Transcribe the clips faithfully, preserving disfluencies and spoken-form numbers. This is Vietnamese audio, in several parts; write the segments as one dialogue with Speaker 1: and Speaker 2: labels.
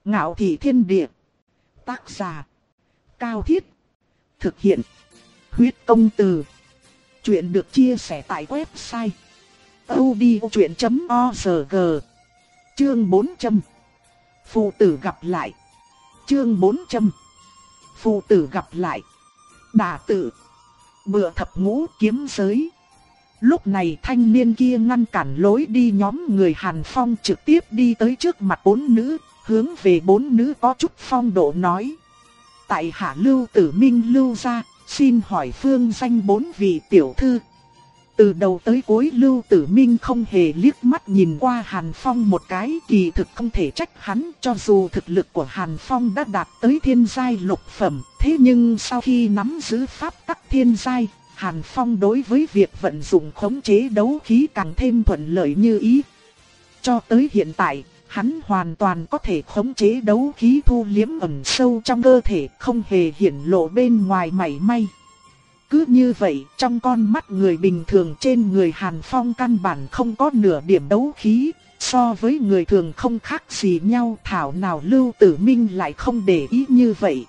Speaker 1: Ngạo thị thiên địa. Tác giả. Cao Thiết. Thực hiện. Huyết công từ. Chuyện được chia sẻ tại website audiochuyện chấm org. Chương bốn trăm. Phụ tử gặp lại. Chương bốn trăm. Phụ tử gặp lại. Đả tự. Bựa thập ngũ kiếm giới. Lúc này thanh niên kia ngăn cản lối đi nhóm người Hàn Phong, trực tiếp đi tới trước mặt bốn nữ, hướng về bốn nữ có chút phong độ nói: tại hạ Lưu Tử Minh Lưu gia, xin hỏi phương danh bốn vị tiểu thư. Từ đầu tới cuối Lưu Tử Minh không hề liếc mắt nhìn qua Hàn Phong một cái, kỳ thực không thể trách hắn, cho dù thực lực của Hàn Phong đã đạt tới thiên giai lục phẩm, thế nhưng sau khi nắm giữ pháp tắc thiên giai, Hàn Phong đối với việc vận dụng khống chế đấu khí càng thêm thuận lợi như ý. Cho tới hiện tại, hắn hoàn toàn có thể khống chế đấu khí thu liếm ẩn sâu trong cơ thể, không hề hiển lộ bên ngoài mảy may. Cứ như vậy, trong con mắt người bình thường trên người Hàn Phong căn bản không có nửa điểm đấu khí, so với người thường không khác gì nhau, thảo nào Lưu Tử Minh lại không để ý như vậy.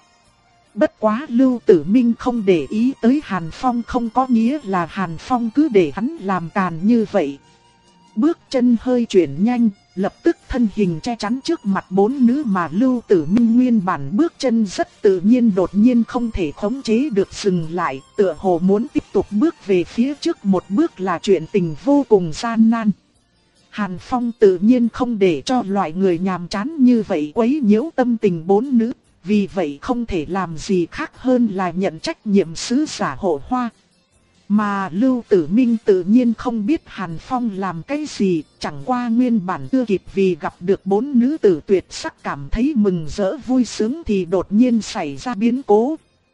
Speaker 1: Bất quá Lưu Tử Minh không để ý tới Hàn Phong không có nghĩa là Hàn Phong cứ để hắn làm càn như vậy. Bước chân hơi chuyển nhanh, lập tức thân hình che chắn trước mặt bốn nữ mà Lưu Tử Minh nguyên bản bước chân rất tự nhiên đột nhiên không thể khống chế được dừng lại, tựa hồ muốn tiếp tục bước về phía trước một bước là chuyện tình vô cùng gian nan. Hàn Phong tự nhiên không để cho loại người nhàm chán như vậy quấy nhiễu tâm tình bốn nữ, vì vậy không thể làm gì khác hơn là nhận trách nhiệm sứ giả hộ hoa. Mà Lưu Tử Minh tự nhiên không biết Hàn Phong làm cái gì, chẳng qua nguyên bản chưa kịp vì gặp được bốn nữ tử tuyệt sắc cảm thấy mừng rỡ vui sướng thì đột nhiên xảy ra biến cố.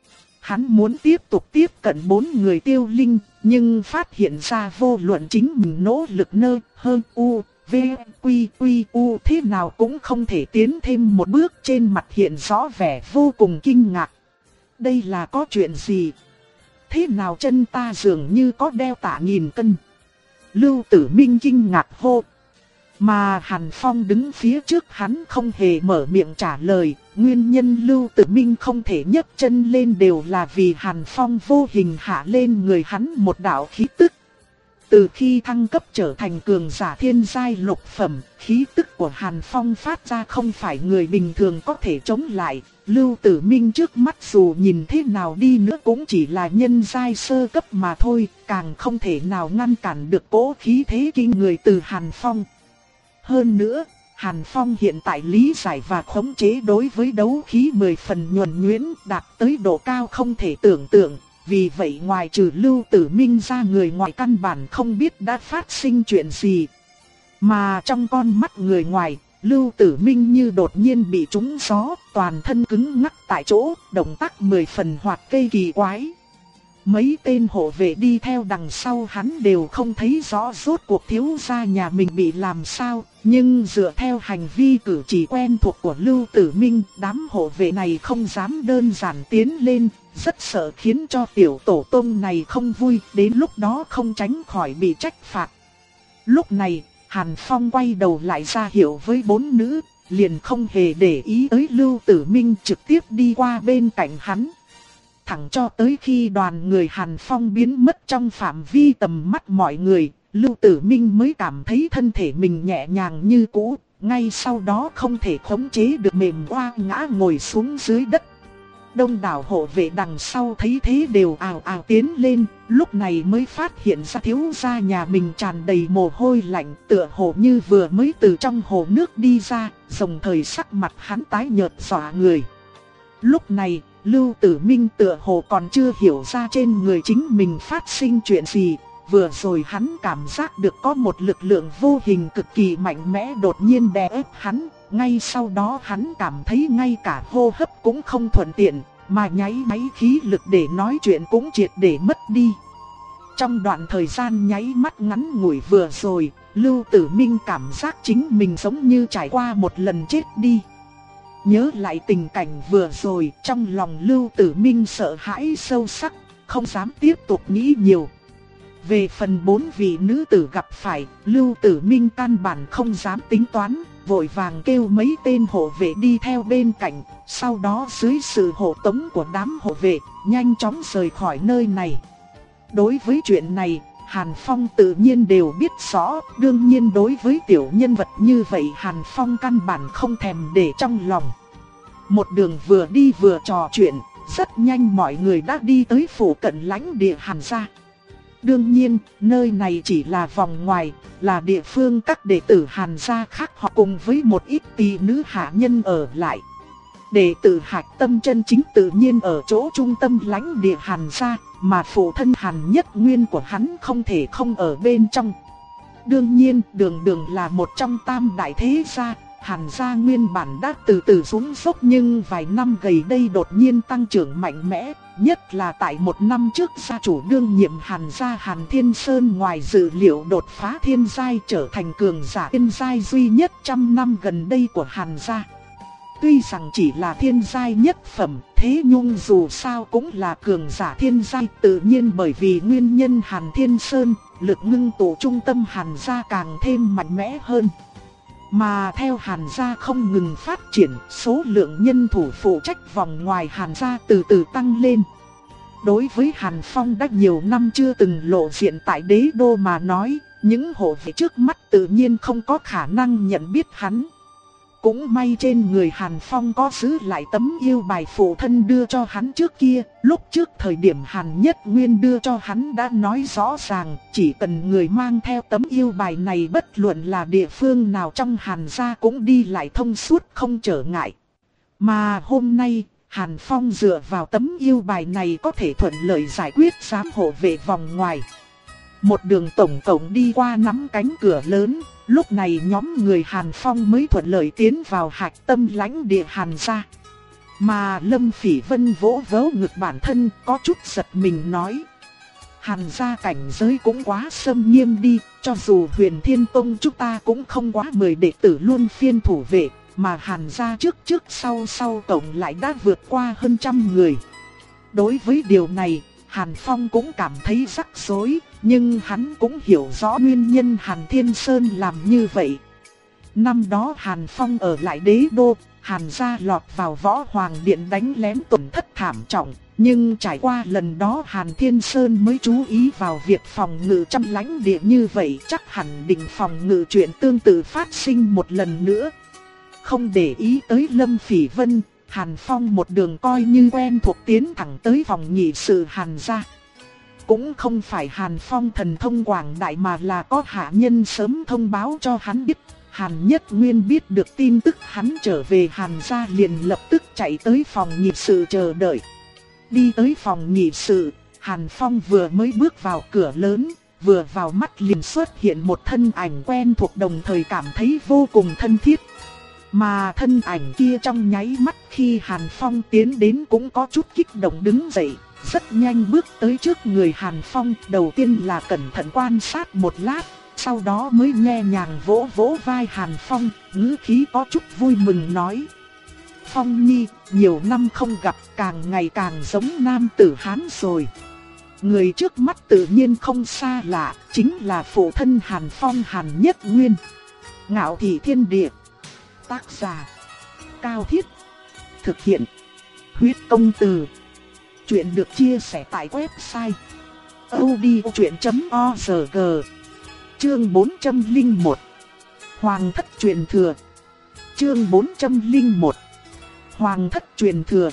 Speaker 1: Hắn muốn tiếp tục tiếp cận bốn người Tiêu Linh, nhưng phát hiện ra vô luận chính mình nỗ lực nơ hơn u, v, quy quy u thế nào cũng không thể tiến thêm một bước, trên mặt hiện rõ vẻ vô cùng kinh ngạc. Đây là có chuyện gì? Thế nào chân ta dường như có đeo tạ nghìn cân? Lưu Tử Minh kinh ngạc hô. Mà Hàn Phong đứng phía trước hắn không hề mở miệng trả lời. Nguyên nhân Lưu Tử Minh không thể nhấc chân lên đều là vì Hàn Phong vô hình hạ lên người hắn một đạo khí tức. Từ khi thăng cấp trở thành cường giả thiên giai lục phẩm, khí tức của Hàn Phong phát ra không phải người bình thường có thể chống lại. Lưu Tử Minh trước mắt dù nhìn thế nào đi nữa cũng chỉ là nhân giai sơ cấp mà thôi, càng không thể nào ngăn cản được cỗ khí thế kinh người từ Hàn Phong. Hơn nữa, Hàn Phong hiện tại lý giải và khống chế đối với đấu khí mười phần nhuần nhuyễn, đạt tới độ cao không thể tưởng tượng. Vì vậy ngoài trừ Lưu Tử Minh ra, người ngoài căn bản không biết đã phát sinh chuyện gì. Mà trong con mắt người ngoài, Lưu Tử Minh như đột nhiên bị trúng gió, toàn thân cứng ngắc tại chỗ, động tác mười phần hoạt cây kỳ quái. Mấy tên hộ vệ đi theo đằng sau hắn đều không thấy rõ rốt cuộc thiếu gia nhà mình bị làm sao, nhưng dựa theo hành vi cử chỉ quen thuộc của Lưu Tử Minh, đám hộ vệ này không dám đơn giản tiến lên, rất sợ khiến cho tiểu tổ tông này không vui, đến lúc đó không tránh khỏi bị trách phạt. Lúc này, Hàn Phong quay đầu lại ra hiệu với bốn nữ, liền không hề để ý tới Lưu Tử Minh, trực tiếp đi qua bên cạnh hắn. Thẳng cho tới khi đoàn người Hàn Phong biến mất trong phạm vi tầm mắt mọi người, Lưu Tử Minh mới cảm thấy thân thể mình nhẹ nhàng như cũ, ngay sau đó không thể khống chế được mềm oa ngã ngồi xuống dưới đất. Đông đảo hộ vệ đằng sau thấy thế đều ào ào tiến lên, lúc này mới phát hiện ra thiếu gia nhà mình tràn đầy mồ hôi lạnh, tựa hồ như vừa mới từ trong hồ nước đi ra, đồng thời sắc mặt hắn tái nhợt dọa người. Lúc này, Lưu Tử Minh tựa hồ còn chưa hiểu ra trên người chính mình phát sinh chuyện gì, vừa rồi hắn cảm giác được có một lực lượng vô hình cực kỳ mạnh mẽ đột nhiên đè ép hắn. Ngay sau đó hắn cảm thấy ngay cả hô hấp cũng không thuận tiện, mà nháy máy khí lực để nói chuyện cũng triệt để mất đi. Trong đoạn thời gian nháy mắt ngắn ngủi vừa rồi, Lưu Tử Minh cảm giác chính mình giống như trải qua một lần chết đi. Nhớ lại tình cảnh vừa rồi, trong lòng Lưu Tử Minh sợ hãi sâu sắc, không dám tiếp tục nghĩ nhiều. Về phần bốn vị nữ tử gặp phải, Lưu Tử Minh căn bản không dám tính toán, vội vàng kêu mấy tên hộ vệ đi theo bên cạnh, sau đó dưới sự hộ tống của đám hộ vệ, nhanh chóng rời khỏi nơi này. Đối với chuyện này, Hàn Phong tự nhiên đều biết rõ, đương nhiên đối với tiểu nhân vật như vậy Hàn Phong căn bản không thèm để trong lòng. Một đường vừa đi vừa trò chuyện, rất nhanh mọi người đã đi tới phủ cận lãnh địa Hàn gia. Đương nhiên, nơi này chỉ là vòng ngoài, là địa phương các đệ tử Hàn gia khác họ cùng với một ít tỷ nữ hạ nhân ở lại. Đệ tử Hạch Tâm chân chính tự nhiên ở chỗ trung tâm lãnh địa Hàn gia, mà phụ thân Hàn Nhất Nguyên của hắn không thể không ở bên trong. Đương nhiên, Đường Đường là một trong tam đại thế gia, Hàn gia nguyên bản đã từ từ xuống dốc nhưng vài năm gần đây đột nhiên tăng trưởng mạnh mẽ, nhất là tại một năm trước gia chủ đương nhiệm Hàn gia Hàn Thiên Sơn ngoài dự liệu đột phá thiên giai trở thành cường giả thiên giai duy nhất trăm năm gần đây của Hàn gia. Tuy rằng chỉ là thiên giai nhất phẩm, thế nhưng dù sao cũng là cường giả thiên giai, tự nhiên bởi vì nguyên nhân Hàn Thiên Sơn, lực ngưng tụ trung tâm Hàn gia càng thêm mạnh mẽ hơn. Mà theo Hàn gia không ngừng phát triển, số lượng nhân thủ phụ trách vòng ngoài Hàn gia từ từ tăng lên. Đối với Hàn Phong đã nhiều năm chưa từng lộ diện tại đế đô mà nói, những hộ vệ trước mắt tự nhiên không có khả năng nhận biết hắn. Cũng may trên người Hàn Phong có giữ lại tấm yêu bài phụ thân đưa cho hắn trước kia, lúc trước thời điểm Hàn Nhất Nguyên đưa cho hắn đã nói rõ ràng, chỉ cần người mang theo tấm yêu bài này bất luận là địa phương nào trong Hàn gia cũng đi lại thông suốt không trở ngại. Mà hôm nay, Hàn Phong dựa vào tấm yêu bài này có thể thuận lợi giải quyết giám hộ vệ vòng ngoài. Một đường tổng cộng đi qua nắm cánh cửa lớn, lúc này nhóm người Hàn Phong mới thuận lợi tiến vào Hạch Tâm lãnh địa Hàn gia. Mà Lâm Phỉ Vân vỗ vỗ ngực bản thân có chút giật mình nói: Hàn gia cảnh giới cũng quá xâm nghiêm đi, cho dù Huyền Thiên Tông chúng ta cũng không quá mười đệ tử luôn phiên thủ vệ, mà Hàn gia trước trước sau sau tổng lại đã vượt qua hơn trăm người. Đối với điều này, Hàn Phong cũng cảm thấy rắc rối, nhưng hắn cũng hiểu rõ nguyên nhân Hàn Thiên Sơn làm như vậy. Năm đó Hàn Phong ở lại đế đô, Hàn gia lọt vào Võ Hoàng Điện đánh lén tổn thất thảm trọng, nhưng trải qua lần đó Hàn Thiên Sơn mới chú ý vào việc phòng ngự trong lãnh địa như vậy, chắc hẳn định phòng ngự chuyện tương tự phát sinh một lần nữa. Không để ý tới Lâm Phỉ Vân, Hàn Phong một đường coi như quen thuộc tiến thẳng tới phòng nghị sự Hàn gia. Cũng không phải Hàn Phong thần thông quảng đại mà là có hạ nhân sớm thông báo cho hắn biết. Hàn Nhất Nguyên biết được tin tức hắn trở về Hàn gia liền lập tức chạy tới phòng nghị sự chờ đợi. Đi tới phòng nghị sự, Hàn Phong vừa mới bước vào cửa lớn, vừa vào mắt liền xuất hiện một thân ảnh quen thuộc đồng thời cảm thấy vô cùng thân thiết. Mà thân ảnh kia trong nháy mắt khi Hàn Phong tiến đến cũng có chút kích động đứng dậy, rất nhanh bước tới trước người Hàn Phong, đầu tiên là cẩn thận quan sát một lát, sau đó mới nhẹ nhàng vỗ vỗ vai Hàn Phong, ngữ khí có chút vui mừng nói: Phong Nhi, nhiều năm không gặp, càng ngày càng giống nam tử Hán rồi. Người trước mắt tự nhiên không xa lạ, chính là phụ thân Hàn Phong Hàn Nhất Nguyên. Ngạo Thị Thiên Địa. Tác giả: Cao Thiết. Thực hiện: Huyết Công Từ. Chuyện được chia sẻ tại website audiochuyện chấm org. Chương bốn trăm lẻ một. Hoàng thất truyền thừa. Chương bốn trăm lẻ một. Hoàng thất truyền thừa.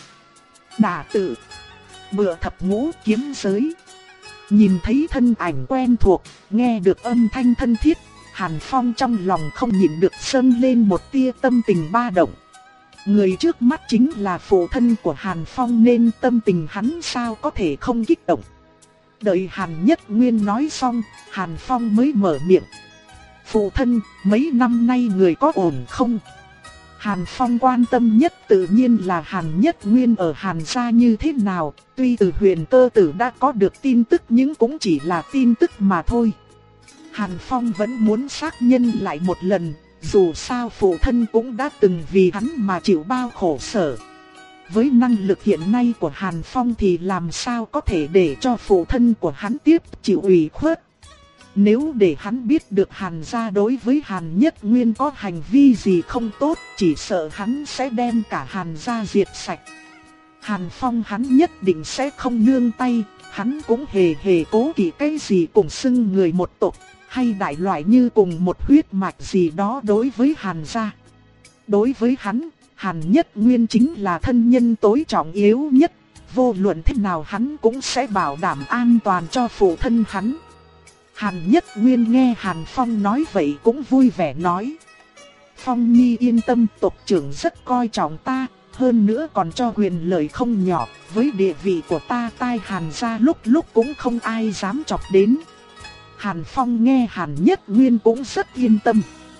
Speaker 1: Đả tự. Bựa thập ngũ kiếm giới. Nhìn thấy thân ảnh quen thuộc, nghe được âm thanh thân thiết, Hàn Phong trong lòng không nhịn được dâng lên một tia tâm tình ba động. Người trước mắt chính là phụ thân của Hàn Phong nên tâm tình hắn sao có thể không kích động. Đợi Hàn Nhất Nguyên nói xong, Hàn Phong mới mở miệng: Phụ thân, mấy năm nay người có ổn không? Hàn Phong quan tâm nhất tự nhiên là Hàn Nhất Nguyên ở Hàn gia như thế nào, tuy từ Huyền Cơ Tử đã có được tin tức nhưng cũng chỉ là tin tức mà thôi. Hàn Phong vẫn muốn xác nhận lại một lần, dù sao phụ thân cũng đã từng vì hắn mà chịu bao khổ sở. Với năng lực hiện nay của Hàn Phong thì làm sao có thể để cho phụ thân của hắn tiếp chịu ủy khuất. Nếu để hắn biết được Hàn gia đối với Hàn Nhất Nguyên có hành vi gì không tốt, chỉ sợ hắn sẽ đem cả Hàn gia diệt sạch. Hàn Phong hắn nhất định sẽ không nương tay, hắn cũng hề hề cố kỵ cái gì cùng xưng người một tộc, hay đại loại như cùng một huyết mạch gì đó đối với Hàn gia. Đối với hắn, Hàn Nhất Nguyên chính là thân nhân tối trọng yếu nhất, vô luận thế nào hắn cũng sẽ bảo đảm an toàn cho phụ thân hắn. Hàn Nhất Nguyên nghe Hàn Phong nói vậy cũng vui vẻ nói: Phong Nhi yên tâm, tộc trưởng rất coi trọng ta, hơn nữa còn cho quyền lợi không nhỏ, với địa vị của ta tai Hàn gia lúc lúc cũng không ai dám chọc đến. Hàn Phong nghe Hàn Nhất Nguyên cũng rất yên tâm.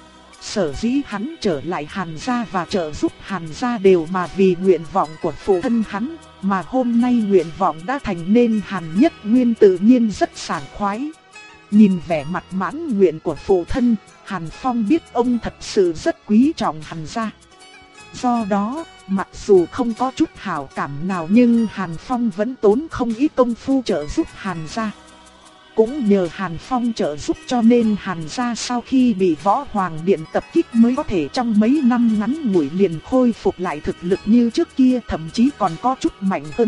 Speaker 1: Sở dĩ hắn trở lại Hàn gia và trợ giúp Hàn gia đều mà vì nguyện vọng của phụ thân hắn, mà hôm nay nguyện vọng đã thành nên Hàn Nhất Nguyên tự nhiên rất sảng khoái. Nhìn vẻ mặt mãn nguyện của phụ thân, Hàn Phong biết ông thật sự rất quý trọng Hàn gia. Do đó, mặc dù không có chút hảo cảm nào nhưng Hàn Phong vẫn tốn không ít công phu trợ giúp Hàn gia. Cũng nhờ Hàn Phong trợ giúp cho nên Hàn gia sau khi bị Võ Hoàng Điện tập kích mới có thể trong mấy năm ngắn ngủi liền khôi phục lại thực lực như trước kia, thậm chí còn có chút mạnh hơn.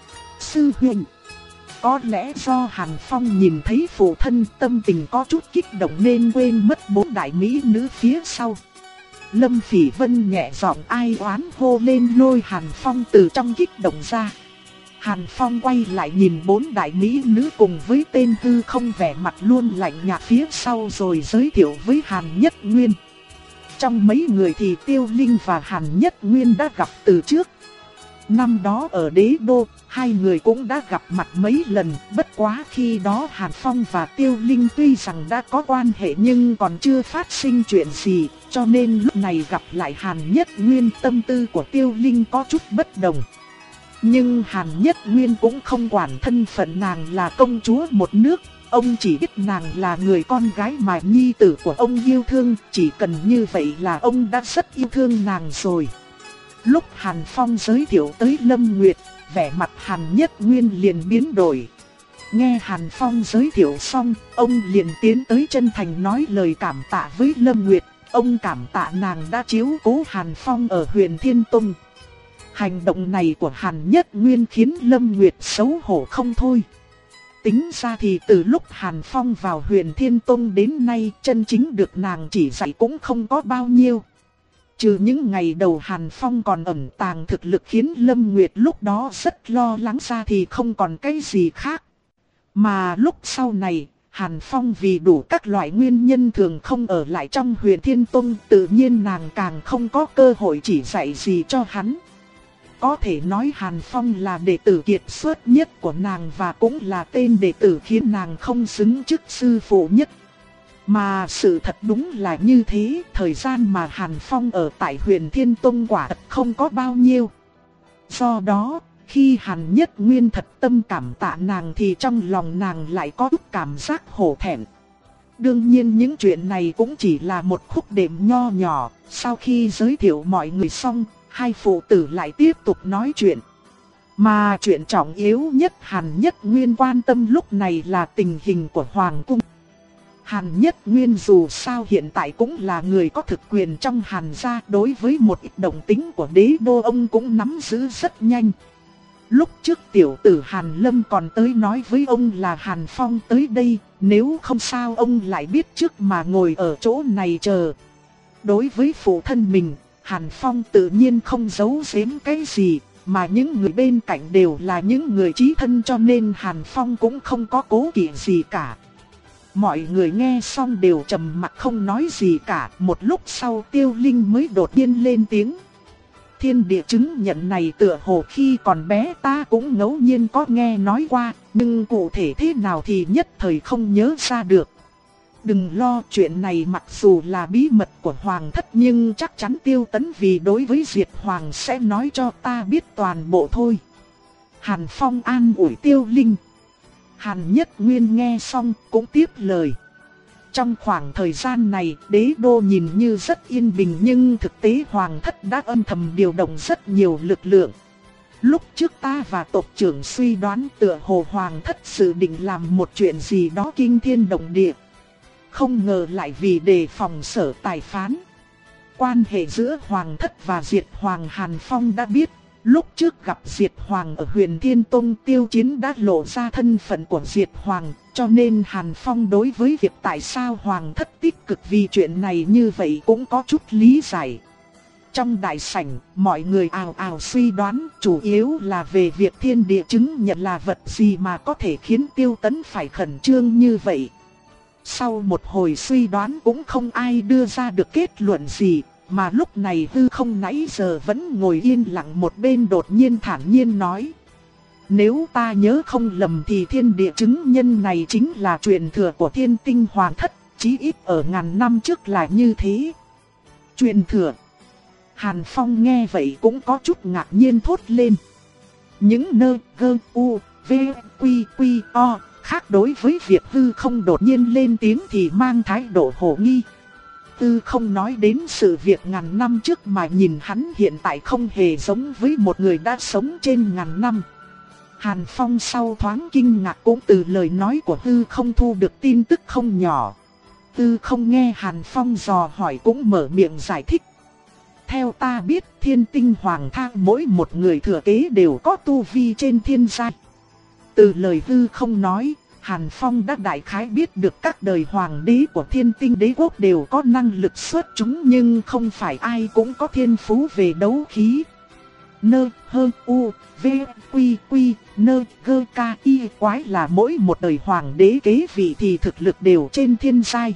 Speaker 1: Sư huynh, có lẽ do Hàn Phong nhìn thấy phụ thân tâm tình có chút kích động nên quên mất bốn đại mỹ nữ phía sau. Lâm Phỉ Vân nhẹ giọng ai oán hô lên lôi Hàn Phong từ trong kích động ra. Hàn Phong quay lại nhìn bốn đại mỹ nữ cùng với tên hư không vẻ mặt luôn lạnh nhạt phía sau rồi giới thiệu với Hàn Nhất Nguyên. Trong mấy người thì Tiêu Linh và Hàn Nhất Nguyên đã gặp từ trước. Năm đó ở Đế Đô, hai người cũng đã gặp mặt mấy lần, bất quá khi đó Hàn Phong và Tiêu Linh tuy rằng đã có quan hệ nhưng còn chưa phát sinh chuyện gì, cho nên lúc này gặp lại Hàn Nhất Nguyên tâm tư của Tiêu Linh có chút bất đồng. Nhưng Hàn Nhất Nguyên cũng không quản thân phận nàng là công chúa một nước, ông chỉ biết nàng là người con gái mà nhi tử của ông yêu thương, chỉ cần như vậy là ông đã rất yêu thương nàng rồi. Lúc Hàn Phong giới thiệu tới Lâm Nguyệt, vẻ mặt Hàn Nhất Nguyên liền biến đổi. Nghe Hàn Phong giới thiệu xong, ông liền tiến tới chân thành nói lời cảm tạ với Lâm Nguyệt, ông cảm tạ nàng đã chiếu cố Hàn Phong ở Huyền Thiên Tông. Hành động này của Hàn Nhất Nguyên khiến Lâm Nguyệt xấu hổ không thôi. Tính ra thì từ lúc Hàn Phong vào Huyền Thiên Tông đến nay chân chính được nàng chỉ dạy cũng không có bao nhiêu. Trừ những ngày đầu Hàn Phong còn ẩn tàng thực lực khiến Lâm Nguyệt lúc đó rất lo lắng ra thì không còn cái gì khác. Mà lúc sau này, Hàn Phong vì đủ các loại nguyên nhân thường không ở lại trong Huyền Thiên Tông, tự nhiên nàng càng không có cơ hội chỉ dạy gì cho hắn. Có thể nói Hàn Phong là đệ tử kiệt xuất nhất của nàng và cũng là tên đệ tử khiến nàng không xứng chức sư phụ nhất. Mà sự thật đúng là như thế, thời gian mà Hàn Phong ở tại Huyền Thiên Tông quả thật không có bao nhiêu. Do đó, khi Hàn Nhất Nguyên thật tâm cảm tạ nàng thì trong lòng nàng lại có chút cảm giác hổ thẹn. Đương nhiên những chuyện này cũng chỉ là một khúc đệm nho nhỏ, sau khi giới thiệu mọi người xong, hai phụ tử lại tiếp tục nói chuyện. Mà chuyện trọng yếu nhất Hàn Nhất Nguyên quan tâm lúc này là tình hình của Hoàng cung. Hàn Nhất Nguyên dù sao hiện tại cũng là người có thực quyền trong Hàn gia, đối với một ít động tĩnh của Đế Đô ông cũng nắm giữ rất nhanh. Lúc trước tiểu tử Hàn Lâm còn tới nói với ông là Hàn Phong tới đây, nếu không sao ông lại biết trước mà ngồi ở chỗ này chờ. Đối với phụ thân mình, Hàn Phong tự nhiên không giấu giếm cái gì, mà những người bên cạnh đều là những người chí thân cho nên Hàn Phong cũng không có cố kỵ gì cả. Mọi người nghe xong đều trầm mặc không nói gì cả, một lúc sau Tiêu Linh mới đột nhiên lên tiếng. Thiên địa chứng nhận này tựa hồ khi còn bé ta cũng ngẫu nhiên có nghe nói qua, nhưng cụ thể thế nào thì nhất thời không nhớ ra được. Đừng lo, chuyện này mặc dù là bí mật của Hoàng thất nhưng chắc chắn Tiêu Tấn vì đối với Diệt Hoàng sẽ nói cho ta biết toàn bộ thôi. Hàn Phong an ủi Tiêu Linh. Hàn Nhất Nguyên nghe xong cũng tiếp lời. Trong khoảng thời gian này, Đế Đô nhìn như rất yên bình nhưng thực tế Hoàng thất đã âm thầm điều động rất nhiều lực lượng. Lúc trước ta và tộc trưởng suy đoán tựa hồ Hoàng thất dự định làm một chuyện gì đó kinh thiên động địa. Không ngờ lại vì đề phòng Sở Tài phán. Quan hệ giữa Hoàng thất và Diệt Hoàng Hàn Phong đã biết. Lúc trước gặp Diệt Hoàng ở Huyền Thiên Tông, Tiêu Chiến đã lộ ra thân phận của Diệt Hoàng, cho nên Hàn Phong đối với việc tại sao Hoàng thất tích cực vì chuyện này như vậy cũng có chút lý giải. Trong đại sảnh, mọi người ào ào suy đoán, chủ yếu là về việc thiên địa chứng nhận là vật gì mà có thể khiến Tiêu Tấn phải khẩn trương như vậy. Sau một hồi suy đoán cũng không ai đưa ra được kết luận gì. Mà lúc này hư không nãy giờ vẫn ngồi yên lặng một bên đột nhiên thản nhiên nói. Nếu ta nhớ không lầm thì thiên địa chứng nhân này chính là truyền thừa của Thiên Tinh Hoàng thất, chí ít ở ngàn năm trước là như thế. Truyền thừa. Hàn Phong nghe vậy cũng có chút ngạc nhiên thốt lên. Những nơ gơ u v quy quy o khác đối với việc hư không đột nhiên lên tiếng thì mang thái độ hồ nghi. Tư không nói đến sự việc ngàn năm trước mà nhìn hắn hiện tại không hề giống với một người đã sống trên ngàn năm. Hàn Phong sau thoáng kinh ngạc cũng từ lời nói của Tư không thu được tin tức không nhỏ. Tư không nghe Hàn Phong dò hỏi cũng mở miệng giải thích. Theo ta biết Thiên Tinh Hoàng thang mỗi một người thừa kế đều có tu vi trên thiên giai. Từ lời Tư không nói, Hàn Phong đã đại khái biết được các đời hoàng đế của Thiên Tinh đế quốc đều có năng lực xuất chúng, nhưng không phải ai cũng có thiên phú về đấu khí. Nơ, hơ, u, v, quy, quy, nơ, gơ, ca, y quái là mỗi một đời hoàng đế kế vị thì thực lực đều trên thiên giai.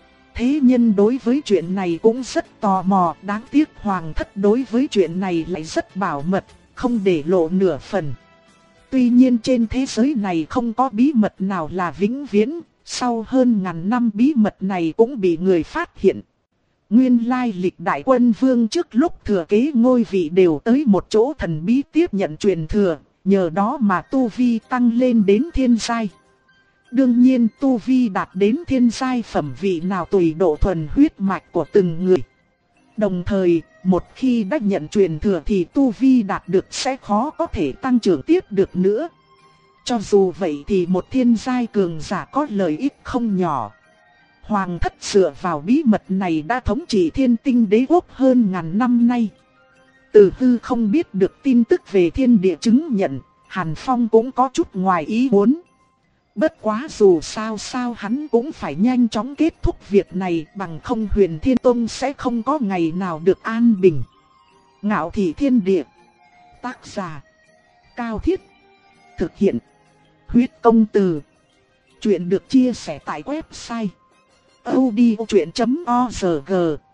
Speaker 1: Thế nhân đối với chuyện này cũng rất tò mò, đáng tiếc Hoàng thất đối với chuyện này lại rất bảo mật, không để lộ nửa phần. Tuy nhiên trên thế giới này không có bí mật nào là vĩnh viễn, sau hơn ngàn năm bí mật này cũng bị người phát hiện. Nguyên lai lịch đại quân vương trước lúc thừa kế ngôi vị đều tới một chỗ thần bí tiếp nhận truyền thừa, nhờ đó mà tu vi tăng lên đến thiên giai. Đương nhiên tu vi đạt đến thiên giai phẩm vị nào tùy độ thuần huyết mạch của từng người. Đồng thời, một khi đã nhận truyền thừa thì tu vi đạt được sẽ khó có thể tăng trưởng tiếp được nữa. Cho dù vậy thì một thiên giai cường giả có lợi ích không nhỏ. Hoàng thất dựa vào bí mật này đã thống trị Thiên Tinh đế quốc hơn ngàn năm nay. Từ hư không biết được tin tức về thiên địa chứng nhận, Hàn Phong cũng có chút ngoài ý muốn. Bất quá dù sao sao hắn cũng phải nhanh chóng kết thúc việc này, bằng không Huyền Thiên Tông sẽ không có ngày nào được an bình. Ngạo thị thiên địa. Tác giả Cao Thiết. Thực hiện Huyết Công Từ. Chuyện được chia sẻ tại website audiochuyện chấm org.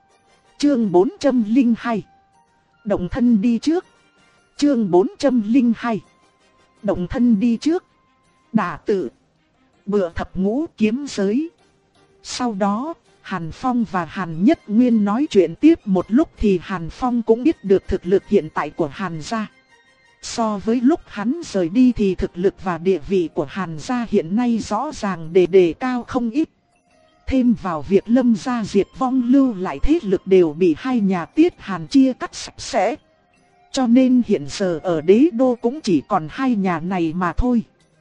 Speaker 1: Chương bốn trăm lẻ hai. Động thân đi trước. Chương bốn trăm lẻ hai. Động thân đi trước. Đả tự. Bựa thập ngũ kiếm giới. Sau đó, Hàn Phong và Hàn Nhất Nguyên nói chuyện tiếp một lúc thì Hàn Phong cũng biết được thực lực hiện tại của Hàn gia. So với lúc hắn rời đi thì thực lực và địa vị của Hàn gia hiện nay rõ ràng đề đề cao không ít. Thêm vào việc Lâm gia diệt vong lưu lại thế lực đều bị hai nhà Tiết Hàn chia cắt sạch sẽ. Cho nên hiện giờ ở đế đô cũng chỉ còn hai nhà này mà thôi.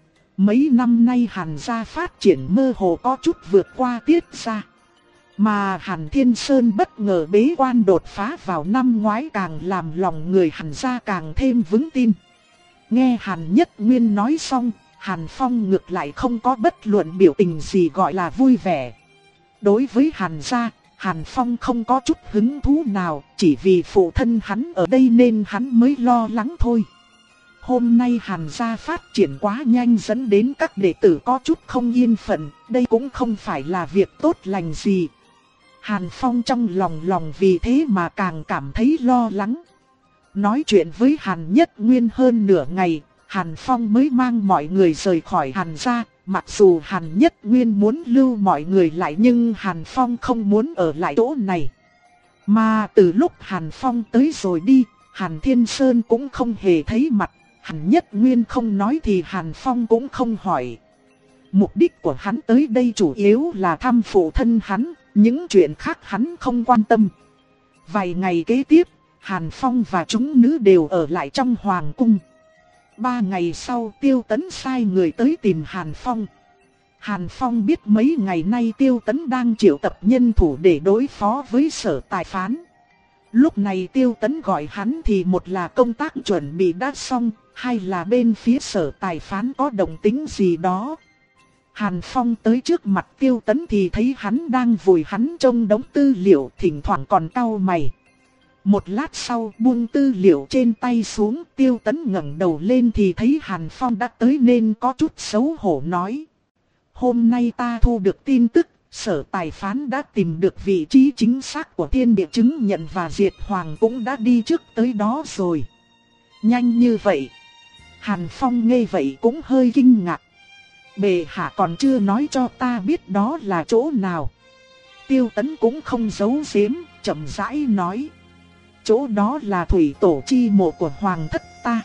Speaker 1: Mấy năm nay Hàn gia phát triển mơ hồ có chút vượt qua Tiết gia. Mà Hàn Thiên Sơn bất ngờ bế quan đột phá vào năm ngoái càng làm lòng người Hàn gia càng thêm vững tin. Nghe Hàn Nhất Nguyên nói xong, Hàn Phong ngược lại không có bất luận biểu tình gì gọi là vui vẻ. Đối với Hàn gia, Hàn Phong không có chút hứng thú nào, chỉ vì phụ thân hắn ở đây nên hắn mới lo lắng thôi. Hôm nay Hàn gia phát triển quá nhanh dẫn đến các đệ tử có chút không yên phận, đây cũng không phải là việc tốt lành gì. Hàn Phong trong lòng lòng vì thế mà càng cảm thấy lo lắng. Nói chuyện với Hàn Nhất Nguyên hơn nửa ngày, Hàn Phong mới mang mọi người rời khỏi Hàn gia. Mặc dù Hàn Nhất Nguyên muốn lưu mọi người lại nhưng Hàn Phong không muốn ở lại chỗ này. Mà từ lúc Hàn Phong tới rồi đi, Hàn Thiên Sơn cũng không hề thấy mặt. Hàn Nhất Nguyên không nói thì Hàn Phong cũng không hỏi. Mục đích của hắn tới đây chủ yếu là thăm phụ thân hắn, những chuyện khác hắn không quan tâm. Vài ngày kế tiếp, Hàn Phong và chúng nữ đều ở lại trong hoàng cung. Ba ngày sau Tiêu Tấn sai người tới tìm Hàn Phong. Hàn Phong biết mấy ngày nay Tiêu Tấn đang triệu tập nhân thủ để đối phó với Sở Tài Phán. Lúc này Tiêu Tấn gọi hắn thì một là công tác chuẩn bị đã xong, hai là bên phía Sở Tài Phán có động tĩnh gì đó. Hàn Phong tới trước mặt Tiêu Tấn thì thấy hắn đang vùi hắn trong đống tư liệu, thỉnh thoảng còn cau mày. Một lát sau buông tư liệu trên tay xuống, Tiêu Tấn ngẩng đầu lên thì thấy Hàn Phong đã tới nên có chút xấu hổ nói. Hôm nay ta thu được tin tức, Sở Tài Phán đã tìm được vị trí chính xác của thiên địa chứng nhận và Diệt Hoàng cũng đã đi trước tới đó rồi. Nhanh như vậy. Hàn Phong nghe vậy cũng hơi kinh ngạc. Bệ hạ còn chưa nói cho ta biết đó là chỗ nào. Tiêu Tấn cũng không giấu giếm, chậm rãi nói. Chỗ đó là thủy tổ chi mộ của Hoàng thất ta.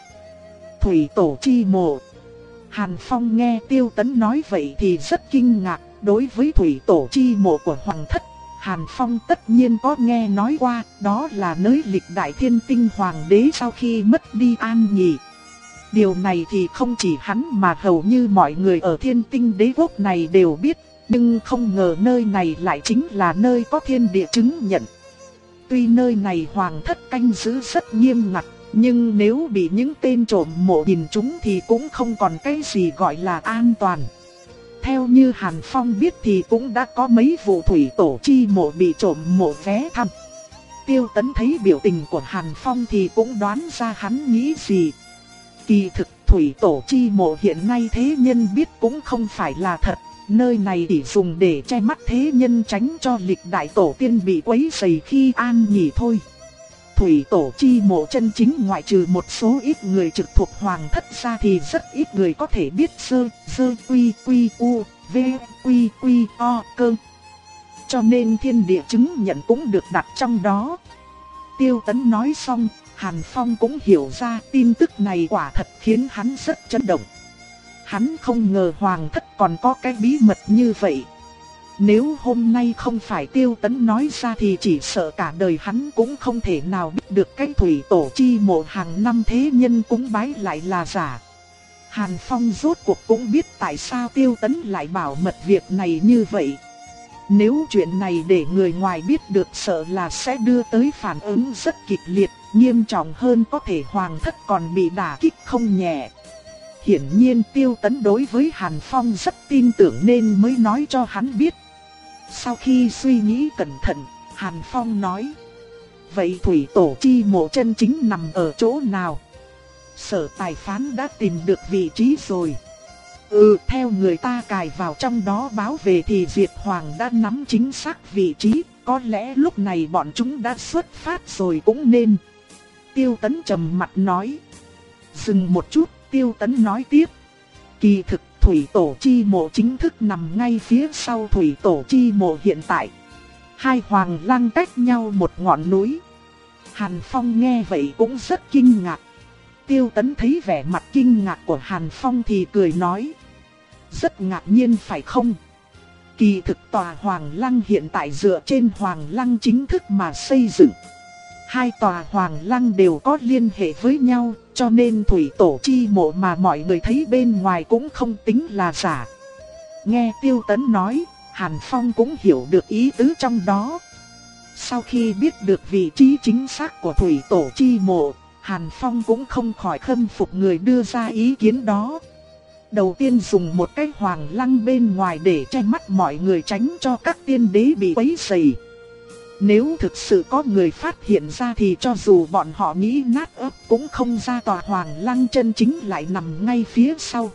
Speaker 1: Thủy tổ chi mộ. Hàn Phong nghe Tiêu Tấn nói vậy thì rất kinh ngạc. Đối với thủy tổ chi mộ của Hoàng thất, Hàn Phong tất nhiên có nghe nói qua. Đó là nơi lịch đại thiên tinh hoàng đế sau khi mất đi an nghỉ. Điều này thì không chỉ hắn mà hầu như mọi người ở thiên tinh đế quốc này đều biết. Nhưng không ngờ nơi này lại chính là nơi có thiên địa chứng nhận. Tuy nơi này Hoàng thất canh giữ rất nghiêm ngặt, nhưng nếu bị những tên trộm mộ nhìn trúng thì cũng không còn cái gì gọi là an toàn. Theo như Hàn Phong biết thì cũng đã có mấy vụ thủy tổ chi mộ bị trộm mộ ghé thăm. Tiêu Tấn thấy biểu tình của Hàn Phong thì cũng đoán ra hắn nghĩ gì. Kỳ thực thủy tổ chi mộ hiện nay thế nhân biết cũng không phải là thật. Nơi này chỉ dùng để che mắt thế nhân, tránh cho lịch đại tổ tiên bị quấy rầy khi an nghỉ thôi. Thủy tổ chi mộ chân chính ngoại trừ một số ít người trực thuộc Hoàng thất ra thì rất ít người có thể biết sơ, sơ quy quy u, v quy quy o cơ. Cho nên thiên địa chứng nhận cũng được đặt trong đó. Tiêu Tấn nói xong, Hàn Phong cũng hiểu ra tin tức này quả thật khiến hắn rất chấn động. Hắn không ngờ Hoàng thất còn có cái bí mật như vậy. Nếu hôm nay không phải Tiêu Tấn nói ra thì chỉ sợ cả đời hắn cũng không thể nào biết được cái thủy tổ chi mộ hàng năm thế nhân cúng bái lại là giả. Hàn Phong rốt cuộc cũng biết tại sao Tiêu Tấn lại bảo mật việc này như vậy. Nếu chuyện này để người ngoài biết được sợ là sẽ đưa tới phản ứng rất kịch liệt, nghiêm trọng hơn có thể Hoàng thất còn bị đả kích không nhẹ. Hiển nhiên Tiêu Tấn đối với Hàn Phong rất tin tưởng nên mới nói cho hắn biết. Sau khi suy nghĩ cẩn thận, Hàn Phong nói. Vậy thủy tổ chi mộ chân chính nằm ở chỗ nào? Sở Tài Phán đã tìm được vị trí rồi. Ừ, theo người ta cài vào trong đó báo về thì Diệt Hoàng đã nắm chính xác vị trí. Có lẽ lúc này bọn chúng đã xuất phát rồi cũng nên. Tiêu Tấn trầm mặt nói. Dừng một chút, Tiêu Tấn nói tiếp. Kỳ thực thủy tổ chi mộ chính thức nằm ngay phía sau thủy tổ chi mộ hiện tại. Hai hoàng lăng cách nhau một ngọn núi. Hàn Phong nghe vậy cũng rất kinh ngạc. Tiêu Tấn thấy vẻ mặt kinh ngạc của Hàn Phong thì cười nói. Rất ngạc nhiên phải không? Kỳ thực tòa hoàng lăng hiện tại dựa trên hoàng lăng chính thức mà xây dựng. Hai tòa hoàng lăng đều có liên hệ với nhau, cho nên thủy tổ chi mộ mà mọi người thấy bên ngoài cũng không tính là giả. Nghe Tiêu Tấn nói, Hàn Phong cũng hiểu được ý tứ trong đó. Sau khi biết được vị trí chính xác của thủy tổ chi mộ, Hàn Phong cũng không khỏi khâm phục người đưa ra ý kiến đó. Đầu tiên dùng một cái hoàng lăng bên ngoài để che mắt mọi người, tránh cho các tiên đế bị quấy rầy. Nếu thực sự có người phát hiện ra thì cho dù bọn họ nghĩ nát ấp cũng không ra tòa hoàng lăng chân chính lại nằm ngay phía sau.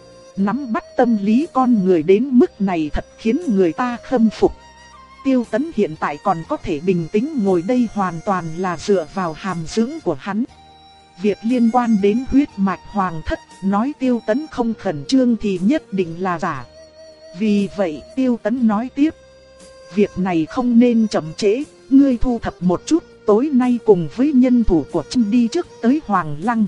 Speaker 1: Nắm bắt tâm lý con người đến mức này thật khiến người ta khâm phục. Tiêu Tấn hiện tại còn có thể bình tĩnh ngồi đây hoàn toàn là dựa vào hàm dưỡng của hắn. Việc liên quan đến huyết mạch hoàng thất, nói Tiêu Tấn không khẩn trương thì nhất định là giả. Vì vậy Tiêu Tấn nói tiếp. Việc này không nên chậm trễ, ngươi thu thập một chút, tối nay cùng với nhân thủ của Trâm đi trước tới Hoàng Lăng.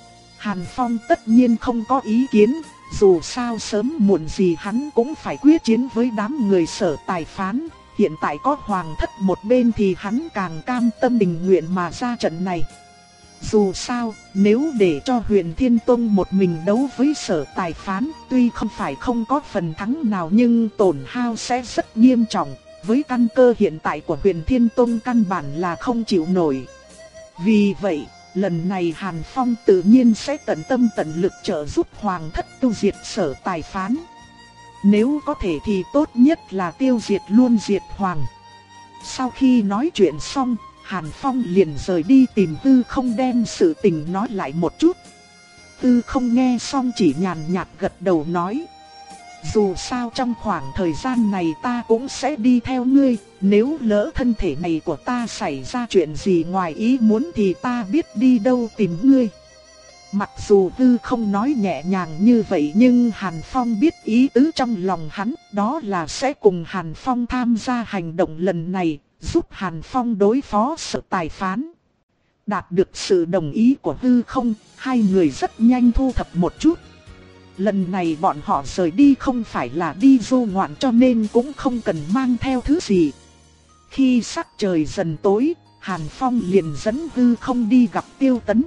Speaker 1: Hàn Phong tất nhiên không có ý kiến, dù sao sớm muộn gì hắn cũng phải quyết chiến với đám người Sở Tài Phán. Hiện tại có Hoàng thất một bên thì hắn càng cam tâm tình nguyện mà ra trận này. Dù sao, nếu để cho Huyền Thiên Tông một mình đấu với Sở Tài Phán, tuy không phải không có phần thắng nào nhưng tổn hao sẽ rất nghiêm trọng. Với căn cơ hiện tại của Huyền Thiên Tông căn bản là không chịu nổi. Vì vậy, lần này Hàn Phong tự nhiên sẽ tận tâm tận lực trợ giúp Hoàng thất tiêu diệt Sở Tài Phán. Nếu có thể thì tốt nhất là tiêu diệt luôn Diệt Hoàng. Sau khi nói chuyện xong, Hàn Phong liền rời đi tìm Tư Không đem sự tình nói lại một chút. Tư Không nghe xong chỉ nhàn nhạt gật đầu nói: dù sao trong khoảng thời gian này ta cũng sẽ đi theo ngươi, nếu lỡ thân thể này của ta xảy ra chuyện gì ngoài ý muốn thì ta biết đi đâu tìm ngươi. Mặc dù Tư Không nói nhẹ nhàng như vậy nhưng Hàn Phong biết ý tứ trong lòng hắn, đó là sẽ cùng Hàn Phong tham gia hành động lần này, giúp Hàn Phong đối phó Sở Tài Phán. Đạt được sự đồng ý của Tư Không, hai người rất nhanh thu thập một chút. Lần này bọn họ rời đi không phải là đi du ngoạn cho nên cũng không cần mang theo thứ gì. Khi sắc trời dần tối, Hàn Phong liền dẫn Tư Không đi gặp Tiêu Tấn.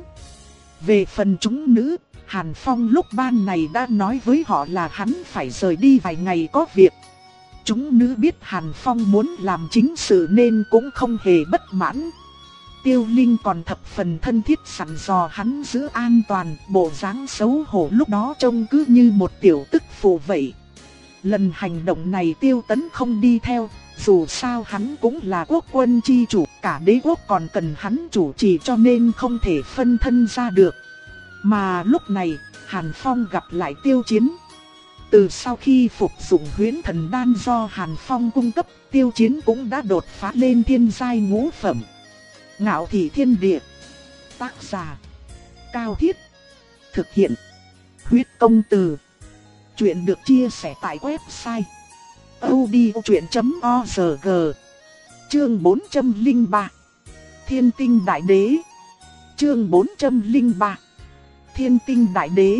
Speaker 1: Về phần chúng nữ, Hàn Phong lúc ban này đã nói với họ là hắn phải rời đi vài ngày có việc. Chúng nữ biết Hàn Phong muốn làm chính sự nên cũng không hề bất mãn. Tiêu Linh còn thập phần thân thiết sẵn dò hắn giữ an toàn, bộ dáng xấu hổ lúc đó trông cứ như một tiểu tức phụ vậy. Lần hành động này Tiêu Tấn không đi theo, dù sao hắn cũng là quốc quân chi chủ, cả đế quốc còn cần hắn chủ trì cho nên không thể phân thân ra được. Mà lúc này, Hàn Phong gặp lại Tiêu Chiến. Từ sau khi phục dụng huyễn thần đan do Hàn Phong cung cấp, Tiêu Chiến cũng đã đột phá lên thiên giai ngũ phẩm. Ngạo Thị Thiên Địa. Tác giả Cao Thiết. Thực hiện Huyết Công Từ. Chuyện được chia sẻ tại website audiochuyện chấm org. Chương bốn trăm lẻ ba. Thiên Tinh Đại Đế. Chương bốn trăm lẻ ba. Thiên Tinh Đại Đế.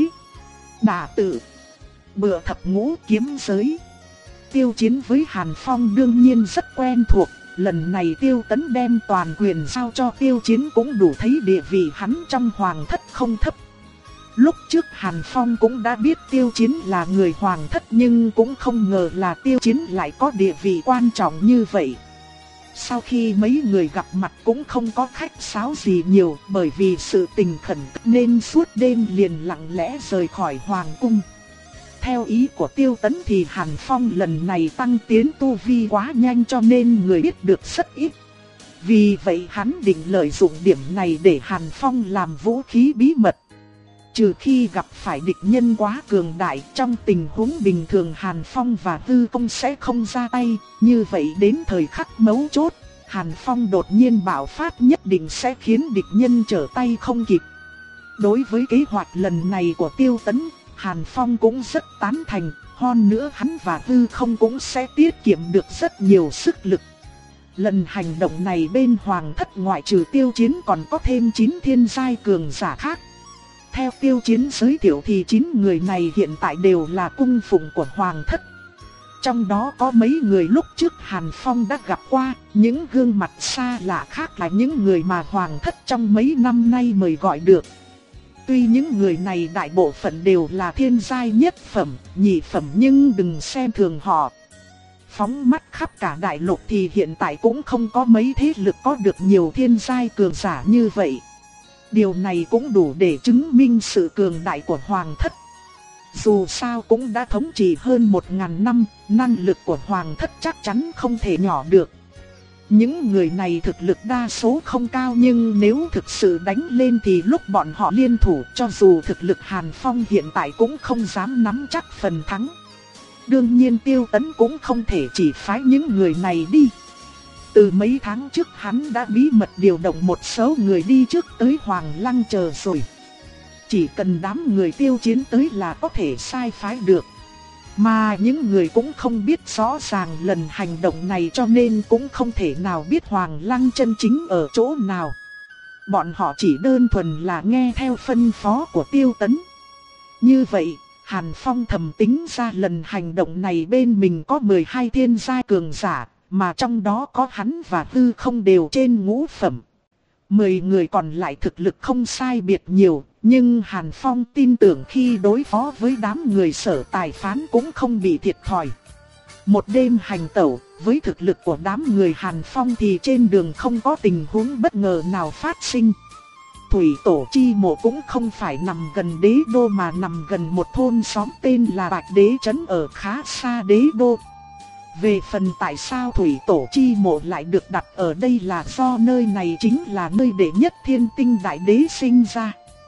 Speaker 1: Đả Tử. Bựa thập ngũ kiếm giới. Tiêu Chiến với Hàn Phong đương nhiên rất quen thuộc. Lần này Tiêu Tấn đem toàn quyền giao cho Tiêu Chiến cũng đủ thấy địa vị hắn trong hoàng thất không thấp. Lúc trước Hàn Phong cũng đã biết Tiêu Chiến là người hoàng thất nhưng cũng không ngờ là Tiêu Chiến lại có địa vị quan trọng như vậy. Sau khi mấy người gặp mặt cũng không có khách sáo gì nhiều bởi vì sự tình khẩn cấp nên suốt đêm liền lặng lẽ rời khỏi hoàng cung. Theo ý của Tiêu Tấn thì Hàn Phong lần này tăng tiến tu vi quá nhanh cho nên người biết được rất ít. Vì vậy hắn định lợi dụng điểm này để Hàn Phong làm vũ khí bí mật. Trừ khi gặp phải địch nhân quá cường đại, trong tình huống bình thường Hàn Phong và Tư Không sẽ không ra tay. Như vậy đến thời khắc mấu chốt, Hàn Phong đột nhiên bạo phát nhất định sẽ khiến địch nhân trở tay không kịp. Đối với kế hoạch lần này của Tiêu Tấn, Hàn Phong cũng rất tán thành, hơn nữa hắn và Tư Không cũng sẽ tiết kiệm được rất nhiều sức lực. Lần hành động này bên Hoàng thất ngoại trừ Tiêu Chiến còn có thêm chín thiên giai cường giả khác. Theo Tiêu Chiến giới thiệu thì chín người này hiện tại đều là cung phụng của Hoàng thất. Trong đó có mấy người lúc trước Hàn Phong đã gặp qua, những gương mặt xa lạ khác là những người mà Hoàng thất trong mấy năm nay mời gọi được. Tuy những người này đại bộ phận đều là thiên giai nhất phẩm, nhị phẩm nhưng đừng xem thường họ. Phóng mắt khắp cả đại lục thì hiện tại cũng không có mấy thế lực có được nhiều thiên giai cường giả như vậy. Điều này cũng đủ để chứng minh sự cường đại của Hoàng thất. Dù sao cũng đã thống trị hơn một ngàn năm, năng lực của Hoàng thất chắc chắn không thể nhỏ được. Những người này thực lực đa số không cao nhưng nếu thực sự đánh lên thì lúc bọn họ liên thủ cho dù thực lực Hàn Phong hiện tại cũng không dám nắm chắc phần thắng. Đương nhiên Tiêu Tấn cũng không thể chỉ phái những người này đi. Từ mấy tháng trước hắn đã bí mật điều động một số người đi trước tới Hoàng Lăng chờ rồi. Chỉ cần đám người Tiêu Chiến tới là có thể sai phái được. Mà những người cũng không biết rõ ràng lần hành động này cho nên cũng không thể nào biết Hoàng Lăng chân chính ở chỗ nào. Bọn họ chỉ đơn thuần là nghe theo phân phó của Tiêu Tấn. Như vậy, Hàn Phong thầm tính ra lần hành động này bên mình có mười hai thiên giai cường giả, mà trong đó có hắn và Tư Không đều trên ngũ phẩm. Mười người còn lại thực lực không sai biệt nhiều, nhưng Hàn Phong tin tưởng khi đối phó với đám người Sở Tài Phán cũng không bị thiệt thòi. Một đêm hành tẩu, với thực lực của đám người Hàn Phong thì trên đường không có tình huống bất ngờ nào phát sinh. Thủy Tổ Chi Mộ cũng không phải nằm gần đế đô mà nằm gần một thôn xóm tên là Bạch Đế Trấn ở khá xa đế đô. Về phần tại sao Thủy Tổ Chi Mộ lại được đặt ở đây là do nơi này chính là nơi đệ nhất Thiên Tinh Đại Đế sinh ra.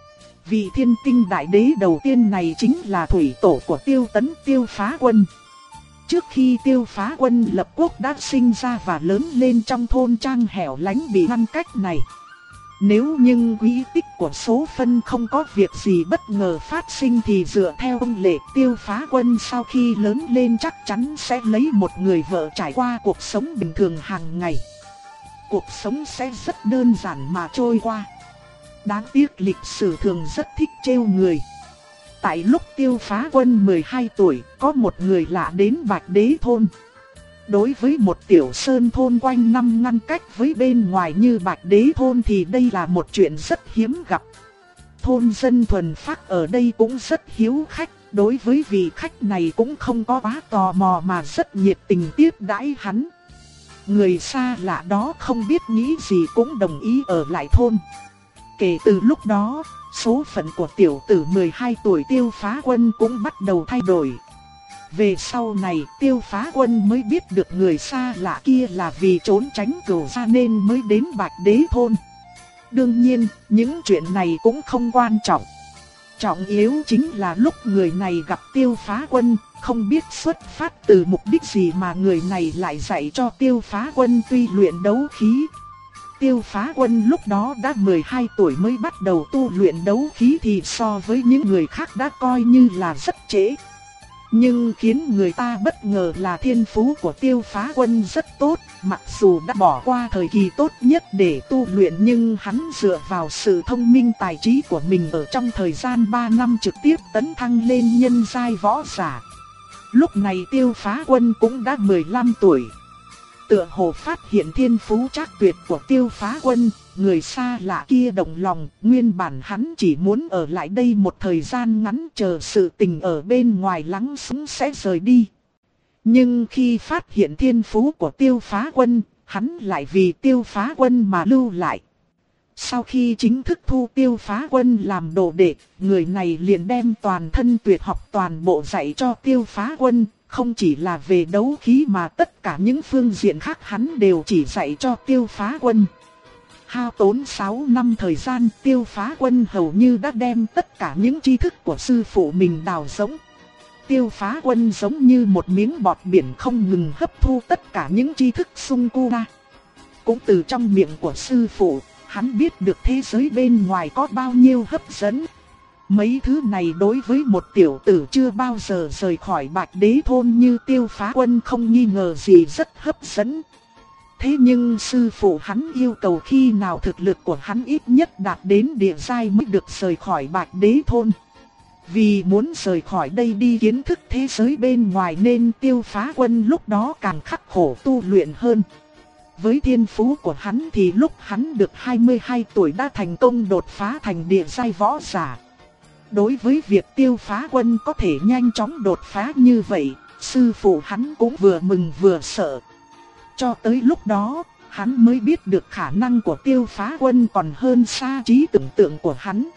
Speaker 1: Vị Thiên Tinh Đại Đế đầu tiên này chính là Thủy Tổ của Tiêu Tấn Tiêu Phá Quân. Trước khi Tiêu Phá Quân lập quốc đã sinh ra và lớn lên trong thôn trang hẻo lánh bị ngăn cách này. Nếu nhưng quỹ tích của số phân không có việc gì bất ngờ phát sinh thì dựa theo ông lệ Tiêu Phá Quân sau khi lớn lên chắc chắn sẽ lấy một người vợ trải qua cuộc sống bình thường hàng ngày. Cuộc sống sẽ rất đơn giản mà trôi qua. Đáng tiếc lịch sử thường rất thích trêu người. Tại lúc Tiêu Phá Quân mười hai tuổi, có một người lạ đến Bạch Đế Thôn. Đối với một tiểu sơn thôn quanh năm ngăn cách với bên ngoài như Bạch Đế Thôn thì đây là một chuyện rất hiếm gặp. Thôn dân thuần phác ở đây cũng rất hiếu khách, đối với vị khách này cũng không có quá tò mò mà rất nhiệt tình tiếp đãi hắn. Người xa lạ đó không biết nghĩ gì cũng đồng ý ở lại thôn. Kể từ lúc đó, số phận của tiểu tử mười hai tuổi Tiêu Phá Quân cũng bắt đầu thay đổi. Về sau này Tiêu Phá Quân mới biết được người xa lạ kia là vì trốn tránh cửu gia nên mới đến Bạch Đế Thôn. Đương nhiên, những chuyện này cũng không quan trọng. Trọng yếu chính là lúc người này gặp Tiêu Phá Quân, không biết xuất phát từ mục đích gì mà người này lại dạy cho Tiêu Phá Quân tuy luyện đấu khí. Tiêu Phá Quân lúc đó đã mười hai tuổi mới bắt đầu tu luyện đấu khí thì so với những người khác đã coi như là rất trễ. Nhưng khiến người ta bất ngờ là thiên phú của Tiêu Phá Quân rất tốt, mặc dù đã bỏ qua thời kỳ tốt nhất để tu luyện nhưng hắn dựa vào sự thông minh tài trí của mình ở trong thời gian ba năm trực tiếp tấn thăng lên nhân giai võ giả. Lúc này Tiêu Phá Quân cũng đã mười lăm tuổi. Tựa hồ phát hiện thiên phú trác tuyệt của Tiêu Phá Quân, người xa lạ kia động lòng, nguyên bản hắn chỉ muốn ở lại đây một thời gian ngắn chờ sự tình ở bên ngoài lắng xuống sẽ rời đi. Nhưng khi phát hiện thiên phú của Tiêu Phá Quân, hắn lại vì Tiêu Phá Quân mà lưu lại. Sau khi chính thức thu Tiêu Phá Quân làm đồ đệ, người này liền đem toàn thân tuyệt học toàn bộ dạy cho Tiêu Phá Quân. Không chỉ là về đấu khí mà tất cả những phương diện khác hắn đều chỉ dạy cho Tiêu Phá Quân. Hao tốn sáu năm thời gian, Tiêu Phá Quân hầu như đã đem tất cả những tri thức của sư phụ mình đào rỗng. Tiêu Phá Quân giống như một miếng bọt biển không ngừng hấp thu tất cả những tri thức xung quanh ra. Cũng từ trong miệng của sư phụ, hắn biết được thế giới bên ngoài có bao nhiêu hấp dẫn. Mấy thứ này đối với một tiểu tử chưa bao giờ rời khỏi Bạch Đế Thôn như Tiêu Phá Quân không nghi ngờ gì rất hấp dẫn. Thế nhưng sư phụ hắn yêu cầu khi nào thực lực của hắn ít nhất đạt đến địa giai mới được rời khỏi Bạch Đế Thôn. Vì muốn rời khỏi đây đi kiến thức thế giới bên ngoài nên Tiêu Phá Quân lúc đó càng khắc khổ tu luyện hơn. Với thiên phú của hắn thì lúc hắn được hai mươi hai tuổi đã thành công đột phá thành địa giai võ giả. Đối với việc Tiêu Phá Quân có thể nhanh chóng đột phá như vậy, sư phụ hắn cũng vừa mừng vừa sợ. Cho tới lúc đó, hắn mới biết được khả năng của Tiêu Phá Quân còn hơn xa trí tưởng tượng của hắn.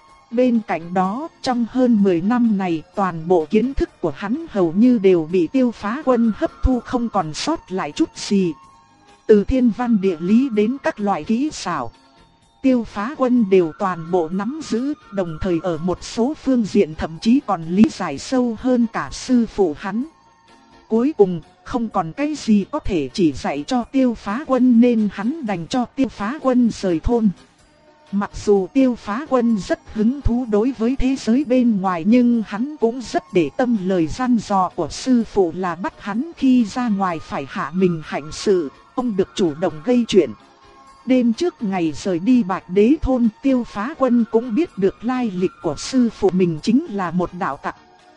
Speaker 1: Bên cạnh đó, trong hơn mười năm này, toàn bộ kiến thức của hắn hầu như đều bị Tiêu Phá Quân hấp thu không còn sót lại chút gì. Từ thiên văn địa lý đến các loại kỹ xảo, Tiêu Phá Quân đều toàn bộ nắm giữ, đồng thời ở một số phương diện thậm chí còn lý giải sâu hơn cả sư phụ hắn. Cuối cùng, không còn cái gì có thể chỉ dạy cho Tiêu Phá Quân nên hắn đành cho Tiêu Phá Quân rời thôn. Mặc dù Tiêu Phá Quân rất hứng thú đối với thế giới bên ngoài nhưng hắn cũng rất để tâm lời dặn dò của sư phụ là bắt hắn khi ra ngoài phải hạ mình hành sự, không được chủ động gây chuyện. Đêm trước ngày rời đi Bạch Đế Thôn, Tiêu Phá Quân cũng biết được lai lịch của sư phụ mình chính là một đạo tặc.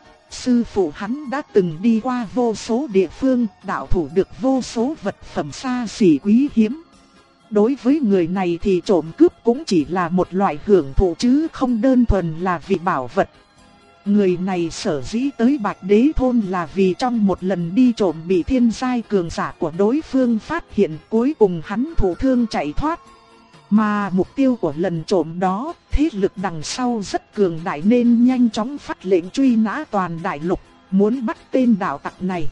Speaker 1: Sư phụ hắn đã từng đi qua vô số địa phương, đạo thủ được vô số vật phẩm xa xỉ quý hiếm. đối với người này thì trộm cướp cũng chỉ là một loại hưởng thụ chứ không đơn thuần là vì bảo vật. Người này sở dĩ tới Bạch Đế Thôn là vì trong một lần đi trộm bị thiên giai cường giả của đối phương phát hiện, cuối cùng hắn thụ thương chạy thoát. Mà mục tiêu của lần trộm đó, thế lực đằng sau rất cường đại nên nhanh chóng phát lệnh truy nã toàn đại lục, muốn bắt tên đạo tặc này.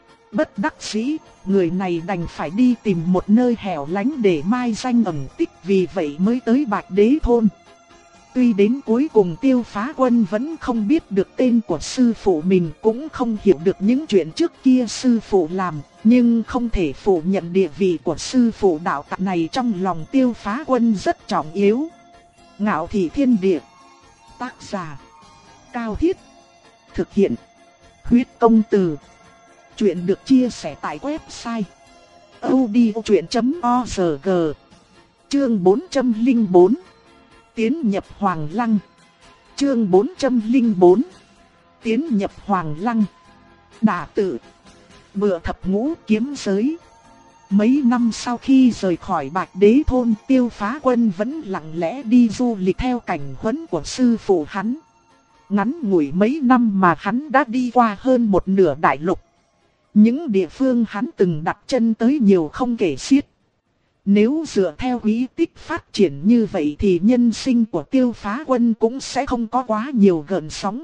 Speaker 1: Bất đắc dĩ, người này đành phải đi tìm một nơi hẻo lánh để mai danh ẩn tích, vì vậy mới tới Bạch Đế Thôn. Tuy đến cuối cùng Tiêu Phá Quân vẫn không biết được tên của sư phụ mình, cũng không hiểu được những chuyện trước kia sư phụ làm, nhưng không thể phủ nhận địa vị của sư phụ đạo tặc này trong lòng Tiêu Phá Quân rất trọng yếu. Ngạo Thị Thiên Địa. Tác giả: Cao Thiết. Thực hiện: Huyết Công Từ. Chuyện được chia sẻ tại website audiochuyện chấm org. Chương bốn trăm lẻ bốn. Tiến nhập Hoàng Lăng. Chương bốn trăm lẻ bốn. Tiến nhập Hoàng Lăng. Đả tự. Bựa thập ngũ kiếm giới. Mấy năm sau khi rời khỏi Bạch Đế Thôn, Tiêu Phá Quân vẫn lặng lẽ đi du lịch theo cảnh huấn của sư phụ hắn. Ngắn ngủi mấy năm mà hắn đã đi qua hơn một nửa đại lục. Những địa phương hắn từng đặt chân tới nhiều không kể xiết. Nếu dựa theo quý tích phát triển như vậy thì nhân sinh của Tiêu Phá Quân cũng sẽ không có quá nhiều gợn sóng.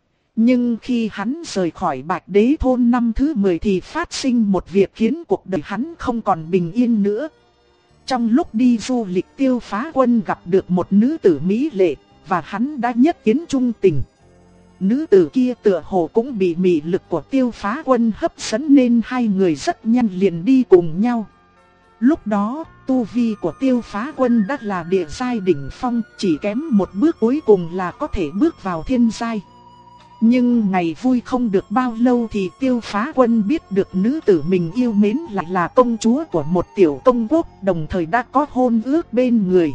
Speaker 1: Nhưng khi hắn rời khỏi Bạch Đế Thôn năm thứ mười thì phát sinh một việc khiến cuộc đời hắn không còn bình yên nữa. Trong lúc đi du lịch, Tiêu Phá Quân gặp được một nữ tử mỹ lệ, và hắn đã nhất kiến chung tình. Nữ tử kia tựa hồ cũng bị mị lực của Tiêu Phá Quân hấp dẫn nên hai người rất nhanh liền đi cùng nhau. Lúc đó, tu vi của Tiêu Phá Quân đã là địa giai đỉnh phong, chỉ kém một bước cuối cùng là có thể bước vào thiên giai. Nhưng ngày vui không được bao lâu thì Tiêu Phá Quân biết được nữ tử mình yêu mến lại là công chúa của một tiểu công quốc, đồng thời đã có hôn ước bên người.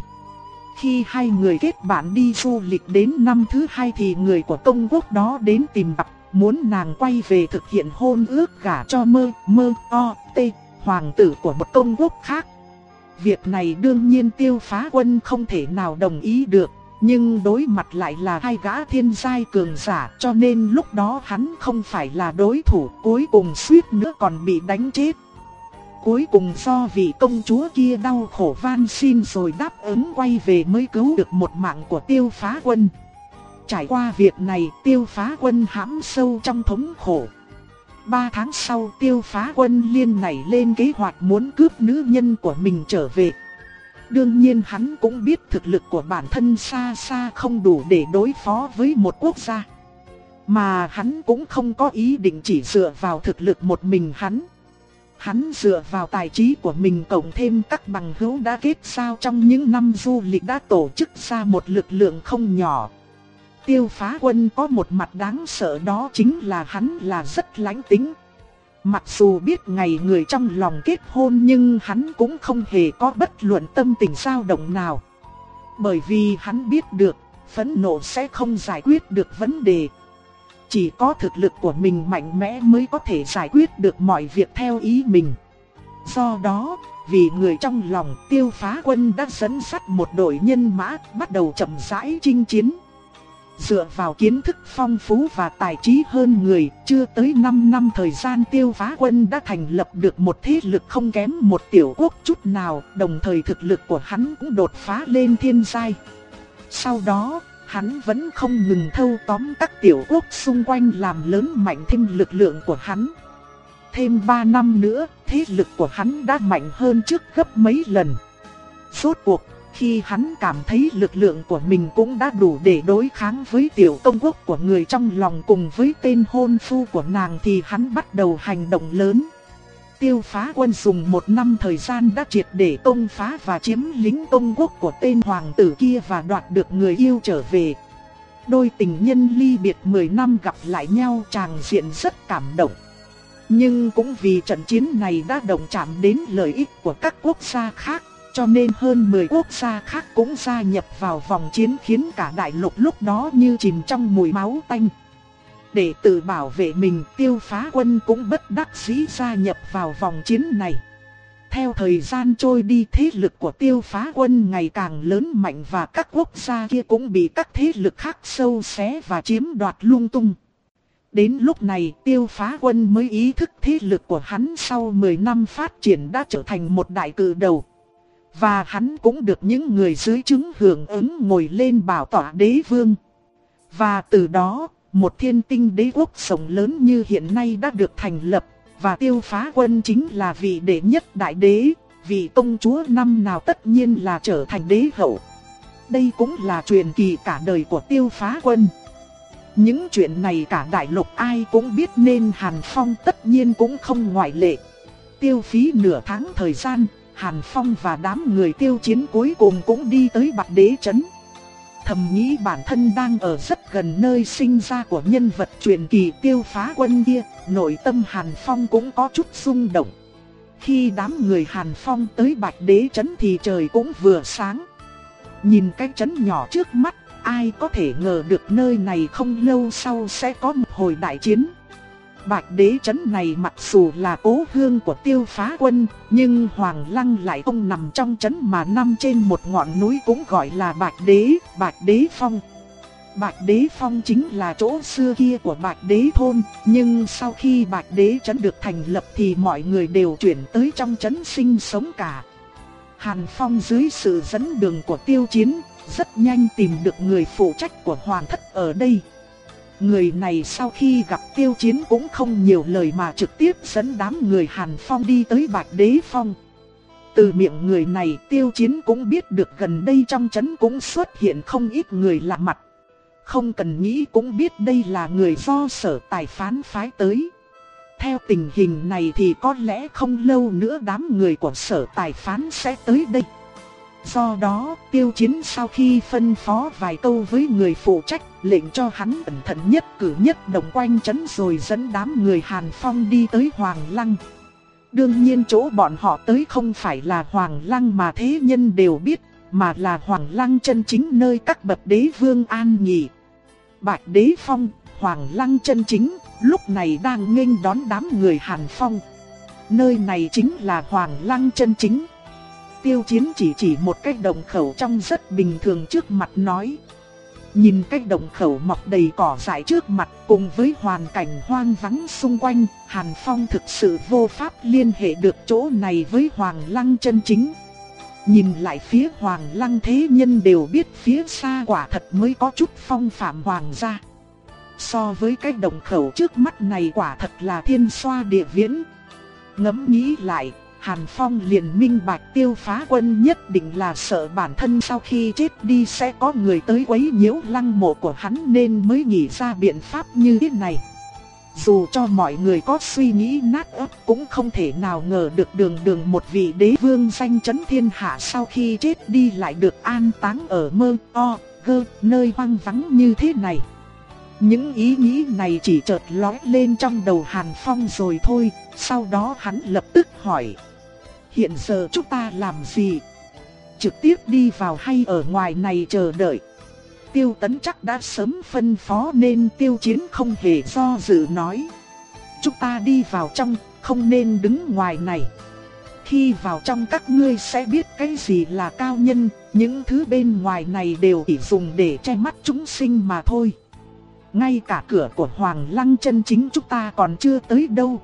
Speaker 1: Khi hai người kết bạn đi du lịch đến năm thứ hai thì người của công quốc đó đến tìm gặp, muốn nàng quay về thực hiện hôn ước gả cho mơ, mơ, o, tê, hoàng tử của một công quốc khác. Việc này đương nhiên Tiêu Phá Quân không thể nào đồng ý được, nhưng đối mặt lại là hai gã thiên giai cường giả, cho nên lúc đó hắn không phải là đối thủ, cuối cùng suýt nữa còn bị đánh chết. Cuối cùng do vị công chúa kia đau khổ van xin rồi đáp ứng quay về mới cứu được một mạng của Tiêu Phá Quân. Trải qua việc này, Tiêu Phá Quân hãm sâu trong thống khổ. Ba tháng sau, Tiêu Phá Quân liên nảy lên kế hoạch muốn cướp nữ nhân của mình trở về. Đương nhiên hắn cũng biết thực lực của bản thân xa xa không đủ để đối phó với một quốc gia. Mà hắn cũng không có ý định chỉ dựa vào thực lực một mình hắn. Hắn dựa vào tài trí của mình cộng thêm các bằng hữu đã kết giao trong những năm du lịch đã tổ chức ra một lực lượng không nhỏ. Tiêu Phá Quân có một mặt đáng sợ, đó chính là hắn là rất lãnh tính. Mặc dù biết ngày người trong lòng kết hôn nhưng hắn cũng không hề có bất luận tâm tình dao động nào. Bởi vì hắn biết được, phẫn nộ sẽ không giải quyết được vấn đề. Chỉ có thực lực của mình mạnh mẽ mới có thể giải quyết được mọi việc theo ý mình. Do đó, vì người trong lòng, Tiêu Phá Quân đã dẫn dắt một đội nhân mã bắt đầu chậm rãi chinh chiến. Dựa vào kiến thức phong phú và tài trí hơn người, chưa tới năm năm thời gian Tiêu Phá Quân đã thành lập được một thế lực không kém một tiểu quốc chút nào, đồng thời thực lực của hắn cũng đột phá lên thiên giai. Sau đó, hắn vẫn không ngừng thâu tóm các tiểu quốc xung quanh làm lớn mạnh thêm lực lượng của hắn. Thêm ba năm nữa, thế lực của hắn đã mạnh hơn trước gấp mấy lần. Rốt cuộc, khi hắn cảm thấy lực lượng của mình cũng đã đủ để đối kháng với tiểu công quốc của người trong lòng cùng với tên hôn phu của nàng thì hắn bắt đầu hành động lớn. Tiêu Phá Quân dùng một năm thời gian đã triệt để công phá và chiếm lĩnh công quốc của tên hoàng tử kia và đoạt được người yêu trở về. Đôi tình nhân ly biệt mười năm gặp lại nhau, tràng diện rất cảm động. Nhưng cũng vì trận chiến này đã động chạm đến lợi ích của các quốc gia khác, cho nên hơn mười quốc gia khác cũng gia nhập vào vòng chiến, khiến cả đại lục lúc đó như chìm trong mùi máu tanh. Để tự bảo vệ mình, Tiêu Phá Quân cũng bất đắc dĩ gia nhập vào vòng chiến này. Theo thời gian trôi đi, thế lực của Tiêu Phá Quân ngày càng lớn mạnh và các quốc gia kia cũng bị các thế lực khác sâu xé và chiếm đoạt lung tung. Đến lúc này Tiêu Phá Quân mới ý thức thế lực của hắn sau mười năm phát triển đã trở thành một đại cự đầu. Và hắn cũng được những người dưới trướng hưởng ứng ngồi lên bảo tọa đế vương. Và từ đó, một thiên tinh đế quốc rộng lớn như hiện nay đã được thành lập. Và Tiêu Phá Quân chính là vị đệ nhất đại đế, vị công chúa năm nào tất nhiên là trở thành đế hậu. Đây cũng là truyền kỳ cả đời của Tiêu Phá Quân. Những chuyện này cả đại lục ai cũng biết nên Hàn Phong tất nhiên cũng không ngoại lệ. Tiêu phí nửa tháng thời gian, Hàn Phong và đám người Tiêu Chiến cuối cùng cũng đi tới Bạch Đế Trấn. Thầm nghĩ bản thân đang ở rất gần nơi sinh ra của nhân vật truyền kỳ Tiêu Phá Quân kia, nội tâm Hàn Phong cũng có chút rung động. Khi đám người Hàn Phong tới Bạch Đế Trấn thì trời cũng vừa sáng. Nhìn cái trấn nhỏ trước mắt, ai có thể ngờ được nơi này không lâu sau sẽ có một hồi đại chiến. Bạch Đế Trấn này mặc dù là cố hương của Tiêu Phá Quân, nhưng Hoàng Lăng lại không nằm trong trấn mà nằm trên một ngọn núi cũng gọi là Bạch Đế, Bạch Đế Phong. Bạch Đế Phong chính là chỗ xưa kia của Bạch Đế Thôn, nhưng sau khi Bạch Đế Trấn được thành lập thì mọi người đều chuyển tới trong trấn sinh sống cả. Hàn Phong dưới sự dẫn đường của Tiêu Chiến, rất nhanh tìm được người phụ trách của Hoàng thất ở đây. Người này sau khi gặp Tiêu Chiến cũng không nhiều lời mà trực tiếp dẫn đám người Hàn Phong đi tới Bạch Đế Phong. Từ miệng người này Tiêu Chiến cũng biết được gần đây trong trấn cũng xuất hiện không ít người lạ mặt. Không cần nghĩ cũng biết đây là người do Sở Tài phán phái tới. Theo tình hình này thì có lẽ không lâu nữa đám người của Sở Tài phán sẽ tới đây. Do đó, Tiêu Chiến sau khi phân phó vài câu với người phụ trách, lệnh cho hắn cẩn thận nhất cử nhất động quanh trấn rồi dẫn đám người Hàn Phong đi tới Hoàng Lăng. Đương nhiên chỗ bọn họ tới không phải là Hoàng Lăng mà thế nhân đều biết, mà là Hoàng Lăng chân chính nơi các bậc đế vương an nghỉ. Bạch Đế Phong, Hoàng Lăng chân chính, lúc này đang nghênh đón đám người Hàn Phong. Nơi này chính là Hoàng Lăng chân chính. Tiêu Chiến chỉ chỉ một cái động khẩu trong rất bình thường trước mặt nói. Nhìn cái động khẩu mọc đầy cỏ dại trước mặt cùng với hoàn cảnh hoang vắng xung quanh, Hàn Phong thực sự vô pháp liên hệ được chỗ này với Hoàng Lăng chân chính. Nhìn lại phía Hoàng Lăng thế nhân đều biết phía xa quả thật mới có chút phong phạm hoàng gia. So với cái động khẩu trước mắt này quả thật là thiên xoa địa viễn. Ngẫm nghĩ lại, Hàn Phong liền minh bạch Tiêu Phá Quân nhất định là sợ bản thân sau khi chết đi sẽ có người tới quấy nhiễu lăng mộ của hắn nên mới nghĩ ra biện pháp như thế này. Dù cho mọi người có suy nghĩ nát óc cũng không thể nào ngờ được đường đường một vị đế vương danh chấn thiên hạ sau khi chết đi lại được an táng ở mơ o gơ nơi hoang vắng như thế này. Những ý nghĩ này chỉ chợt lóe lên trong đầu Hàn Phong rồi thôi, sau đó hắn lập tức hỏi. Hiện giờ chúng ta làm gì? Trực tiếp đi vào hay ở ngoài này chờ đợi? Tiêu Tấn chắc đã sớm phân phó nên Tiêu Chiến không hề do dự nói. Chúng ta đi vào trong, không nên đứng ngoài này. Khi vào trong các ngươi sẽ biết cái gì là cao nhân, những thứ bên ngoài này đều chỉ dùng để che mắt chúng sinh mà thôi. Ngay cả cửa của Hoàng Lăng chân chính chúng ta còn chưa tới đâu.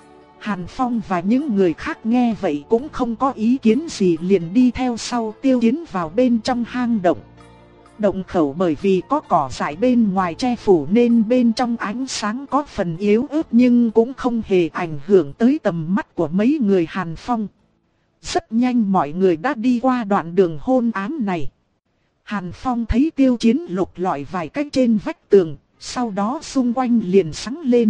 Speaker 1: Hàn Phong và những người khác nghe vậy cũng không có ý kiến gì liền đi theo sau Tiêu Chiến vào bên trong hang động. Động khẩu bởi vì có cỏ dại bên ngoài che phủ nên bên trong ánh sáng có phần yếu ớt nhưng cũng không hề ảnh hưởng tới tầm mắt của mấy người Hàn Phong. Rất nhanh mọi người đã đi qua đoạn đường hôn ám này. Hàn Phong thấy Tiêu Chiến lục lọi vài cách trên vách tường, sau đó xung quanh liền sáng lên.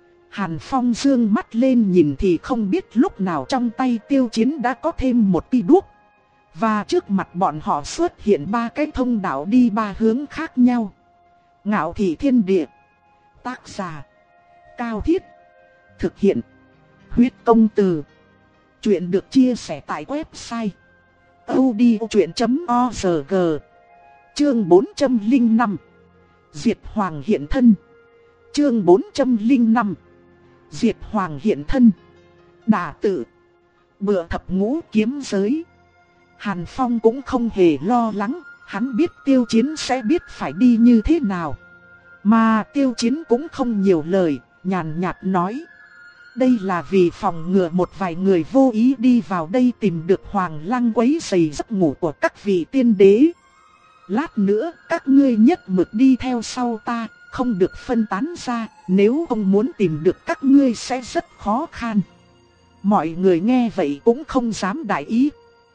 Speaker 1: Hàn Phong dương mắt lên nhìn thì không biết lúc nào trong tay Tiêu Chiến đã có thêm một cây đuốc. Và trước mặt bọn họ xuất hiện ba cái thông đạo đi ba hướng khác nhau. Ngạo Thị Thiên Địa. Tác giả Cao Thiết. Thực hiện Huyết Công Từ. Chuyện được chia sẻ tại website audiochuyện chấm org. Chương bốn trăm lẻ năm. Diệt Hoàng hiện thân. Chương bốn trăm lẻ năm. Diệt Hoàng hiện thân. Đả tự. Bựa thập ngũ kiếm giới. Hàn Phong cũng không hề lo lắng, hắn biết Tiêu Chiến sẽ biết phải đi như thế nào. Mà Tiêu Chiến cũng không nhiều lời, nhàn nhạt nói. Đây là vì phòng ngừa một vài người vô ý đi vào đây tìm được Hoàng Lăng quấy rầy giấc ngủ của các vị tiên đế. Lát nữa các ngươi nhất mực đi theo sau ta, không được phân tán ra, nếu không muốn tìm được các ngươi sẽ rất khó khăn. Mọi người nghe vậy cũng không dám đại ý.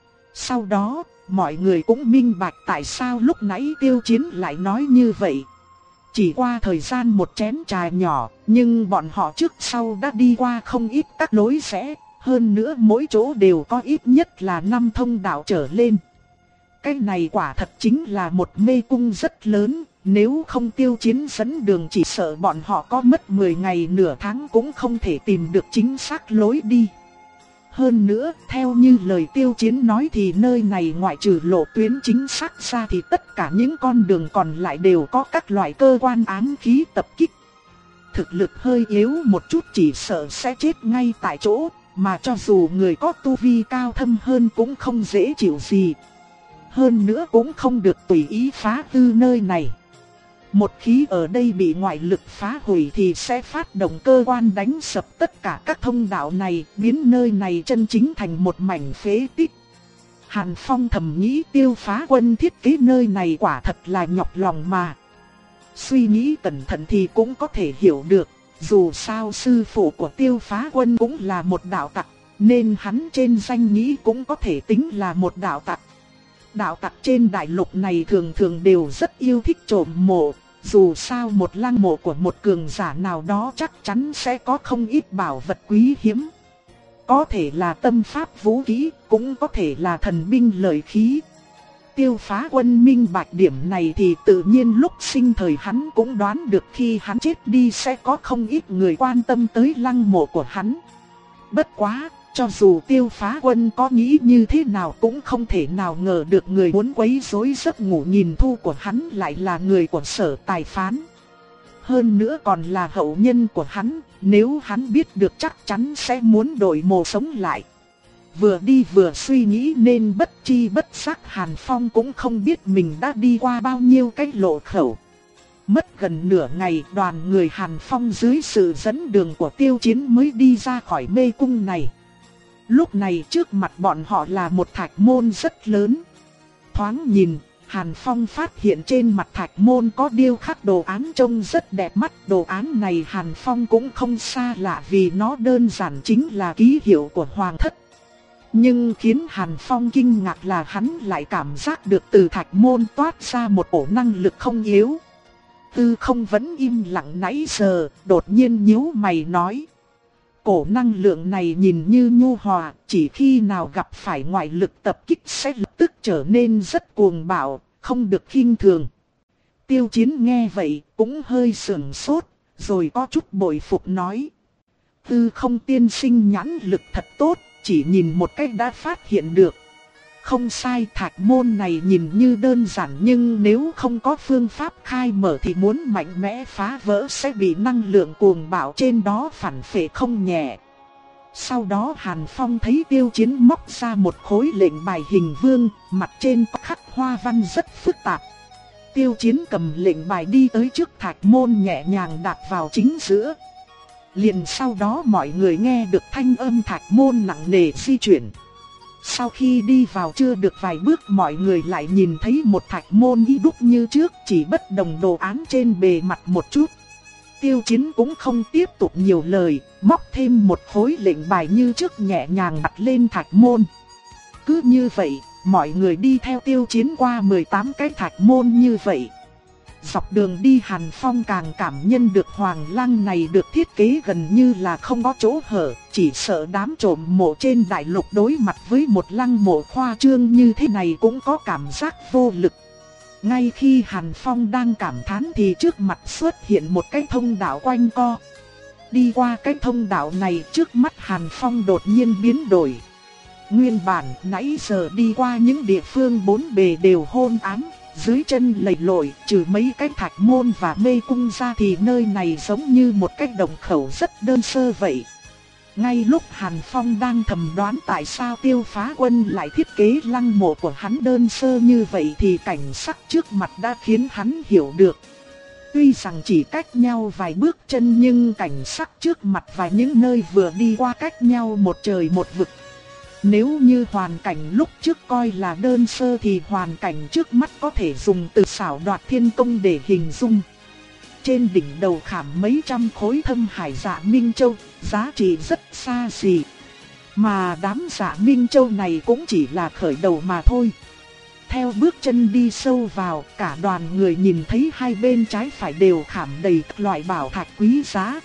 Speaker 1: Sau đó, mọi người cũng minh bạch tại sao lúc nãy Tiêu Chiến lại nói như vậy. Chỉ qua thời gian một chén trà nhỏ, nhưng bọn họ trước sau đã đi qua không ít các lối rẽ, hơn nữa mỗi chỗ đều có ít nhất là năm thông đạo trở lên. Cái này quả thật chính là một mê cung rất lớn, nếu không Tiêu Chiến dẫn đường chỉ sợ bọn họ có mất mười ngày nửa tháng cũng không thể tìm được chính xác lối đi. Hơn nữa, theo như lời Tiêu Chiến nói thì nơi này ngoại trừ lộ tuyến chính xác ra thì tất cả những con đường còn lại đều có các loại cơ quan ám khí tập kích. Thực lực hơi yếu một chút chỉ sợ sẽ chết ngay tại chỗ, mà cho dù người có tu vi cao thâm hơn cũng không dễ chịu gì. Hơn nữa cũng không được tùy ý phá hư nơi này. Một khi ở đây bị ngoại lực phá hủy thì sẽ phát động cơ quan đánh sập tất cả các thông đạo này, biến nơi này chân chính thành một mảnh phế tích. Hàn Phong thầm nghĩ Tiêu Phá Quân thiết kế nơi này quả thật là nhọc lòng mà. Suy nghĩ cẩn thận thì cũng có thể hiểu được, dù sao sư phụ của Tiêu Phá Quân cũng là một đạo tặc, nên hắn trên danh nghĩa cũng có thể tính là một đạo tặc. Đạo tặc trên đại lục này thường thường đều rất yêu thích trộm mộ, dù sao một lăng mộ của một cường giả nào đó chắc chắn sẽ có không ít bảo vật quý hiếm. Có thể là tâm pháp vũ khí, cũng có thể là thần binh lợi khí. Tiêu Phá Quân minh bạch điểm này thì tự nhiên lúc sinh thời hắn cũng đoán được khi hắn chết đi sẽ có không ít người quan tâm tới lăng mộ của hắn. Bất quá, cho dù Tiêu Phá Quân có nghĩ như thế nào cũng không thể nào ngờ được người muốn quấy rối giấc ngủ nhìn thu của hắn lại là người của Sở Tài Phán. Hơn nữa còn là hậu nhân của hắn, nếu hắn biết được chắc chắn sẽ muốn đổi mồ sống lại. Vừa đi vừa suy nghĩ nên bất chi bất giác Hàn Phong cũng không biết mình đã đi qua bao nhiêu cái lộ khẩu. Mất gần nửa ngày đoàn người Hàn Phong dưới sự dẫn đường của Tiêu Chiến mới đi ra khỏi mê cung này. Lúc này trước mặt bọn họ là một thạch môn rất lớn. Thoáng nhìn, Hàn Phong phát hiện trên mặt thạch môn có điêu khắc đồ án trông rất đẹp mắt. Đồ án này Hàn Phong cũng không xa lạ vì nó đơn giản chính là ký hiệu của Hoàng Thất. Nhưng khiến Hàn Phong kinh ngạc là hắn lại cảm giác được từ thạch môn toát ra một ổ năng lực không yếu. Tư không vẫn im lặng nãy giờ, đột nhiên nhíu mày nói. Cổ năng lượng này nhìn như nhu hòa, chỉ khi nào gặp phải ngoại lực tập kích sẽ lập tức trở nên rất cuồng bạo, không được khinh thường. Tiêu Chiến nghe vậy, cũng hơi sửng sốt, rồi có chút bội phục nói. Tư không tiên sinh nhãn lực thật tốt, chỉ nhìn một cách đã phát hiện được. Không sai, thạch môn này nhìn như đơn giản nhưng nếu không có phương pháp khai mở thì muốn mạnh mẽ phá vỡ sẽ bị năng lượng cuồng bạo trên đó phản phệ không nhẹ. Sau đó Hàn Phong thấy Tiêu Chiến móc ra một khối lệnh bài hình vương, mặt trên có khắc hoa văn rất phức tạp. Tiêu Chiến cầm lệnh bài đi tới trước thạch môn nhẹ nhàng đặt vào chính giữa. Liền sau đó mọi người nghe được thanh âm thạch môn nặng nề di chuyển. Sau khi đi vào chưa được vài bước mọi người lại nhìn thấy một thạch môn y đúc như trước, chỉ bất đồng đồ án trên bề mặt một chút. Tiêu Chiến cũng không tiếp tục nhiều lời, móc thêm một khối lệnh bài như trước nhẹ nhàng đặt lên thạch môn. Cứ như vậy, mọi người đi theo Tiêu Chiến qua mười tám cái thạch môn như vậy. Dọc đường đi Hàn Phong càng cảm nhận được Hoàng Lăng này được thiết kế gần như là không có chỗ hở, chỉ sợ đám trộm mộ trên đại lục đối mặt với một lăng mộ khoa trương như thế này cũng có cảm giác vô lực. Ngay khi Hàn Phong đang cảm thán thì trước mặt xuất hiện một cái thông đạo quanh co. Đi qua cái thông đạo này trước mắt Hàn Phong đột nhiên biến đổi. Nguyên bản nãy giờ đi qua những địa phương bốn bề đều hôn ám, dưới chân lầy lội, trừ mấy cái thạch môn và mê cung ra thì nơi này giống như một cái đồng khẩu rất đơn sơ vậy. Ngay lúc Hàn Phong đang thầm đoán tại sao Tiêu Phá Quân lại thiết kế lăng mộ của hắn đơn sơ như vậy thì cảnh sắc trước mặt đã khiến hắn hiểu được. Tuy rằng chỉ cách nhau vài bước chân nhưng cảnh sắc trước mặt và những nơi vừa đi qua cách nhau một trời một vực. Nếu như hoàn cảnh lúc trước coi là đơn sơ thì hoàn cảnh trước mắt có thể dùng từ xảo đoạt thiên công để hình dung. Trên đỉnh đầu khảm mấy trăm khối thâm hải dạ minh châu, giá trị rất xa xỉ. Mà đám dạ minh châu này cũng chỉ là khởi đầu mà thôi. Theo bước chân đi sâu vào, cả đoàn người nhìn thấy hai bên trái phải đều khảm đầy các loại bảo thạch quý giá.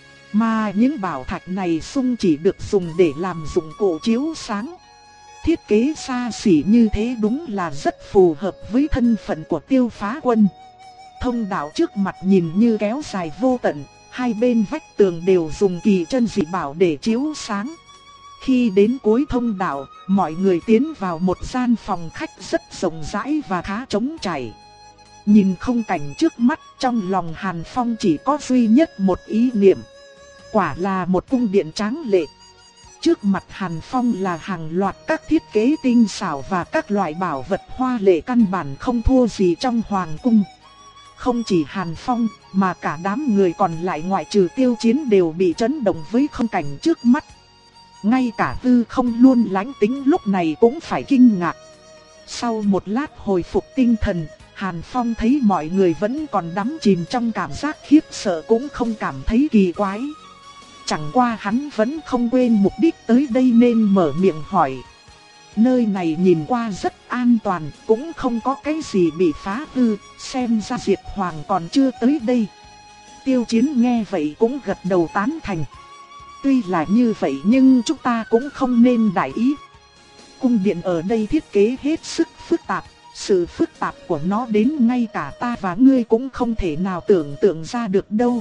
Speaker 1: Mà những bảo thạch này sung chỉ được dùng để làm dụng cụ chiếu sáng. Thiết kế xa xỉ như thế đúng là rất phù hợp với thân phận của Tiêu Phá Quân. Thông đạo trước mặt nhìn như kéo dài vô tận, hai bên vách tường đều dùng kỳ chân dị bảo để chiếu sáng. Khi đến cuối thông đạo, mọi người tiến vào một gian phòng khách rất rộng rãi và khá trống trải. Nhìn khung cảnh trước mắt, trong lòng Hàn Phong chỉ có duy nhất một ý niệm. Quả là một cung điện tráng lệ. Trước mặt Hàn Phong là hàng loạt các thiết kế tinh xảo và các loại bảo vật hoa lệ căn bản không thua gì trong hoàng cung. Không chỉ Hàn Phong, mà cả đám người còn lại ngoại trừ Tiêu Chiến đều bị chấn động với khung cảnh trước mắt. Ngay cả Tư Không luôn lánh tính lúc này cũng phải kinh ngạc. Sau một lát hồi phục tinh thần, Hàn Phong thấy mọi người vẫn còn đắm chìm trong cảm giác khiếp sợ cũng không cảm thấy kỳ quái. Chẳng qua hắn vẫn không quên mục đích tới đây nên mở miệng hỏi. Nơi này nhìn qua rất an toàn, cũng không có cái gì bị phá hư, xem ra Diệt Hoàng còn chưa tới đây. Tiêu Chiến nghe vậy cũng gật đầu tán thành. Tuy là như vậy nhưng chúng ta cũng không nên đại ý. Cung điện ở đây thiết kế hết sức phức tạp, sự phức tạp của nó đến ngay cả ta và ngươi cũng không thể nào tưởng tượng ra được đâu.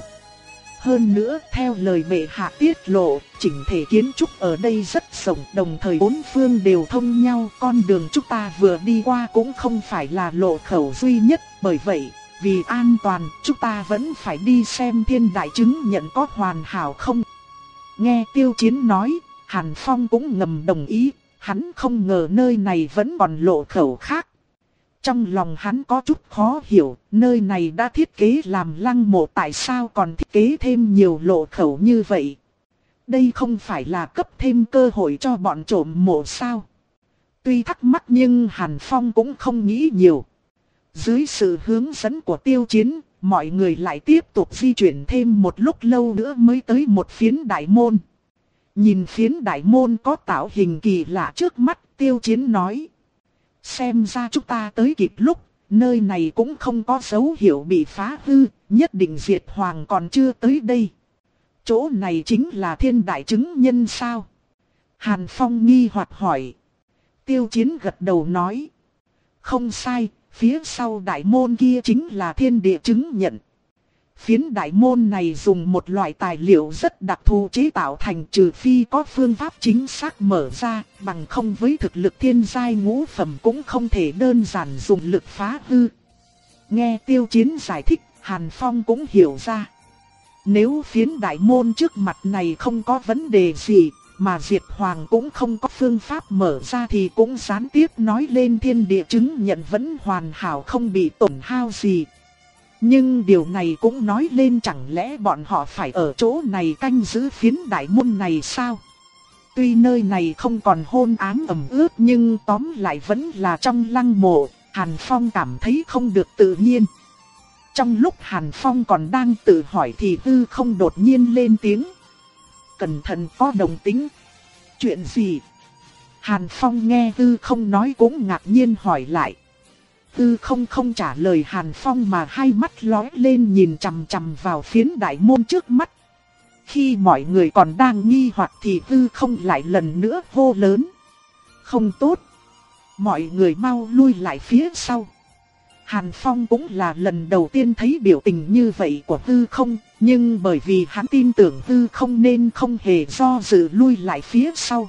Speaker 1: Hơn nữa, theo lời bệ hạ tiết lộ, chỉnh thể kiến trúc ở đây rất rộng, đồng thời bốn phương đều thông nhau, con đường chúng ta vừa đi qua cũng không phải là lộ khẩu duy nhất, bởi vậy, vì an toàn, chúng ta vẫn phải đi xem thiên đại chứng nhận có hoàn hảo không. Nghe Tiêu Chiến nói, Hàn Phong cũng ngầm đồng ý, hắn không ngờ nơi này vẫn còn lộ khẩu khác. Trong lòng hắn có chút khó hiểu, nơi này đã thiết kế làm lăng mộ tại sao còn thiết kế thêm nhiều lộ khẩu như vậy. Đây không phải là cấp thêm cơ hội cho bọn trộm mộ sao? Tuy thắc mắc nhưng Hàn Phong cũng không nghĩ nhiều. Dưới sự hướng dẫn của Tiêu Chiến, mọi người lại tiếp tục di chuyển thêm một lúc lâu nữa mới tới một phiến đại môn. Nhìn phiến đại môn có tạo hình kỳ lạ trước mắt, Tiêu Chiến nói. Xem ra chúng ta tới kịp lúc, nơi này cũng không có dấu hiệu bị phá hư, nhất định Diệt Hoàng còn chưa tới đây. Chỗ này chính là thiên đại chứng nhân sao? Hàn Phong nghi hoặc hỏi. Tiêu Chiến gật đầu nói. Không sai, phía sau đại môn kia chính là thiên địa chứng nhận. Phiến đại môn này dùng một loại tài liệu rất đặc thù chế tạo thành, trừ phi có phương pháp chính xác mở ra, bằng không với thực lực thiên giai ngũ phẩm cũng không thể đơn giản dùng lực phá hư. Nghe Tiêu Chiến giải thích, Hàn Phong cũng hiểu ra. Nếu phiến đại môn trước mặt này không có vấn đề gì, mà Diệt Hoàng cũng không có phương pháp mở ra thì cũng gián tiếp nói lên thiên địa chứng nhận vẫn hoàn hảo không bị tổn hao gì. Nhưng điều này cũng nói lên chẳng lẽ bọn họ phải ở chỗ này canh giữ phiến đại môn này sao? Tuy nơi này không còn hôn ám ẩm ướt nhưng tóm lại vẫn là trong lăng mộ, Hàn Phong cảm thấy không được tự nhiên. Trong lúc Hàn Phong còn đang tự hỏi thì Tư Không đột nhiên lên tiếng. Cẩn thận có đồng tính. Chuyện gì? Hàn Phong nghe Tư Không nói cũng ngạc nhiên hỏi lại. Tư Không không trả lời Hàn Phong mà hai mắt lóe lên nhìn chằm chằm vào phiến đại môn trước mắt. Khi mọi người còn đang nghi hoặc thì Tư Không lại lần nữa hô lớn. Không tốt. Mọi người mau lui lại phía sau. Hàn Phong cũng là lần đầu tiên thấy biểu tình như vậy của Tư Không, nhưng bởi vì hắn tin tưởng Tư Không nên không hề do dự lui lại phía sau.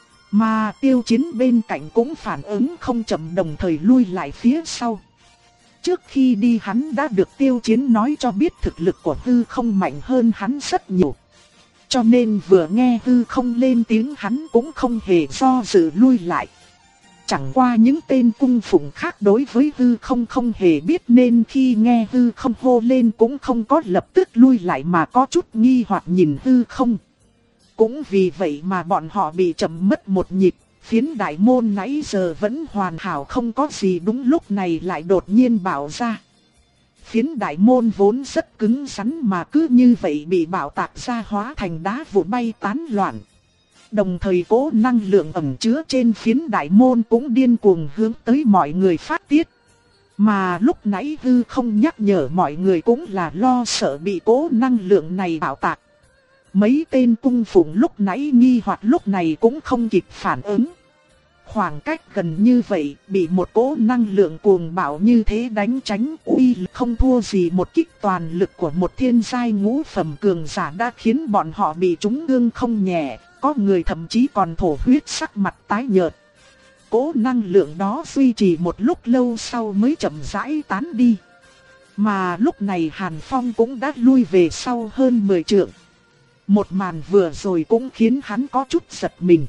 Speaker 1: Mà Tiêu Chiến bên cạnh cũng phản ứng không chậm đồng thời lui lại phía sau. Trước khi đi hắn đã được Tiêu Chiến nói cho biết thực lực của Tư Không mạnh hơn hắn rất nhiều. cho nên vừa nghe hư không lên tiếng hắn cũng không hề do dự lui lại. Chẳng qua những tên cung phụng khác đối với hư không không hề biết nên khi nghe hư không hô lên cũng không có lập tức lui lại mà có chút nghi hoặc nhìn hư không. Cũng vì vậy mà bọn họ bị chậm mất một nhịp, phiến đại môn nãy giờ vẫn hoàn hảo không có gì đúng lúc này lại đột nhiên bạo ra. Phiến đại môn vốn rất cứng rắn mà cứ như vậy bị bạo tạc ra hóa thành đá vụn bay tán loạn. Đồng thời cố năng lượng ẩn chứa trên phiến đại môn cũng điên cuồng hướng tới mọi người phát tiết. Mà lúc nãy hư không nhắc nhở mọi người cũng là lo sợ bị cố năng lượng này bạo tạc. Mấy tên cung phụng lúc nãy nghi hoặc lúc này cũng không kịp phản ứng. Khoảng cách gần như vậy, bị một cỗ năng lượng cuồng bạo như thế đánh tránh uy lực không thua gì một kích toàn lực của một thiên giai ngũ phẩm cường giả đã khiến bọn họ bị trúng thương không nhẹ, có người thậm chí còn thổ huyết sắc mặt tái nhợt. Cỗ năng lượng đó duy trì một lúc lâu sau mới chậm rãi tán đi. Mà lúc này Hàn Phong cũng đã lui về sau hơn mười trượng. Một màn vừa rồi cũng khiến hắn có chút giật mình.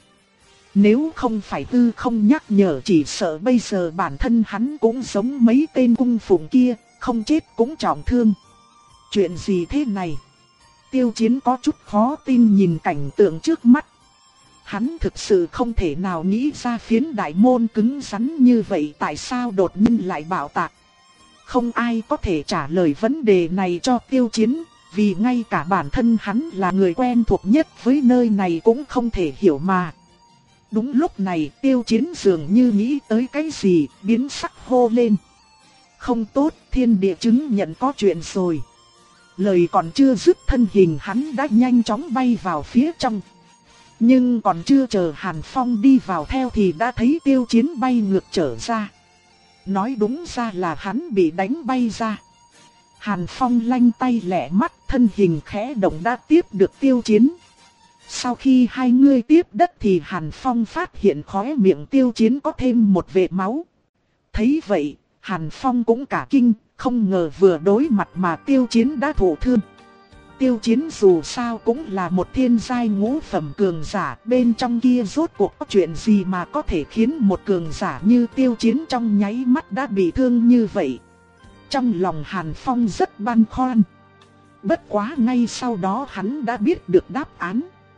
Speaker 1: Nếu không phải hư không nhắc nhở chỉ sợ bây giờ bản thân hắn cũng giống mấy tên cung phụng kia, không chết cũng trọng thương. Chuyện gì thế này? Tiêu Chiến có chút khó tin nhìn cảnh tượng trước mắt. Hắn thực sự không thể nào nghĩ ra phiến đại môn cứng rắn như vậy tại sao đột nhiên lại bạo tạc. Không ai có thể trả lời vấn đề này cho Tiêu Chiến, vì ngay cả bản thân hắn là người quen thuộc nhất với nơi này cũng không thể hiểu mà. Đúng lúc này Tiêu Chiến dường như nghĩ tới cái gì, biến sắc hô lên. Không tốt, thiên địa chứng nhận có chuyện rồi. Lời còn chưa dứt thân hình hắn đã nhanh chóng bay vào phía trong. Nhưng còn chưa chờ Hàn Phong đi vào theo thì đã thấy Tiêu Chiến bay ngược trở ra. Nói đúng ra là hắn bị đánh bay ra. Hàn Phong lanh tay lẹ mắt, thân hình khẽ động đã tiếp được Tiêu Chiến. Sau khi hai người tiếp đất thì Hàn Phong phát hiện khóe miệng Tiêu Chiến có thêm một vệt máu. Thấy vậy, Hàn Phong cũng cả kinh, không ngờ vừa đối mặt mà Tiêu Chiến đã thụ thương. Tiêu Chiến dù sao cũng là một thiên giai ngũ phẩm cường giả, bên trong kia rốt cuộc có chuyện gì mà có thể khiến một cường giả như Tiêu Chiến trong nháy mắt đã bị thương như vậy. Trong lòng Hàn Phong rất băn khoăn. Bất quá ngay sau đó hắn đã biết được đáp án.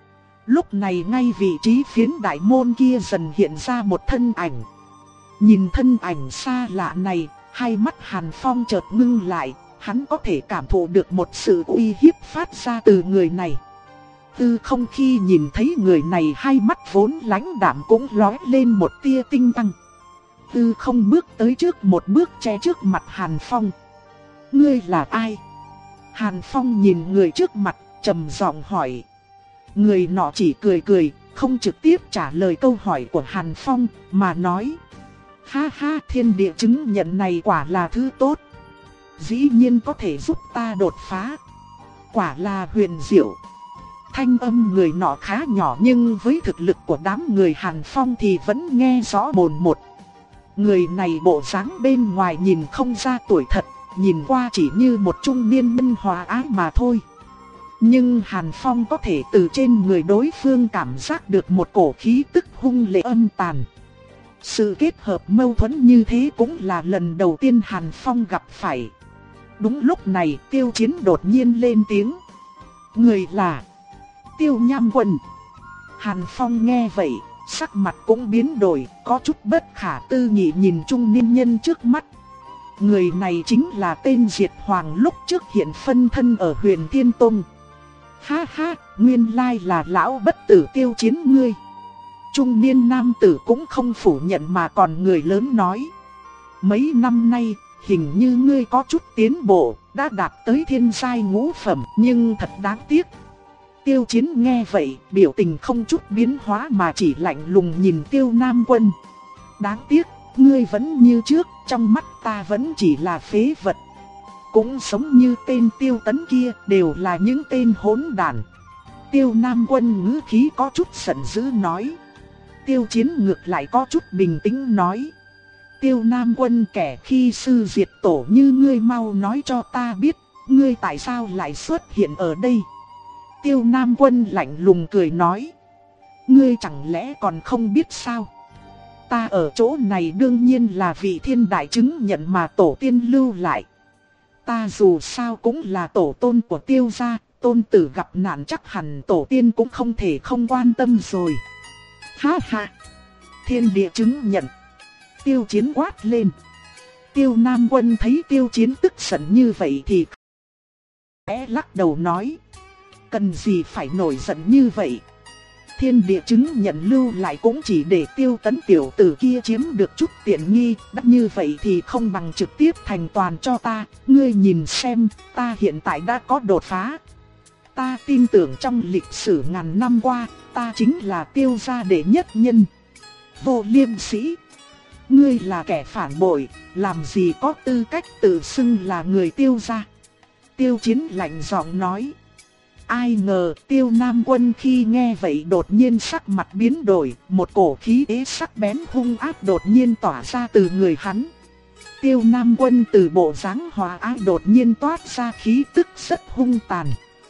Speaker 1: Lúc này ngay vị trí phiến đại môn kia dần hiện ra một thân ảnh. Nhìn thân ảnh xa lạ này, hai mắt Hàn Phong chợt ngưng lại, hắn có thể cảm thụ được một sự uy hiếp phát ra từ người này. Tư không khi nhìn thấy người này hai mắt vốn lãnh đạm cũng lóe lên một tia tinh quang. Tư không bước tới trước một bước che trước mặt Hàn Phong. Ngươi là ai? Hàn Phong nhìn người trước mặt, trầm giọng hỏi. Người nọ chỉ cười cười, không trực tiếp trả lời câu hỏi của Hàn Phong, mà nói. Ha ha, thiên địa chứng nhận này quả là thứ tốt. Dĩ nhiên có thể giúp ta đột phá. Quả là huyền diệu. Thanh âm người nọ khá nhỏ nhưng với thực lực của đám người Hàn Phong thì vẫn nghe rõ mồn một. Người này bộ dáng bên ngoài nhìn không ra tuổi thật, nhìn qua chỉ như một trung niên nhân hòa ái mà thôi. Nhưng Hàn Phong có thể từ trên người đối phương cảm giác được một cổ khí tức hung lệ âm tàn. Sự kết hợp mâu thuẫn như thế cũng là lần đầu tiên Hàn Phong gặp phải. Đúng lúc này Tiêu Chiến đột nhiên lên tiếng. Người là Tiêu Nham Quân. Hàn Phong nghe vậy, sắc mặt cũng biến đổi, có chút bất khả tư nghị nhìn trung niên nhân trước mắt. Người này chính là tên Diệt Hoàng lúc trước hiện phân thân ở Huyền Thiên Tông. Ha ha, nguyên lai là lão bất tử Tiêu Chiến ngươi. Trung niên nam tử cũng không phủ nhận mà còn người lớn nói. Mấy năm nay, hình như ngươi có chút tiến bộ, đã đạt tới thiên giai ngũ phẩm, nhưng thật đáng tiếc. Tiêu Chiến nghe vậy, biểu tình không chút biến hóa mà chỉ lạnh lùng nhìn Tiêu Nam Quân. Đáng tiếc, ngươi vẫn như trước, trong mắt ta vẫn chỉ là phế vật. Cũng giống như tên Tiêu Tấn kia, đều là những tên hỗn đản. Tiêu Nam Quân ngữ khí có chút giận dữ nói. Tiêu Chiến ngược lại có chút bình tĩnh nói. Tiêu Nam Quân, kẻ khi sư diệt tổ như ngươi mau nói cho ta biết, ngươi tại sao lại xuất hiện ở đây? Tiêu Nam Quân lạnh lùng cười nói. Ngươi chẳng lẽ còn không biết sao? Ta ở chỗ này đương nhiên là vị thiên đại chứng nhận mà tổ tiên lưu lại. Ta dù sao cũng là tổ tôn của Tiêu gia, tôn tử gặp nạn chắc hẳn tổ tiên cũng không thể không quan tâm rồi. Ha ha! Thiên địa chứng nhận. Tiêu Chiến quát lên. Tiêu Nam Quân thấy Tiêu Chiến tức giận như vậy thì khẽ lắc đầu nói. Cần gì phải nổi giận như vậy? Thiên địa chứng nhận lưu lại cũng chỉ để Tiêu Tấn tiểu tử kia chiếm được chút tiện nghi, đắt như vậy thì không bằng trực tiếp thành toàn cho ta. Ngươi nhìn xem, ta hiện tại đã có đột phá. Ta tin tưởng trong lịch sử ngàn năm qua, ta chính là Tiêu gia đệ nhất nhân. Vô Liêm Sĩ, ngươi là kẻ phản bội, làm gì có tư cách tự xưng là người Tiêu gia? Tiêu Chiến lạnh giọng nói. Ai ngờ Tiêu Nam Quân khi nghe vậy đột nhiên sắc mặt biến đổi, một cổ khí thế sắc bén hung ác đột nhiên tỏa ra từ người hắn. Tiêu Nam Quân từ bộ dáng hòa ái đột nhiên toát ra khí tức rất hung tàn.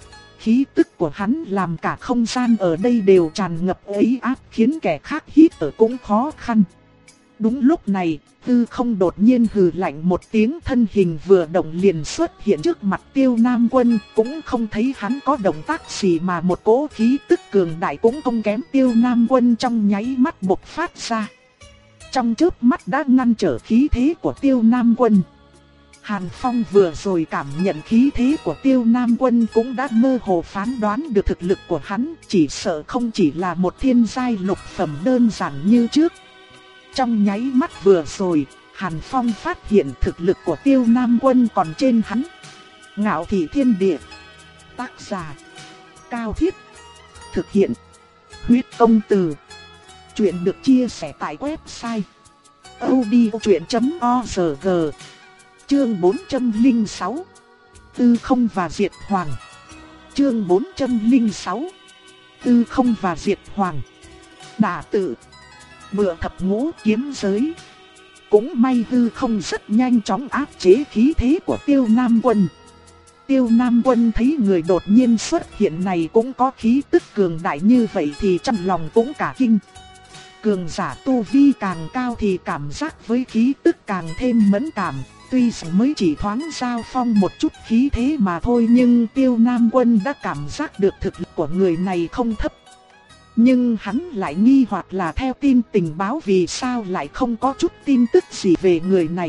Speaker 1: Khí tức của hắn làm cả không gian ở đây đều tràn ngập ấy áp, khiến kẻ khác hít thở cũng khó khăn. Đúng lúc này, Tư Không đột nhiên hừ lạnh một tiếng, thân hình vừa động liền xuất hiện trước mặt Tiêu Nam Quân, cũng không thấy hắn có động tác gì mà một cỗ khí tức cường đại cũng không kém Tiêu Nam Quân trong nháy mắt bộc phát ra. Trong chớp mắt đã ngăn trở khí thế của Tiêu Nam Quân. Hàn Phong vừa rồi cảm nhận khí thế của Tiêu Nam Quân cũng đã mơ hồ phán đoán được thực lực của hắn, chỉ sợ không chỉ là một thiên giai lục phẩm đơn giản như trước. Trong nháy mắt vừa rồi, Hàn Phong phát hiện thực lực của Tiêu Nam Quân còn trên hắn. Ngạo Thị Thiên Địa. Tác giả: Cao Thiết. Thực hiện: Huyết Công Từ. Chuyện được chia sẻ tại website audiochuyện chấm org. Chương bốn trăm lẻ sáu. Tư Không và Diệt Hoàng. Chương bốn trăm lẻ sáu. Tư Không và Diệt Hoàng. Đả tự. Bựa thập ngũ kiếm giới. Cũng may Tư Không rất nhanh chóng áp chế khí thế của Tiêu Nam Quân. Tiêu Nam Quân thấy người đột nhiên xuất hiện này cũng có khí tức cường đại như vậy thì trong lòng cũng cả kinh. Cường giả tu vi càng cao thì cảm giác với khí tức càng thêm mẫn cảm. Tuy rằng mới chỉ thoáng giao phong một chút khí thế mà thôi, nhưng Tiêu Nam Quân đã cảm giác được thực lực của người này không thấp. Nhưng hắn lại nghi hoặc là theo tin tình báo vì sao lại không có chút tin tức gì về người này.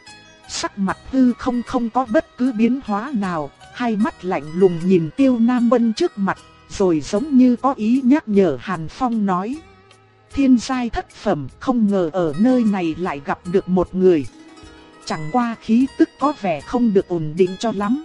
Speaker 1: Sắc mặt Tư Không không có bất cứ biến hóa nào, hai mắt lạnh lùng nhìn Tiêu Nam Quân trước mặt, rồi giống như có ý nhắc nhở Hàn Phong nói. Thiên giai thất phẩm, không ngờ ở nơi này lại gặp được một người. Chẳng qua khí tức có vẻ không được ổn định cho lắm.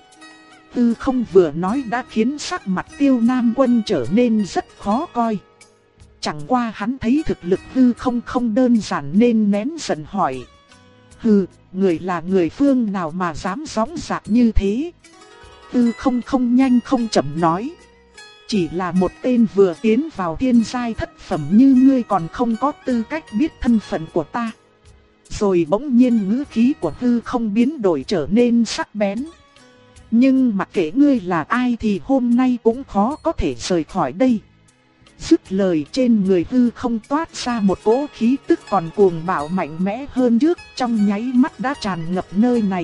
Speaker 1: Tư Không vừa nói đã khiến sắc mặt Tiêu Nam Quân trở nên rất khó coi. Chẳng qua hắn thấy thực lực Tư Không không đơn giản nên nén giận hỏi. Hừ, người là người phương nào mà dám dõng dạc như thế? Tư Không không nhanh không chậm nói. Chỉ là một tên vừa tiến vào thiên giai thất phẩm như ngươi còn không có tư cách biết thân phận của ta. Rồi bỗng nhiên ngữ khí của Tư Không biến đổi trở nên sắc bén. Nhưng mặc kệ ngươi là ai thì hôm nay cũng khó có thể rời khỏi đây. Dứt lời, trên người Tư Không toát ra một cỗ khí tức còn cuồng bạo mạnh mẽ hơn trước, trong nháy mắt đã tràn ngập nơi này.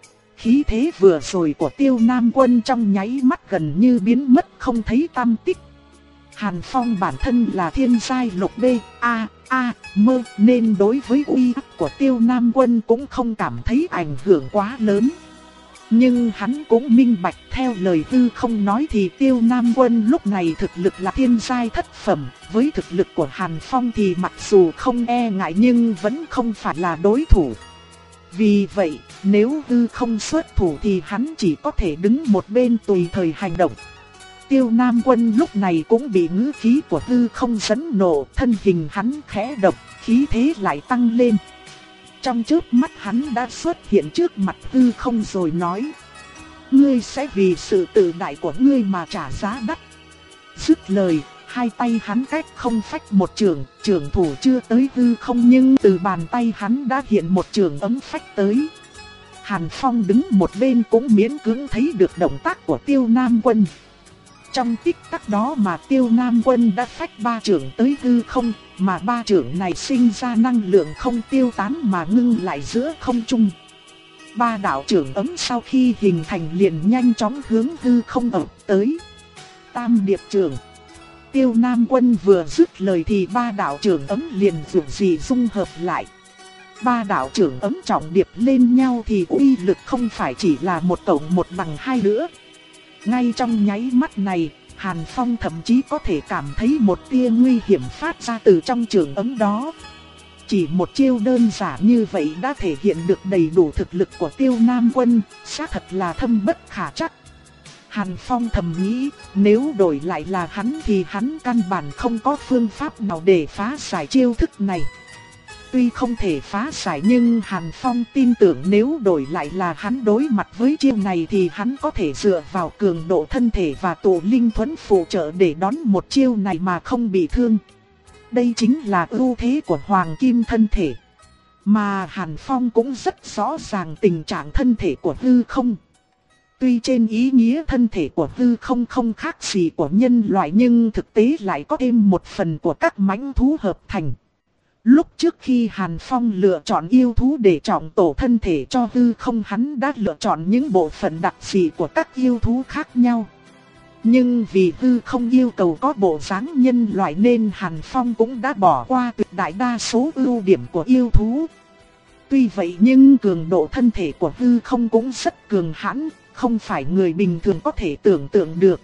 Speaker 1: Khí thế vừa rồi của Tiêu Nam Quân trong nháy mắt gần như biến mất không thấy tăm tích. Hàn Phong bản thân là thiên giai lục B, A, A, mơ, nên đối với uy áp của Tiêu Nam Quân cũng không cảm thấy ảnh hưởng quá lớn. Nhưng hắn cũng minh bạch, theo lời Tư Không nói thì Tiêu Nam Quân lúc này thực lực là thiên giai thất phẩm, với thực lực của Hàn Phong thì mặc dù không e ngại nhưng vẫn không phải là đối thủ. Vì vậy, nếu Tư Không xuất thủ thì hắn chỉ có thể đứng một bên tùy thời hành động. Tiêu Nam Quân lúc này cũng bị ngữ khí của Tư Không dẫn nộ, thân hình hắn khẽ động, khí thế lại tăng lên. Trong chớp mắt hắn đã xuất hiện trước mặt Tư Không rồi nói. Ngươi sẽ vì sự tự đại của ngươi mà trả giá đắt. Dứt lời, hai tay hắn cách không phách một trường, trường thủ chưa tới Tư Không nhưng từ bàn tay hắn đã hiện một trường ấm phách tới. Hàn Phong đứng một bên cũng miễn cưỡng thấy được động tác của Tiêu Nam Quân. Trong tích tắc đó mà Tiêu Nam Quân đã phách ba chưởng tới hư không, mà ba chưởng này sinh ra năng lượng không tiêu tán mà ngưng lại giữa không trung. Ba đạo chưởng ấm sau khi hình thành liền nhanh chóng hướng hư không ập tới. Tam điệp chưởng. Tiêu Nam Quân vừa dứt lời thì ba đạo chưởng ấm liền dường dị dung hợp lại. Ba đạo chưởng ấm trọng điệp lên nhau thì uy lực không phải chỉ là một cộng một bằng hai nữa. Ngay trong nháy mắt này, Hàn Phong thậm chí có thể cảm thấy một tia nguy hiểm phát ra từ trong chưởng ấm đó. Chỉ một chiêu đơn giản như vậy đã thể hiện được đầy đủ thực lực của Tiêu Nam Quân, xác thật là thâm bất khả trắc. Hàn Phong thầm nghĩ, nếu đổi lại là hắn thì hắn căn bản không có phương pháp nào để phá giải chiêu thức này. Tuy không thể phá giải nhưng Hàn Phong tin tưởng nếu đổi lại là hắn đối mặt với chiêu này thì hắn có thể dựa vào cường độ thân thể và tổ linh thuẫn phụ trợ để đón một chiêu này mà không bị thương. Đây chính là ưu thế của Hoàng Kim thân thể. Mà Hàn Phong cũng rất rõ ràng tình trạng thân thể của hư không. Tuy trên ý nghĩa thân thể của hư không không khác gì của nhân loại nhưng thực tế lại có thêm một phần của các mãnh thú hợp thành. Lúc trước khi Hàn Phong lựa chọn yêu thú để trọng tổ thân thể cho hư không, hắn đã lựa chọn những bộ phận đặc dị của các yêu thú khác nhau. Nhưng vì hư không yêu cầu có bộ dáng nhân loại nên Hàn Phong cũng đã bỏ qua tuyệt đại đa số ưu điểm của yêu thú. Tuy vậy nhưng cường độ thân thể của hư không cũng rất cường hãn, không phải người bình thường có thể tưởng tượng được.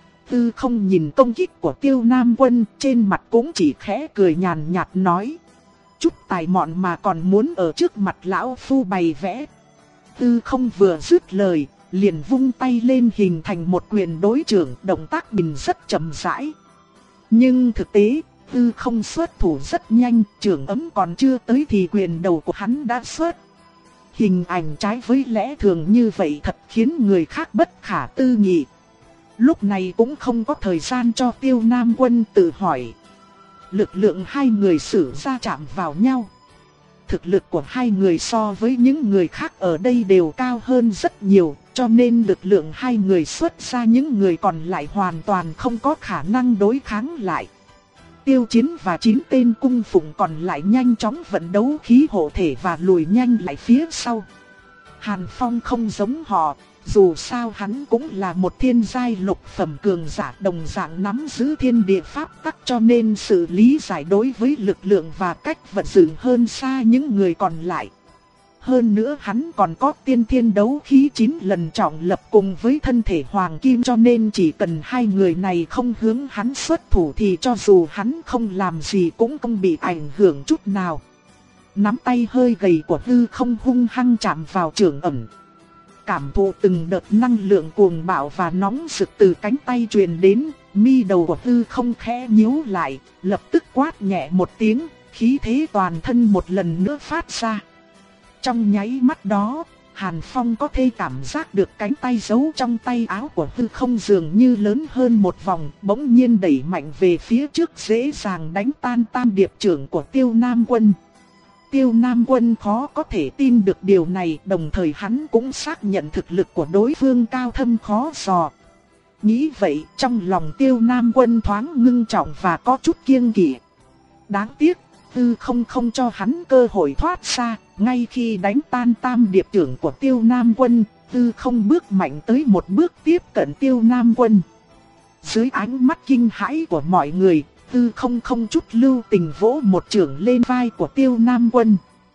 Speaker 1: Hư không nhìn công kích của Tiêu Nam Quân, trên mặt cũng chỉ khẽ cười nhàn nhạt nói: chút tài mọn mà còn muốn ở trước mặt lão phu bày vẽ. Hư không vừa dứt lời, liền vung tay lên hình thành một quyền đối trưởng, động tác bình rất chậm rãi. Nhưng thực tế, hư không xuất thủ rất nhanh, trưởng ấm còn chưa tới thì quyền đầu của hắn đã xuất. Hình ảnh trái với lẽ thường như vậy thật khiến người khác bất khả tư nghị. Lúc này cũng không có thời gian cho Tiêu Nam Quân tự hỏi. Lực lượng hai người sử ra chạm vào nhau. Thực lực của hai người so với những người khác ở đây đều cao hơn rất nhiều, cho nên lực lượng hai người xuất ra những người còn lại hoàn toàn không có khả năng đối kháng lại. Tiêu Chiến và chín tên cung phụng còn lại nhanh chóng vận đấu khí hộ thể và lùi nhanh lại phía sau. Hàn Phong không giống họ, dù sao hắn cũng là một thiên giai lục phẩm cường giả đồng dạng nắm giữ thiên địa pháp tắc, cho nên sự lý giải đối với lực lượng và cách vận dụng hơn xa những người còn lại. Hơn nữa hắn còn có tiên thiên đấu khí chín lần trọng lập cùng với thân thể hoàng kim, cho nên chỉ cần hai người này không hướng hắn xuất thủ thì cho dù hắn không làm gì cũng không bị ảnh hưởng chút nào. Nắm tay hơi gầy của hư không hung hăng chạm vào trường ẩn. Cảm thụ từng đợt năng lượng cuồng bạo và nóng rực từ cánh tay truyền đến, mi đầu của hư không khẽ nhíu lại, lập tức quát nhẹ một tiếng, khí thế toàn thân một lần nữa phát ra. Trong nháy mắt đó, Hàn Phong có thể cảm giác được cánh tay giấu trong tay áo của hư không dường như lớn hơn một vòng, bỗng nhiên đẩy mạnh về phía trước, dễ dàng đánh tan tam điệp trưởng của Tiêu Nam Quân. Tiêu Nam Quân khó có thể tin được điều này, đồng thời hắn cũng xác nhận thực lực của đối phương cao thâm khó dò. Nghĩ vậy, trong lòng Tiêu Nam Quân thoáng ngưng trọng và có chút kiêng kỵ. Đáng tiếc, hư không không cho hắn cơ hội thoát ra, ngay khi đánh tan tam điệp trưởng của Tiêu Nam Quân, hư không bước mạnh tới một bước tiếp cận Tiêu Nam Quân. Dưới ánh mắt kinh hãi của mọi người, hư không không chút lưu tình vỗ một chưởng lên vai của Tiêu Nam Quân.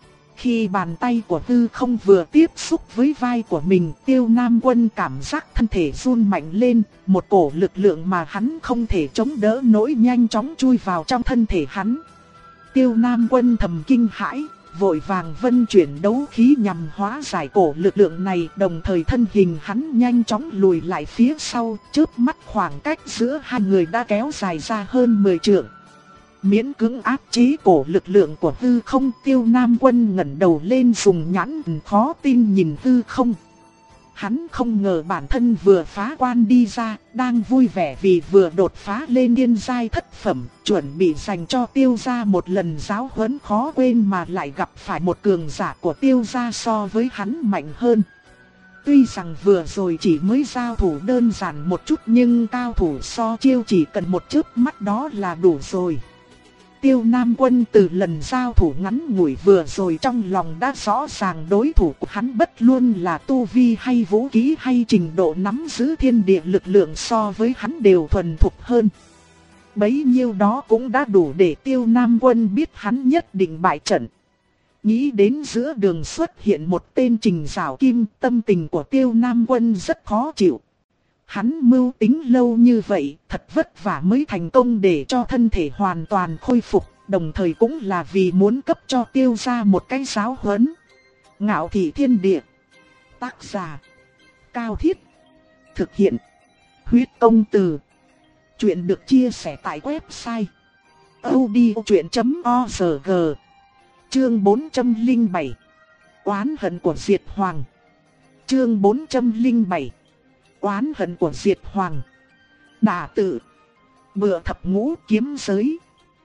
Speaker 1: Khi bàn tay của hư không vừa tiếp xúc với vai của mình, Tiêu Nam Quân cảm giác thân thể run mạnh lên, một cổ lực lượng mà hắn không thể chống đỡ nổi nhanh chóng chui vào trong thân thể hắn. Tiêu Nam Quân thầm kinh hãi, vội vàng vân chuyển đấu khí nhằm hóa giải cổ lực lượng này, đồng thời thân hình hắn nhanh chóng lùi lại phía sau, chớp mắt khoảng cách giữa hai người đã kéo dài ra hơn mười trượng. Miễn cưỡng áp chế cổ lực lượng của hư không, Tiêu Nam Quân ngẩng đầu lên dùng nhãn khó tin nhìn hư không. Hắn không ngờ bản thân vừa phá quan đi ra, đang vui vẻ vì vừa đột phá lên điên giai thất phẩm, chuẩn bị dành cho Tiêu gia một lần giáo huấn khó quên mà lại gặp phải một cường giả của Tiêu gia so với hắn mạnh hơn. Tuy rằng vừa rồi chỉ mới giao thủ đơn giản một chút nhưng cao thủ so chiêu chỉ cần một chớp mắt đó là đủ rồi. Tiêu Nam Quân từ lần giao thủ ngắn ngủi vừa rồi trong lòng đã rõ ràng đối thủ của hắn bất luận là tu vi hay vũ khí hay trình độ nắm giữ thiên địa lực lượng so với hắn đều thuần thục hơn. Bấy nhiêu đó cũng đã đủ để Tiêu Nam Quân biết hắn nhất định bại trận. Nghĩ đến giữa đường xuất hiện một tên Trình Giảo Kim, tâm tình của Tiêu Nam Quân rất khó chịu. Hắn mưu tính lâu như vậy, thật vất vả mới thành công để cho thân thể hoàn toàn khôi phục, đồng thời cũng là vì muốn cấp cho Tiêu gia một cái giáo huấn. Ngạo Thị Thiên Địa. Tác giả Cao Thiết. Thực hiện Huyết Công Từ. Chuyện được chia sẻ tại website audiochuyện chấm org. Chương bốn trăm lẻ bảy. Oán hận của Diệt Hoàng. Chương bốn trăm lẻ bảy. Oán hận của Diệt Hoàng. Đả tự. Bựa thập ngũ kiếm giới.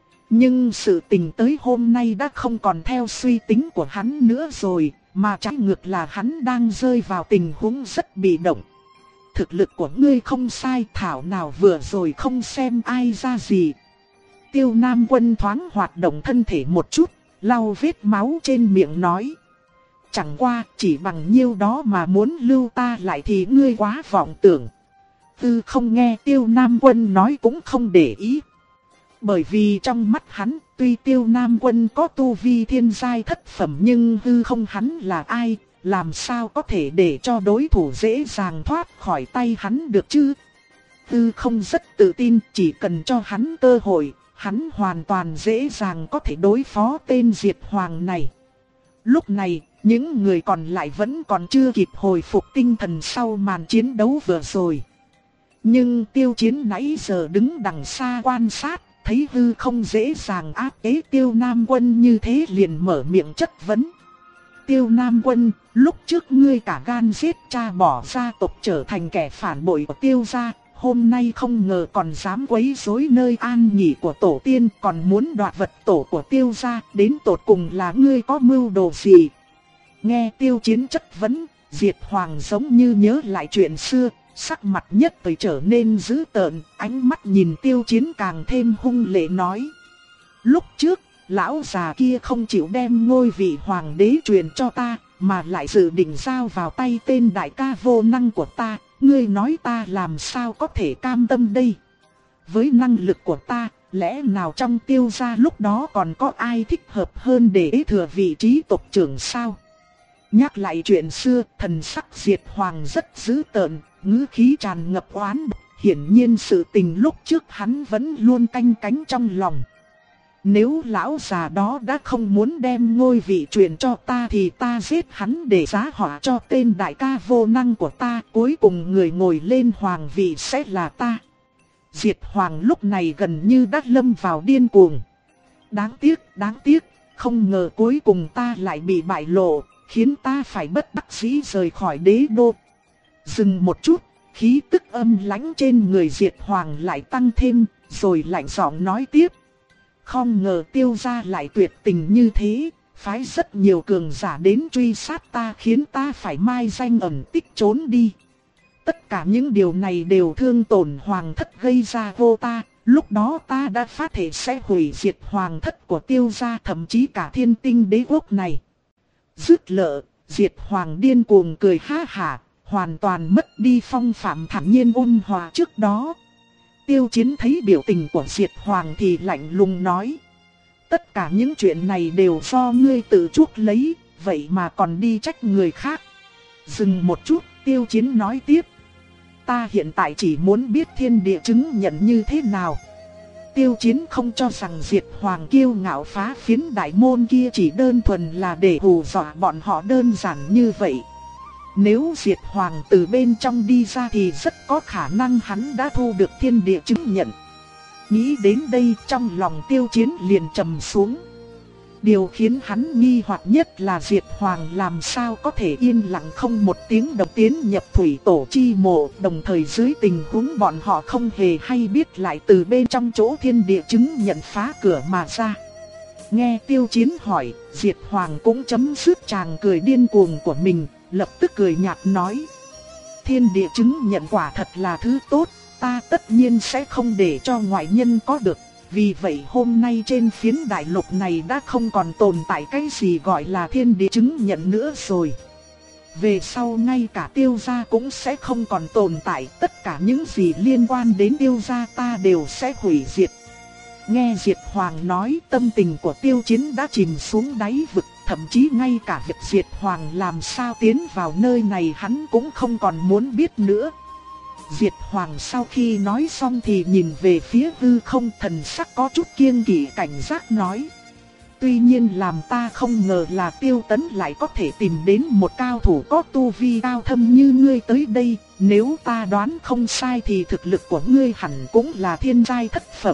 Speaker 1: Nhưng sự tình tới hôm nay đã không còn theo suy tính của hắn nữa rồi, mà trái ngược là hắn đang rơi vào tình huống rất bị động. Thực lực của ngươi không sai, thảo nào vừa rồi không xem ai ra gì. Tiêu Nam Quân thoáng hoạt động thân thể một chút, lau vết máu trên miệng nói. Chẳng qua chỉ bằng nhiêu đó mà muốn lưu ta lại thì ngươi quá vọng tưởng. Tư không nghe Tiêu Nam Quân nói cũng không để ý. Bởi vì trong mắt hắn, tuy Tiêu Nam Quân có tu vi thiên giai thất phẩm nhưng Tư không hắn là ai, làm sao có thể để cho đối thủ dễ dàng thoát khỏi tay hắn được chứ. Tư không rất tự tin, chỉ cần cho hắn cơ hội, hắn hoàn toàn dễ dàng có thể đối phó tên Diệt Hoàng này. Lúc này, những người còn lại vẫn còn chưa kịp hồi phục tinh thần sau màn chiến đấu vừa rồi. Nhưng Tiêu Chiến nãy giờ đứng đằng xa quan sát, thấy hư không dễ dàng áp chế Tiêu Nam Quân như thế liền mở miệng chất vấn. Tiêu Nam Quân, lúc trước ngươi cả gan giết cha bỏ gia tộc trở thành kẻ phản bội của Tiêu gia, hôm nay không ngờ còn dám quấy rối nơi an nghỉ của tổ tiên, còn muốn đoạt vật tổ của Tiêu gia, đến tột cùng là ngươi có mưu đồ gì? Nghe Tiêu Chiến chất vấn, Diệt Hoàng giống như nhớ lại chuyện xưa, sắc mặt nhất thời trở nên dữ tợn, ánh mắt nhìn Tiêu Chiến càng thêm hung lệ nói. Lúc trước, lão già kia không chịu đem ngôi vị hoàng đế truyền cho ta, mà lại dự định giao vào tay tên đại ca vô năng của ta, ngươi nói ta làm sao có thể cam tâm đây? Với năng lực của ta, lẽ nào trong Tiêu gia lúc đó còn có ai thích hợp hơn để thừa vị trí tộc trưởng sao? Nhắc lại chuyện xưa, thần sắc Diệt Hoàng rất dữ tợn, ngữ khí tràn ngập oán, hiển nhiên sự tình lúc trước hắn vẫn luôn canh cánh trong lòng. Nếu lão già đó đã không muốn đem ngôi vị truyền cho ta thì ta giết hắn để giá họa cho tên đại ca vô năng của ta, cuối cùng người ngồi lên hoàng vị sẽ là ta. Diệt Hoàng lúc này gần như đã lâm vào điên cuồng. Đáng tiếc, đáng tiếc, không ngờ cuối cùng ta lại bị bại lộ, khiến ta phải bất đắc dĩ rời khỏi đế đô. Dừng một chút, khí tức âm lãnh trên người Diệt Hoàng lại tăng thêm, rồi lạnh giọng nói tiếp. Không ngờ Tiêu gia lại tuyệt tình như thế, phái rất nhiều cường giả đến truy sát ta khiến ta phải mai danh ẩn tích trốn đi. Tất cả những điều này đều thương tổn hoàng thất gây ra vô ta, lúc đó ta đã phát thể sẽ hủy diệt hoàng thất của Tiêu gia, thậm chí cả thiên tinh đế quốc này. Dứt lợ, Diệt Hoàng điên cuồng cười ha hả, hoàn toàn mất đi phong phạm thản nhiên ôn hòa trước đó. Tiêu Chiến thấy biểu tình của Diệt Hoàng thì lạnh lùng nói. Tất cả những chuyện này đều do ngươi tự chuốc lấy, vậy mà còn đi trách người khác. Dừng một chút, Tiêu Chiến nói tiếp. Ta hiện tại chỉ muốn biết thiên địa chứng nhận như thế nào. Tiêu Chiến không cho rằng Diệt Hoàng kiêu ngạo phá phiến đại môn kia chỉ đơn thuần là để hù dọa bọn họ đơn giản như vậy. Nếu Diệt Hoàng từ bên trong đi ra thì rất có khả năng hắn đã thu được thiên địa chứng nhận. Nghĩ đến đây trong lòng Tiêu Chiến liền trầm xuống. Điều khiến hắn nghi hoặc nhất là Diệt Hoàng làm sao có thể yên lặng không một tiếng động tiến nhập thủy tổ chi mộ, đồng thời dưới tình huống bọn họ không hề hay biết lại từ bên trong chỗ thiên địa chứng nhận phá cửa mà ra. Nghe Tiêu Chiến hỏi, Diệt Hoàng cũng chấm dứt tràng cười điên cuồng của mình, lập tức cười nhạt nói. Thiên địa chứng nhận quả thật là thứ tốt, ta tất nhiên sẽ không để cho ngoại nhân có được. Vì vậy hôm nay trên phiến đại lục này đã không còn tồn tại cái gì gọi là thiên địa chứng nhận nữa rồi. Về sau ngay cả Tiêu gia cũng sẽ không còn tồn tại, tất cả những gì liên quan đến Tiêu gia ta đều sẽ hủy diệt. Nghe Diệt Hoàng nói, tâm tình của Tiêu Chiến đã chìm xuống đáy vực, thậm chí ngay cả việc Diệt Hoàng làm sao tiến vào nơi này hắn cũng không còn muốn biết nữa. Diệt Hoàng sau khi nói xong thì nhìn về phía hư không, thần sắc có chút kiêng kỵ cảnh giác nói. Tuy nhiên làm ta không ngờ là Tiêu Tấn lại có thể tìm đến một cao thủ có tu vi cao thâm như ngươi tới đây. Nếu ta đoán không sai thì thực lực của ngươi hẳn cũng là thiên giai thất phẩm.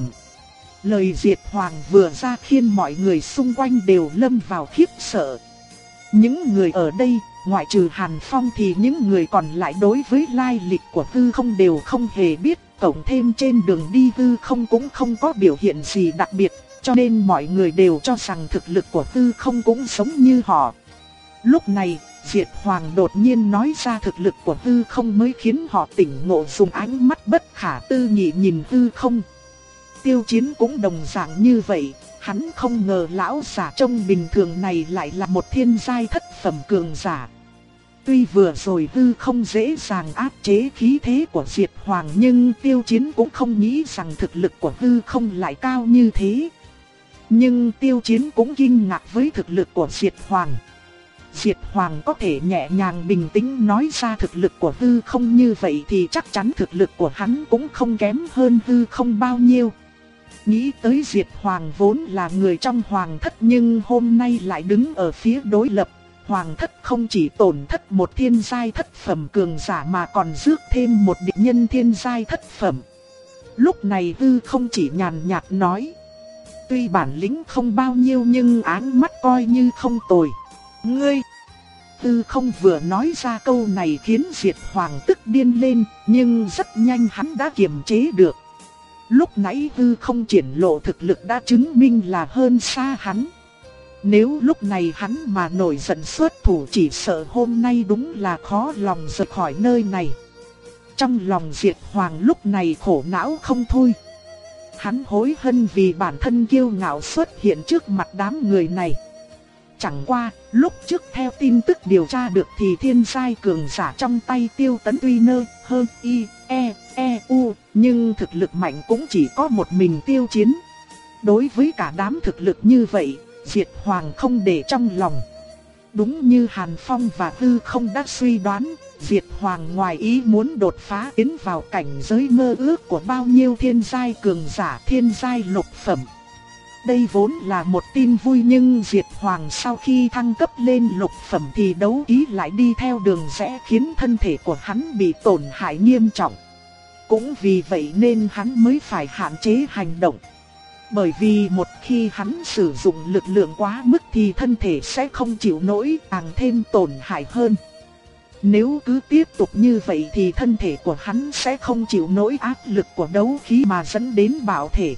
Speaker 1: Lời Diệt Hoàng vừa ra khiến mọi người xung quanh đều lâm vào khiếp sợ. Những người ở đây, ngoại trừ Hàn Phong thì những người còn lại đối với lai lịch của hư không đều không hề biết. Cộng thêm trên đường đi hư không cũng không có biểu hiện gì đặc biệt, cho nên mọi người đều cho rằng thực lực của hư không cũng giống như họ. Lúc này, Diệt Hoàng đột nhiên nói ra thực lực của hư không mới khiến họ tỉnh ngộ, dùng ánh mắt bất khả tư nghị nhìn hư không. Tiêu Chiến cũng đồng dạng như vậy, hắn không ngờ lão giả trông bình thường này lại là một thiên giai thất phẩm cường giả. Tuy vừa rồi hư không dễ dàng áp chế khí thế của Diệt Hoàng, nhưng Tiêu Chiến cũng không nghĩ rằng thực lực của hư không lại cao như thế. Nhưng Tiêu Chiến cũng kinh ngạc với thực lực của Diệt Hoàng. Diệt Hoàng có thể nhẹ nhàng bình tĩnh nói ra thực lực của hư không như vậy thì chắc chắn thực lực của hắn cũng không kém hơn hư không bao nhiêu. Nghĩ tới Diệt Hoàng vốn là người trong Hoàng thất nhưng hôm nay lại đứng ở phía đối lập. Hoàng thất không chỉ tổn thất một thiên giai thất phẩm cường giả mà còn rước thêm một địch nhân thiên giai thất phẩm. Lúc này hư không chỉ nhàn nhạt nói. Tuy bản lĩnh không bao nhiêu nhưng áng mắt coi như không tồi. Ngươi! Hư không vừa nói ra câu này khiến Diệt Hoàng tức điên lên, nhưng rất nhanh hắn đã kiềm chế được. Lúc nãy hư không triển lộ thực lực đã chứng minh là hơn xa hắn. Nếu lúc này hắn mà nổi giận xuất thủ chỉ sợ hôm nay đúng là khó lòng rời khỏi nơi này. Trong lòng Diệt Hoàng lúc này khổ não không thôi. Hắn hối hận vì bản thân kiêu ngạo xuất hiện trước mặt đám người này. Chẳng qua, lúc trước theo tin tức điều tra được thì thiên giai cường giả trong tay Tiêu Tấn tuy nơ hơn y, e, e, u, nhưng thực lực mạnh cũng chỉ có một mình Tiêu Chiến. Đối với cả đám thực lực như vậy, Diệt Hoàng không để trong lòng. Đúng như Hàn Phong và Hư không đã suy đoán, Diệt Hoàng ngoài ý muốn đột phá tiến vào cảnh giới mơ ước của bao nhiêu thiên giai cường giả thiên giai lục phẩm. Đây vốn là một tin vui nhưng Diệt Hoàng sau khi thăng cấp lên lục phẩm thì đấu ý lại đi theo đường rẽ khiến thân thể của hắn bị tổn hại nghiêm trọng. Cũng vì vậy nên hắn mới phải hạn chế hành động. Bởi vì một khi hắn sử dụng lực lượng quá mức thì thân thể sẽ không chịu nổi, càng thêm tổn hại hơn. Nếu cứ tiếp tục như vậy thì thân thể của hắn sẽ không chịu nổi áp lực của đấu khí mà dẫn đến bạo thể.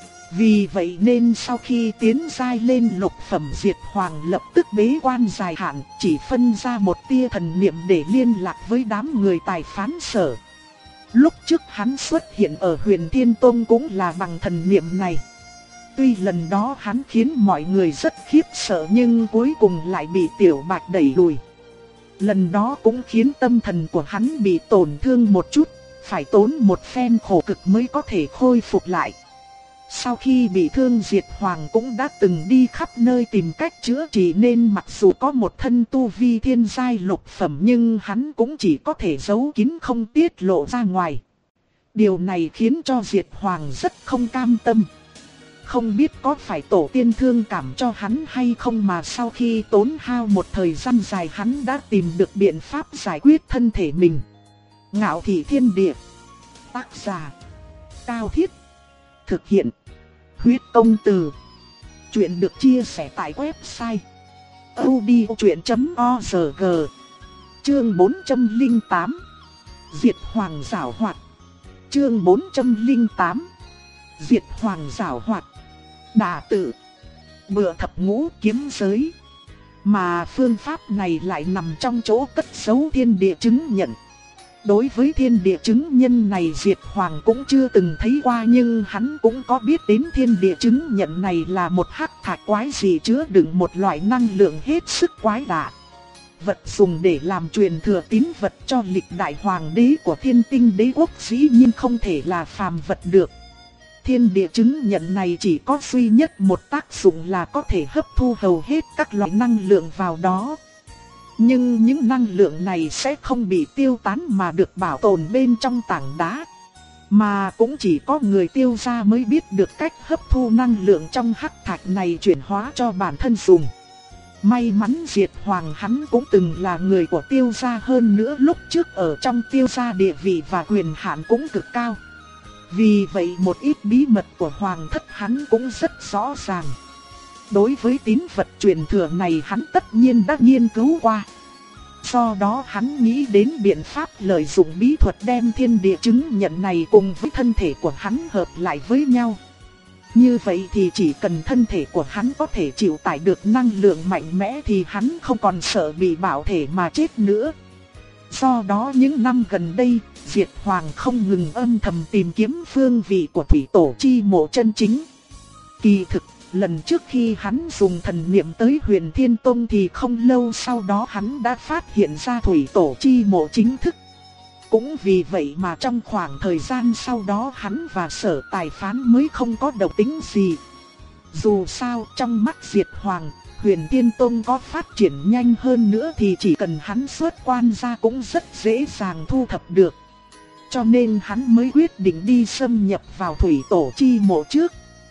Speaker 1: Vì vậy nên sau khi tiến giai lên lục phẩm, Diệt Hoàng lập tức bế quan dài hạn, chỉ phân ra một tia thần niệm để liên lạc với đám người tài phán sở. Lúc trước hắn xuất hiện ở Huyền Thiên Tông cũng là bằng thần niệm này. Tuy lần đó hắn khiến mọi người rất khiếp sợ nhưng cuối cùng lại bị Tiểu Bạch đẩy lùi. Lần đó cũng khiến tâm thần của hắn bị tổn thương một chút, phải tốn một phen khổ cực mới có thể khôi phục lại. Sau khi bị thương, Diệt Hoàng cũng đã từng đi khắp nơi tìm cách chữa trị nên mặc dù có một thân tu vi thiên giai lục phẩm nhưng hắn cũng chỉ có thể giấu kín không tiết lộ ra ngoài. Điều này khiến cho Diệt Hoàng rất không cam tâm. Không biết có phải tổ tiên thương cảm cho hắn hay không mà sau khi tốn hao một thời gian dài hắn đã tìm được biện pháp giải quyết thân thể mình. Ngạo Thị Thiên Địa. Tác giả Cao Thiết. Thực hiện Huyết Công Từ. Chuyện được chia sẻ tại website audiochuyện chấm org. Chương bốn trăm lẻ tám. Diệt Hoàng giảo hoạt. Chương bốn trăm lẻ tám. Diệt Hoàng giảo hoạt. Đả tự. Bựa thập ngũ kiếm giới. Mà phương pháp này lại nằm trong chỗ cất giấu thiên địa chứng nhận. Đối với thiên địa chứng nhân này Diệt Hoàng cũng chưa từng thấy qua, nhưng hắn cũng có biết đến thiên địa chứng nhận này là một hắc thạch quái dị chứa đựng một loại năng lượng hết sức quái lạ. Vật dùng để làm truyền thừa tín vật cho lịch đại hoàng đế của Thiên Tinh Đế quốc dĩ nhiên không thể là phàm vật được. Thiên địa chứng nhận này chỉ có duy nhất một tác dụng là có thể hấp thu hầu hết các loại năng lượng vào đó. Nhưng những năng lượng này sẽ không bị tiêu tán mà được bảo tồn bên trong tảng đá. Mà cũng chỉ có người Tiêu gia mới biết được cách hấp thu năng lượng trong hắc thạch này chuyển hóa cho bản thân dùng. May mắn Diệt Hoàng hắn cũng từng là người của Tiêu gia, hơn nữa lúc trước ở trong Tiêu gia địa vị và quyền hạn cũng cực cao. Vì vậy một ít bí mật của Hoàng thất hắn cũng rất rõ ràng. Đối với tín vật truyền thừa này hắn tất nhiên đã nghiên cứu qua. Do đó hắn nghĩ đến biện pháp lợi dụng bí thuật đem thiên địa chứng nhận này cùng với thân thể của hắn hợp lại với nhau. Như vậy thì chỉ cần thân thể của hắn có thể chịu tải được năng lượng mạnh mẽ thì hắn không còn sợ bị bạo thể mà chết nữa. Do đó những năm gần đây, Diệt Hoàng không ngừng âm thầm tìm kiếm phương vị của thủy tổ chi mộ chân chính. Kỳ thực, lần trước khi hắn dùng thần niệm tới Huyền Thiên Tông thì không lâu sau đó hắn đã phát hiện ra thủy tổ chi mộ chính thức. Cũng vì vậy mà trong khoảng thời gian sau đó hắn và Sở Tài Phán mới không có động tĩnh gì. Dù sao trong mắt Diệt Hoàng, Huyền Thiên Tông có phát triển nhanh hơn nữa thì chỉ cần hắn xuất quan ra cũng rất dễ dàng thu thập được. Cho nên hắn mới quyết định đi xâm nhập vào thủy tổ chi mộ trước.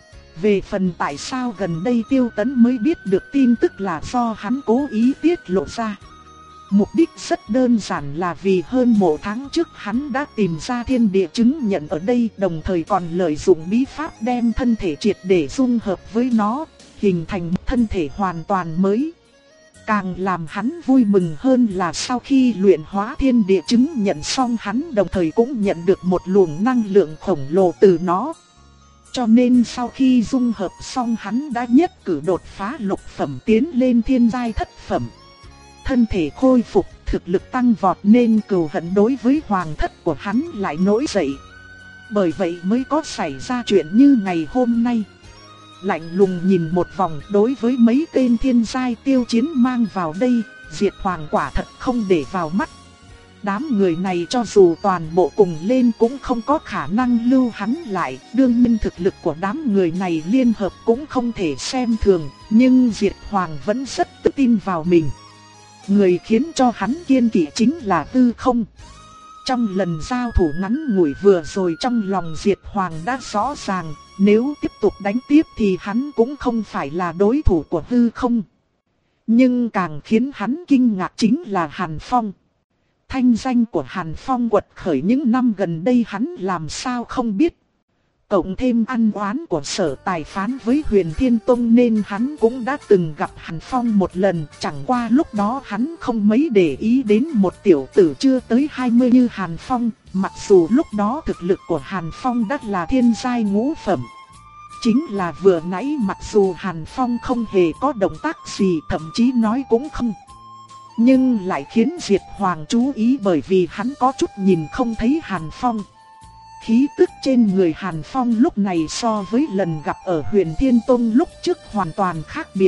Speaker 1: Về phần tại sao gần đây Tiêu Tấn mới biết được tin tức là do hắn cố ý tiết lộ ra. Mục đích rất đơn giản là vì hơn một tháng trước hắn đã tìm ra thiên địa chứng nhận ở đây, đồng thời còn lợi dụng bí pháp đem thân thể triệt để dung hợp với nó, hình thành một thân thể hoàn toàn mới. Càng làm hắn vui mừng hơn là sau khi luyện hóa thiên địa chứng nhận xong hắn đồng thời cũng nhận được một luồng năng lượng khổng lồ từ nó. Cho nên sau khi dung hợp xong hắn đã nhất cử đột phá lục phẩm tiến lên thiên giai thất phẩm. Thân thể khôi phục, thực lực tăng vọt nên cừu hận đối với hoàng thất của hắn lại nổi dậy. Bởi vậy mới có xảy ra chuyện như ngày hôm nay. Lạnh lùng nhìn một vòng đối với mấy tên thiên giai tiêu chiến mang vào đây, Diệt Hoàng quả thật không để vào mắt. Đám người này cho dù toàn bộ cùng lên cũng không có khả năng lưu hắn lại. Đương nhiên thực lực của đám người này liên hợp cũng không thể xem thường, nhưng Diệt Hoàng vẫn rất tự tin vào mình. Người khiến cho hắn kiên kỵ chính là Tư Không. Trong lần giao thủ ngắn ngủi vừa rồi trong lòng Diệt Hoàng đã rõ ràng, nếu tiếp tục đánh tiếp thì hắn cũng không phải là đối thủ của Tư Không. Nhưng càng khiến hắn kinh ngạc chính là Hàn Phong. Thanh danh của Hàn Phong quật khởi những năm gần đây hắn làm sao không biết. Cộng thêm ăn oán của Sở Tài Phán với Huyền Thiên Tông nên hắn cũng đã từng gặp Hàn Phong một lần. Chẳng qua lúc đó hắn không mấy để ý đến một tiểu tử chưa tới hai mươi như Hàn Phong. Mặc dù lúc đó thực lực của Hàn Phong đã là thiên giai ngũ phẩm. Chính là vừa nãy mặc dù Hàn Phong không hề có động tác gì, thậm chí nói cũng không, nhưng lại khiến Diệt Hoàng chú ý bởi vì hắn có chút nhìn không thấy Hàn Phong. Khí tức trên người Hàn Phong lúc này so với lần gặp ở Huyền Thiên Tông lúc trước hoàn toàn khác biệt.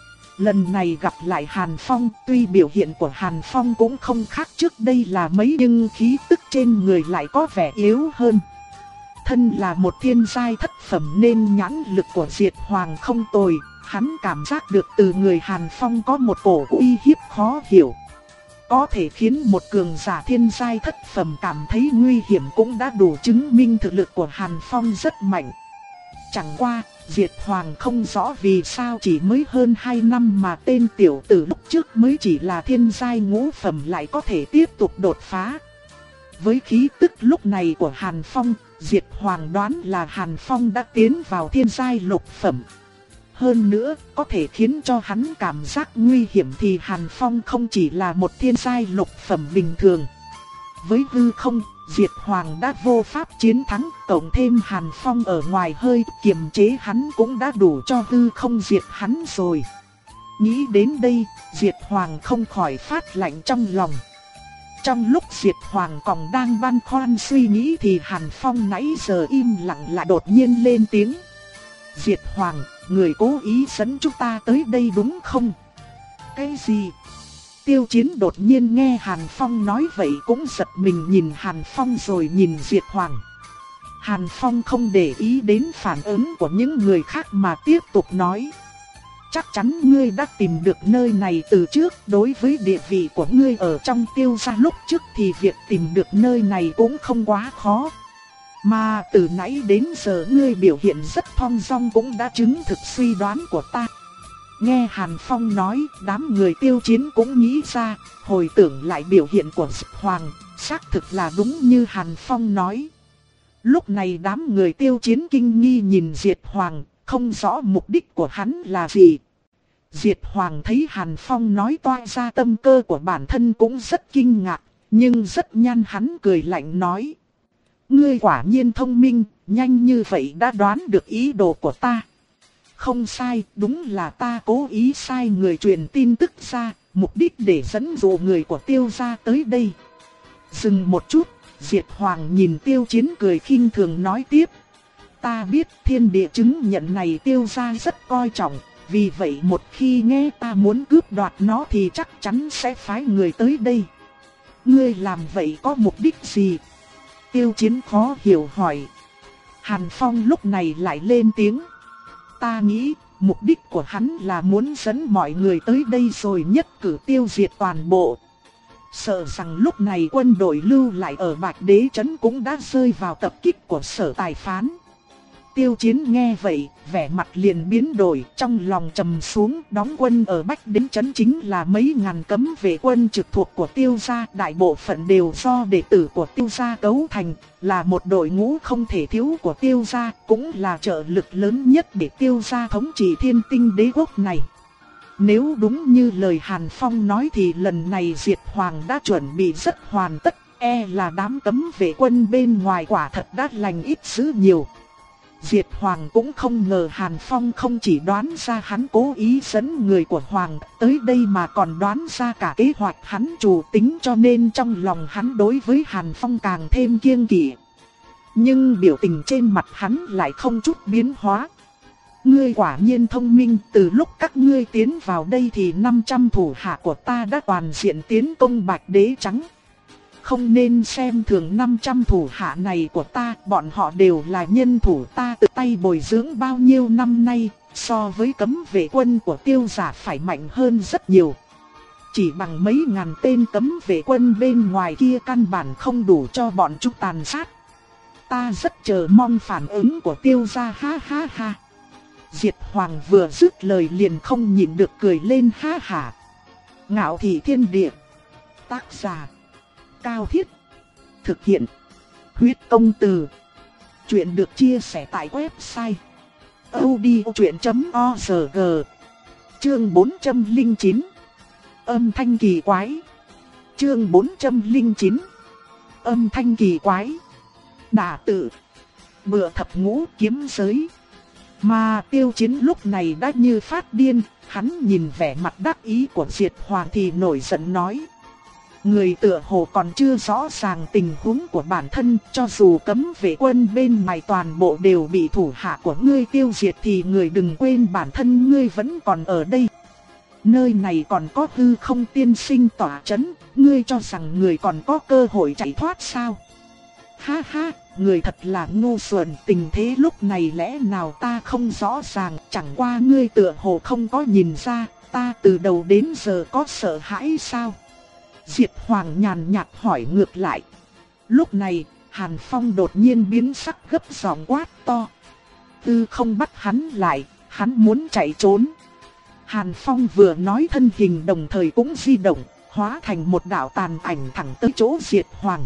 Speaker 1: Lần này gặp lại Hàn Phong, tuy biểu hiện của Hàn Phong cũng không khác trước đây là mấy nhưng khí tức trên người lại có vẻ yếu hơn. Thân là một thiên giai thất phẩm nên nhãn lực của Diệt Hoàng không tồi, hắn cảm giác được từ người Hàn Phong có một cổ uy hiếp khó hiểu. Có thể khiến một cường giả thiên giai thất phẩm cảm thấy nguy hiểm cũng đã đủ chứng minh thực lực của Hàn Phong rất mạnh. Chẳng qua, Diệt Hoàng không rõ vì sao chỉ mới hơn hai năm mà tên tiểu tử lúc trước mới chỉ là thiên giai ngũ phẩm lại có thể tiếp tục đột phá. Với khí tức lúc này của Hàn Phong, Diệt Hoàng đoán là Hàn Phong đã tiến vào thiên giai lục phẩm. Hơn nữa, có thể khiến cho hắn cảm giác nguy hiểm thì Hàn Phong không chỉ là một thiên giai lục phẩm bình thường. Với Hư Không, Diệt Hoàng đã vô pháp chiến thắng, cộng thêm Hàn Phong ở ngoài hơi kiềm chế hắn cũng đã đủ cho Hư Không diệt hắn rồi. Nghĩ đến đây, Diệt Hoàng không khỏi phát lạnh trong lòng. Trong lúc Diệt Hoàng còn đang băn khoăn suy nghĩ thì Hàn Phong nãy giờ im lặng lại đột nhiên lên tiếng. Diệt Hoàng, người cố ý dẫn chúng ta tới đây đúng không? Cái gì? Tiêu Chiến đột nhiên nghe Hàn Phong nói vậy cũng giật mình nhìn Hàn Phong rồi nhìn Diệt Hoàng. Hàn Phong không để ý đến phản ứng của những người khác mà tiếp tục nói. Chắc chắn ngươi đã tìm được nơi này từ trước, đối với địa vị của ngươi ở trong Tiêu gia lúc trước thì việc tìm được nơi này cũng không quá khó. Mà từ nãy đến giờ ngươi biểu hiện rất thong dong cũng đã chứng thực suy đoán của ta. Nghe Hàn Phong nói, đám người Tiêu Chiến cũng nghĩ ra, hồi tưởng lại biểu hiện của Diệt Hoàng, xác thực là đúng như Hàn Phong nói. Lúc này đám người Tiêu Chiến kinh nghi nhìn Diệt Hoàng, không rõ mục đích của hắn là gì. Diệt Hoàng thấy Hàn Phong nói toa ra tâm cơ của bản thân cũng rất kinh ngạc, nhưng rất nhanh hắn cười lạnh nói. Ngươi quả nhiên thông minh, nhanh như vậy đã đoán được ý đồ của ta. Không sai, đúng là ta cố ý sai người truyền tin tức ra, mục đích để dẫn dụ người của Tiêu gia tới đây. Dừng một chút, Diệt Hoàng nhìn Tiêu Chiến cười khinh thường nói tiếp. Ta biết thiên địa chứng nhận này Tiêu gia rất coi trọng, vì vậy một khi nghe ta muốn cướp đoạt nó thì chắc chắn sẽ phái người tới đây. Ngươi làm vậy có mục đích gì? Tiêu Chiến khó hiểu hỏi. Hàn Phong lúc này lại lên tiếng. Ta nghĩ mục đích của hắn là muốn dẫn mọi người tới đây rồi nhất cử tiêu diệt toàn bộ. Sợ rằng lúc này quân đội lưu lại ở Bạch Đế Trấn cũng đã rơi vào tập kích của Sở Tài Phán. Tiêu Chiến nghe vậy, vẻ mặt liền biến đổi, trong lòng trầm xuống. Đóng quân ở Bạch Đế Trấn chính là mấy ngàn cấm vệ quân trực thuộc của Tiêu gia, đại bộ phận đều do đệ tử của Tiêu gia cấu thành, là một đội ngũ không thể thiếu của Tiêu gia, cũng là trợ lực lớn nhất để Tiêu gia thống trị Thiên Tinh Đế quốc này. Nếu đúng như lời Hàn Phong nói thì lần này Diệt Hoàng đã chuẩn bị rất hoàn tất, e là đám cấm vệ quân bên ngoài quả thật đã lành ít dữ nhiều. Diệt Hoàng cũng không ngờ Hàn Phong không chỉ đoán ra hắn cố ý dẫn người của Hoàng tới đây mà còn đoán ra cả kế hoạch hắn chủ tính, cho nên trong lòng hắn đối với Hàn Phong càng thêm kiêng kỵ. Nhưng biểu tình trên mặt hắn lại không chút biến hóa. Ngươi quả nhiên thông minh, từ lúc các ngươi tiến vào đây thì năm trăm thủ hạ của ta đã toàn diện tiến công Bạch Đế Trắng. Không nên xem thường năm trăm thủ hạ này của ta, bọn họ đều là nhân thủ ta tự tay bồi dưỡng bao nhiêu năm nay, so với cấm vệ quân của Tiêu gia phải mạnh hơn rất nhiều. Chỉ bằng mấy ngàn tên cấm vệ quân bên ngoài kia căn bản không đủ cho bọn chúng tàn sát. Ta rất chờ mong phản ứng của Tiêu gia, ha ha ha. Diệt Hoàng vừa dứt lời liền không nhịn được cười lên ha hả. Ngạo thị thiên địa. Tác giả Cao Thiết. Thực hiện Huyết Công Từ. Chuyện được chia sẻ tại website audiochuyện chấm org. Chương bốn trăm lẻ chín. Âm thanh kỳ quái. Chương bốn trăm lẻ chín. Âm thanh kỳ quái. Đả tự. Bựa thập ngũ kiếm giới. Mà Tiêu Chiến lúc này đã như phát điên, hắn nhìn vẻ mặt đắc ý của Diệt Hoàng thì nổi giận nói. Người tựa hồ còn chưa rõ ràng tình huống của bản thân, cho dù cấm vệ quân bên ngoài toàn bộ đều bị thủ hạ của ngươi tiêu diệt thì người đừng quên bản thân ngươi vẫn còn ở đây. Nơi này còn có hư không tiên sinh tỏa chấn, ngươi cho rằng người còn có cơ hội chạy thoát sao? Ha ha, người thật là ngu xuẩn, tình thế lúc này lẽ nào ta không rõ ràng, chẳng qua ngươi tựa hồ không có nhìn ra, ta từ đầu đến giờ có sợ hãi sao? Diệt Hoàng nhàn nhạt hỏi ngược lại. Lúc này, Hàn Phong đột nhiên biến sắc gấp giọng quát to. Tư không bắt hắn lại, hắn muốn chạy trốn. Hàn Phong vừa nói thân hình đồng thời cũng di động, hóa thành một đạo tàn ảnh thẳng tới chỗ Diệt Hoàng.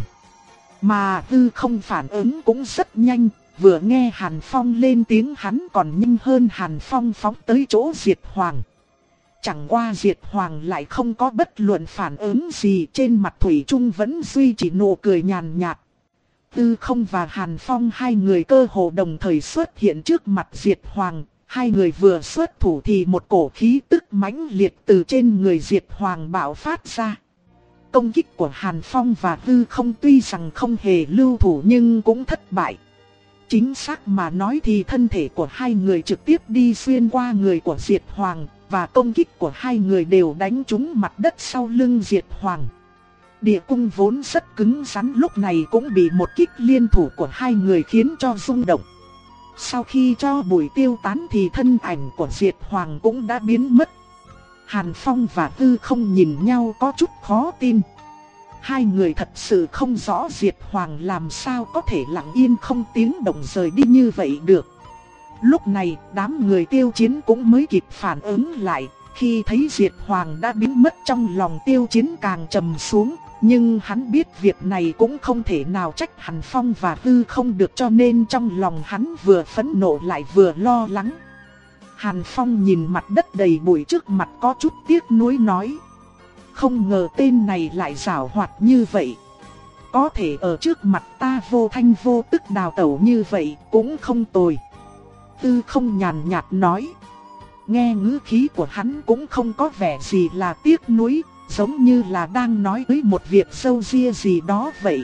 Speaker 1: Mà Tư không phản ứng cũng rất nhanh, vừa nghe Hàn Phong lên tiếng hắn còn nhanh hơn Hàn Phong phóng tới chỗ Diệt Hoàng. Chẳng qua Diệt Hoàng lại không có bất luận phản ứng gì, trên mặt thủy chung vẫn duy trì nụ cười nhàn nhạt. Tư không và Hàn Phong hai người cơ hồ đồng thời xuất hiện trước mặt Diệt Hoàng, Hai người vừa xuất thủ thì một cổ khí tức mãnh liệt từ trên người Diệt Hoàng bạo phát ra. Công kích của Hàn Phong và Tư Không tuy rằng không hề lưu thủ nhưng cũng thất bại. Chính xác mà nói thì thân thể của hai người trực tiếp đi xuyên qua người của Diệt Hoàng, và công kích của hai người đều đánh trúng mặt đất sau lưng Diệt Hoàng. Địa cung vốn rất cứng rắn lúc này cũng bị một kích liên thủ của hai người khiến cho rung động. Sau khi cho bụi tiêu tán thì thân ảnh của Diệt Hoàng cũng đã biến mất. Hàn Phong và Tư Không nhìn nhau có chút khó tin. Hai người thật sự không rõ Diệt Hoàng làm sao có thể lặng yên không tiếng động rời đi như vậy được. Lúc này đám người Tiêu Chiến cũng mới kịp phản ứng lại. Khi thấy Diệt Hoàng đã biến mất trong lòng Tiêu Chiến càng trầm xuống. Nhưng hắn biết việc này cũng không thể nào trách Hàn Phong và Tư Không được, cho nên trong lòng hắn vừa phẫn nộ lại vừa lo lắng. Hàn Phong nhìn mặt đất đầy bụi trước mặt có chút tiếc nuối nói: không ngờ tên này lại giảo hoạt như vậy. Có thể ở trước mặt ta vô thanh vô tức đào tẩu như vậy cũng không tồi. Tư Không nhàn nhạt nói. Nghe ngữ khí của hắn cũng không có vẻ gì là tiếc nuối, giống như là đang nói với một việc sâu ria gì đó vậy.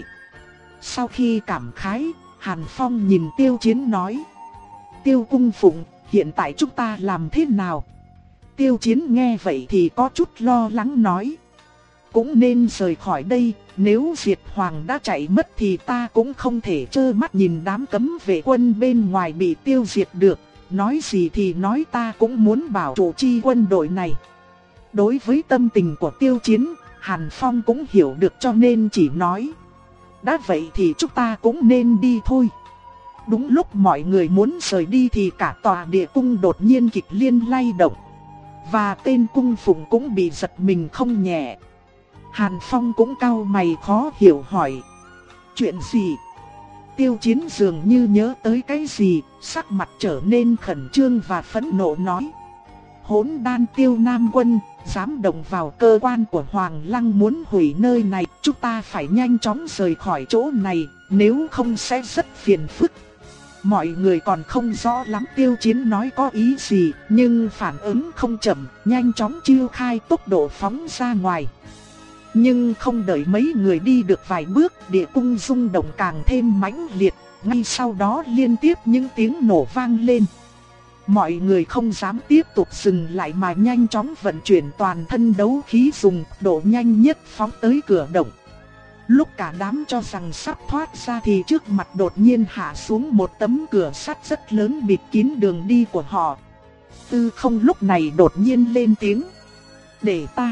Speaker 1: Sau khi cảm khái, Hàn Phong nhìn Tiêu Chiến nói: Tiêu Cung Phụng, hiện tại chúng ta làm thế nào? Tiêu Chiến nghe vậy thì có chút lo lắng nói: cũng nên rời khỏi đây, nếu Diệt Hoàng đã chạy mất thì ta cũng không thể trơ mắt nhìn đám cấm vệ quân bên ngoài bị tiêu diệt được. Nói gì thì nói, ta cũng muốn bảo trụ chi quân đội này. Đối với tâm tình của Tiêu Chiến, Hàn Phong cũng hiểu được cho nên chỉ nói: đã vậy thì chúng ta cũng nên đi thôi. Đúng lúc mọi người muốn rời đi thì cả tòa địa cung đột nhiên kịch liên lay động. Và tên cung phụng cũng bị giật mình không nhẹ. Hàn Phong cũng cau mày khó hiểu hỏi: chuyện gì? Tiêu Chiến dường như nhớ tới cái gì, sắc mặt trở nên khẩn trương và phẫn nộ nói: hỗn đan Tiêu Nam Quân, dám động vào cơ quan của Hoàng Lăng muốn hủy nơi này, chúng ta phải nhanh chóng rời khỏi chỗ này, nếu không sẽ rất phiền phức. Mọi người còn không rõ lắm Tiêu Chiến nói có ý gì, nhưng phản ứng không chậm, nhanh chóng chiêu khai tốc độ phóng ra ngoài. Nhưng không đợi mấy người đi được vài bước, địa cung rung động càng thêm mãnh liệt, ngay sau đó liên tiếp những tiếng nổ vang lên. Mọi người không dám tiếp tục dừng lại mà nhanh chóng vận chuyển toàn thân đấu khí dùng độ nhanh nhất phóng tới cửa động. Lúc cả đám cho rằng sắp thoát ra thì trước mặt đột nhiên hạ xuống một tấm cửa sắt rất lớn bịt kín đường đi của họ. Tư Không lúc này đột nhiên lên tiếng: để ta.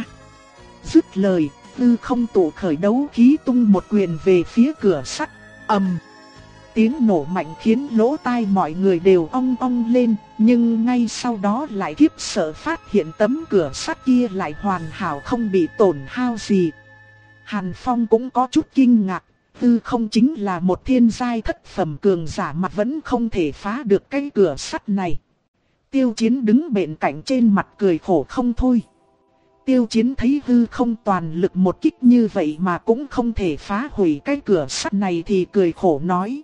Speaker 1: Dứt lời, Tư Không tụ khởi đấu khí tung một quyền về phía cửa sắt. Ầm! Tiếng nổ mạnh khiến lỗ tai mọi người đều ong ong lên, nhưng ngay sau đó lại khiếp sợ phát hiện tấm cửa sắt kia lại hoàn hảo không bị tổn hao gì. Hàn Phong cũng có chút kinh ngạc, Tư Không chính là một thiên giai thất phẩm cường giả mà vẫn không thể phá được cái cửa sắt này. Tiêu Chiến đứng bên cạnh trên mặt cười khổ không thôi. Tiêu Chiến thấy Tư Không toàn lực một kích như vậy mà cũng không thể phá hủy cái cửa sắt này thì cười khổ nói: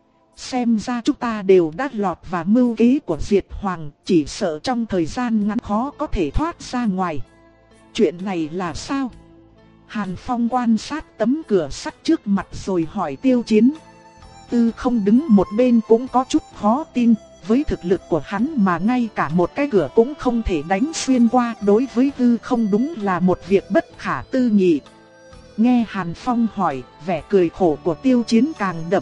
Speaker 1: xem ra chúng ta đều đã lọt vào mưu kế của Diệt Hoàng, chỉ sợ trong thời gian ngắn khó có thể thoát ra ngoài. Chuyện này là sao? Hàn Phong quan sát tấm cửa sắt trước mặt rồi hỏi Tiêu Chiến. Tư Không đứng một bên cũng có chút khó tin, với thực lực của hắn mà ngay cả một cái cửa cũng không thể đánh xuyên qua, đối với Tư Không đúng là một việc bất khả tư nghị. Nghe Hàn Phong hỏi, vẻ cười khổ của Tiêu Chiến càng đậm.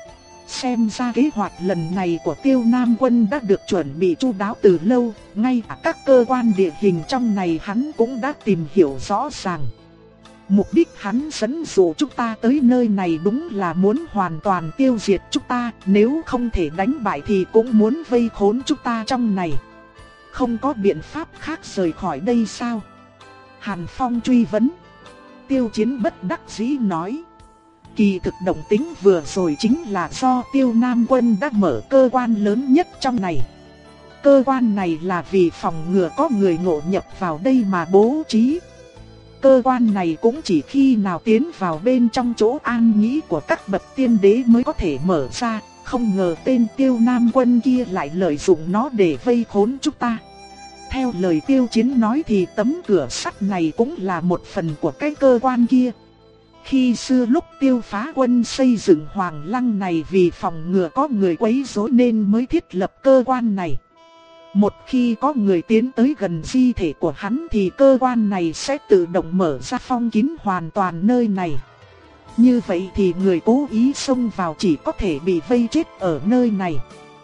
Speaker 1: Xem ra kế hoạch lần này của Tiêu Nam Quân đã được chuẩn bị chu đáo từ lâu, ngay cả các cơ quan địa hình trong này hắn cũng đã tìm hiểu rõ ràng. Mục đích hắn dẫn dụ chúng ta tới nơi này đúng là muốn hoàn toàn tiêu diệt chúng ta, nếu không thể đánh bại thì cũng muốn vây khốn chúng ta trong này. Không có biện pháp khác rời khỏi đây sao? Hàn Phong truy vấn. Tiêu Chiến bất đắc dĩ nói: kỳ thực động tính vừa rồi chính là do Tiêu Nam Quân đã mở cơ quan lớn nhất trong này. Cơ quan này là vì phòng ngừa có người ngộ nhập vào đây mà bố trí. Cơ quan này cũng chỉ khi nào tiến vào bên trong chỗ an nghỉ của các bậc tiên đế mới có thể mở ra, không ngờ tên Tiêu Nam Quân kia lại lợi dụng nó để vây khốn chúng ta. Theo lời Tiêu Chiến nói thì tấm cửa sắt này cũng là một phần của cái cơ quan kia. Khi xưa lúc Tiêu Phá Quân xây dựng Hoàng Lăng này vì phòng ngừa có người quấy rối nên mới thiết lập cơ quan này. Một khi có người tiến tới gần di thể của hắn thì cơ quan này sẽ tự động mở ra phong kín hoàn toàn nơi này. Như vậy thì người cố ý xông vào chỉ có thể bị vây chết ở nơi này.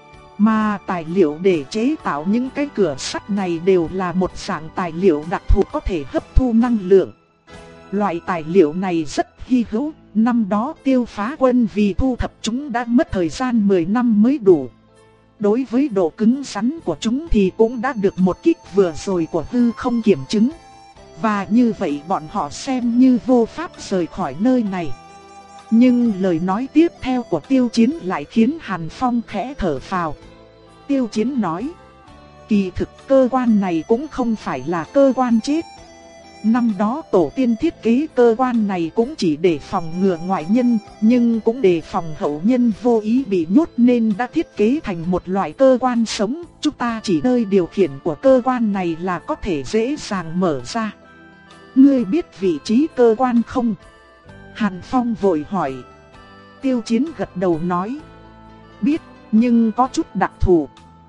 Speaker 1: Mà tài liệu để chế tạo những cái cửa sắt này đều là một dạng tài liệu đặc thù có thể hấp thu năng lượng. Loại tài liệu này rất hy hữu, năm đó Tiêu Phá Quân vì thu thập chúng đã mất thời gian mười năm mới đủ. Đối với độ cứng rắn của chúng thì cũng đã được một kích vừa rồi của hư không kiểm chứng. Và như vậy bọn họ xem như vô pháp rời khỏi nơi này. Nhưng lời nói tiếp theo của Tiêu Chiến lại khiến Hàn Phong khẽ thở phào. Tiêu Chiến nói, kỳ thực cơ quan này cũng không phải là cơ quan chết. Năm đó tổ tiên thiết kế cơ quan này cũng chỉ để phòng ngừa ngoại nhân, nhưng cũng để phòng hậu nhân vô ý bị nhốt nên đã thiết kế thành một loại cơ quan sống. Chúng ta chỉ nơi điều khiển của cơ quan này là có thể dễ dàng mở ra. Ngươi biết vị trí cơ quan không? Hàn Phong vội hỏi. Tiêu Chiến gật đầu nói, biết, nhưng có chút đặc thù.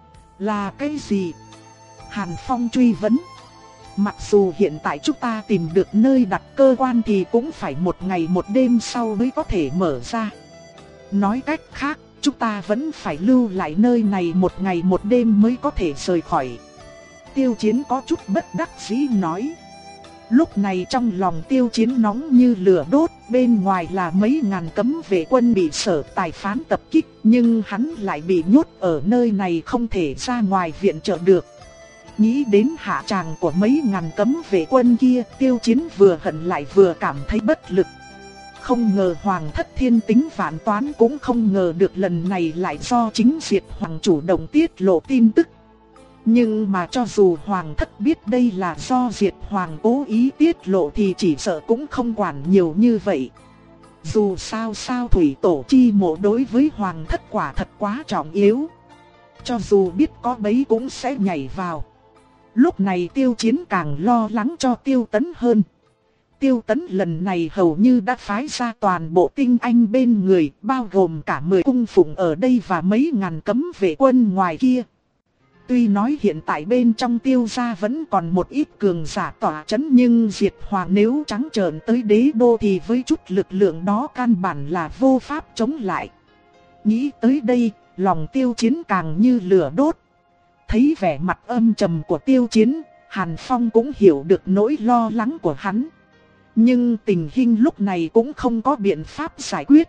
Speaker 1: Là cái gì? Hàn Phong truy vấn. Mặc dù hiện tại chúng ta tìm được nơi đặt cơ quan thì cũng phải một ngày một đêm sau mới có thể mở ra. Nói cách khác, chúng ta vẫn phải lưu lại nơi này một ngày một đêm mới có thể rời khỏi. Tiêu Chiến có chút bất đắc dĩ nói. Lúc này trong lòng Tiêu Chiến nóng như lửa đốt, bên ngoài là mấy ngàn cấm vệ quân bị Sở Tài Phán tập kích, nhưng hắn lại bị nhốt ở nơi này không thể ra ngoài viện trợ được. Nghĩ đến hạ tràng của mấy ngàn cấm vệ quân kia, Tiêu Chiến vừa hận lại vừa cảm thấy bất lực. Không ngờ Hoàng Thất thiên tính vạn toán, cũng không ngờ được lần này lại do chính Diệt Hoàng chủ động tiết lộ tin tức. Nhưng mà cho dù Hoàng Thất biết đây là do Diệt Hoàng cố ý tiết lộ thì chỉ sợ cũng không quản nhiều như vậy. Dù sao sao thủy tổ chi mộ đối với Hoàng Thất quả thật quá trọng yếu. Cho dù biết có bấy cũng sẽ nhảy vào. Lúc này Tiêu Chiến càng lo lắng cho Tiêu Tấn hơn. Tiêu Tấn lần này hầu như đã phái ra toàn bộ tinh anh bên người, bao gồm cả mười cung phụng ở đây và mấy ngàn cấm vệ quân ngoài kia. Tuy nói hiện tại bên trong Tiêu gia vẫn còn một ít cường giả tỏa chấn, nhưng Diệt Hoàng nếu trắng trợn tới đế đô thì với chút lực lượng đó căn bản là vô pháp chống lại. Nghĩ tới đây, lòng Tiêu Chiến càng như lửa đốt. Thấy vẻ mặt âm trầm của Tiêu Chiến, Hàn Phong cũng hiểu được nỗi lo lắng của hắn. Nhưng tình hình lúc này cũng không có biện pháp giải quyết.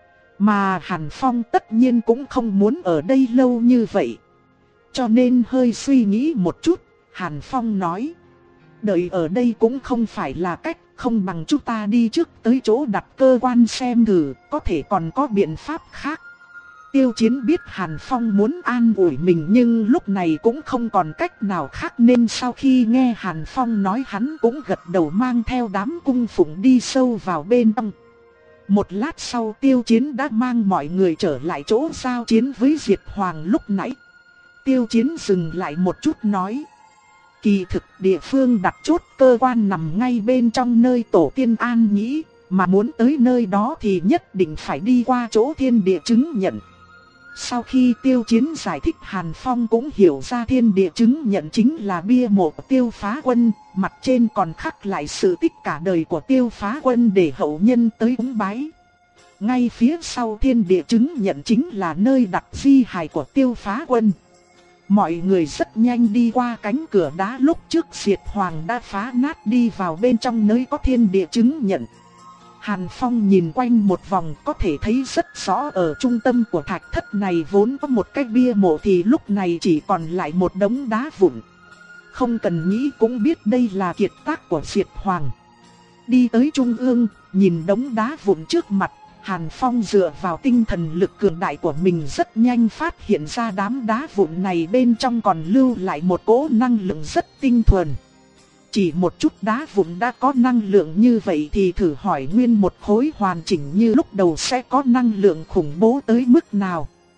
Speaker 1: Mà Hàn Phong tất nhiên cũng không muốn ở đây lâu như vậy. Cho nên hơi suy nghĩ một chút, Hàn Phong nói. Đợi ở đây cũng không phải là cách, không bằng chúng ta đi trước tới chỗ đặt cơ quan xem thử, có thể còn có biện pháp khác. Tiêu Chiến biết Hàn Phong muốn an ủi mình nhưng lúc này cũng không còn cách nào khác, nên sau khi nghe Hàn Phong nói hắn cũng gật đầu mang theo đám cung phụng đi sâu vào bên trong. Một lát sau Tiêu Chiến đã mang mọi người trở lại chỗ giao chiến với Diệt Hoàng lúc nãy. Tiêu Chiến dừng lại một chút nói. Kỳ thực địa phương đặt chốt cơ quan nằm ngay bên trong nơi tổ tiên an nghỉ, mà muốn tới nơi đó thì nhất định phải đi qua chỗ thiên địa chứng nhận. Sau khi Tiêu Chiến giải thích, Hàn Phong cũng hiểu ra thiên địa chứng nhận chính là bia mộ của Tiêu Phá Quân, mặt trên còn khắc lại sự tích cả đời của Tiêu Phá Quân để hậu nhân tới cúng bái. Ngay phía sau thiên địa chứng nhận chính là nơi đặt di hài của Tiêu Phá Quân. Mọi người rất nhanh đi qua cánh cửa đá lúc trước Diệt Hoàng đã phá nát, đi vào bên trong nơi có thiên địa chứng nhận. Hàn Phong nhìn quanh một vòng có thể thấy rất rõ ở trung tâm của thạch thất này vốn có một cái bia mộ thì lúc này chỉ còn lại một đống đá vụn. Không cần nghĩ cũng biết đây là kiệt tác của Diệt Hoàng. Đi tới trung ương, nhìn đống đá vụn trước mặt, Hàn Phong dựa vào tinh thần lực cường đại của mình rất nhanh phát hiện ra đám đá vụn này bên trong còn lưu lại một cỗ năng lượng rất tinh thuần. Chỉ một chút đá vụn đã có năng lượng như vậy thì thử hỏi nguyên một khối hoàn chỉnh như lúc đầu sẽ có năng lượng khủng bố tới mức nào.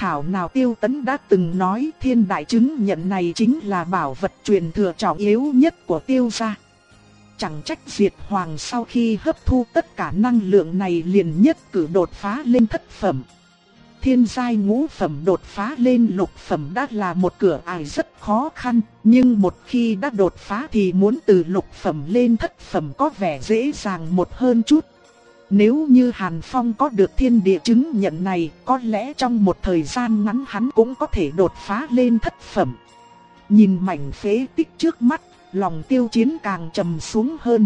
Speaker 1: thảo nào Tiêu Tấn đã từng nói thiên đại chứng nhận này chính là bảo vật truyền thừa trọng yếu nhất của Tiêu gia. Chẳng trách Diệt Hoàng sau khi hấp thu tất cả năng lượng này liền nhất cử đột phá lên thất phẩm. Thiên giai ngũ phẩm đột phá lên lục phẩm đã là một cửa ải rất khó khăn, nhưng một khi đã đột phá thì muốn từ lục phẩm lên thất phẩm có vẻ dễ dàng một hơn chút. Nếu như Hàn Phong có được thiên địa chứng nhận này, có lẽ trong một thời gian ngắn hắn cũng có thể đột phá lên thất phẩm. Nhìn mảnh phế tích trước mắt, lòng Tiêu Chiến càng trầm xuống hơn.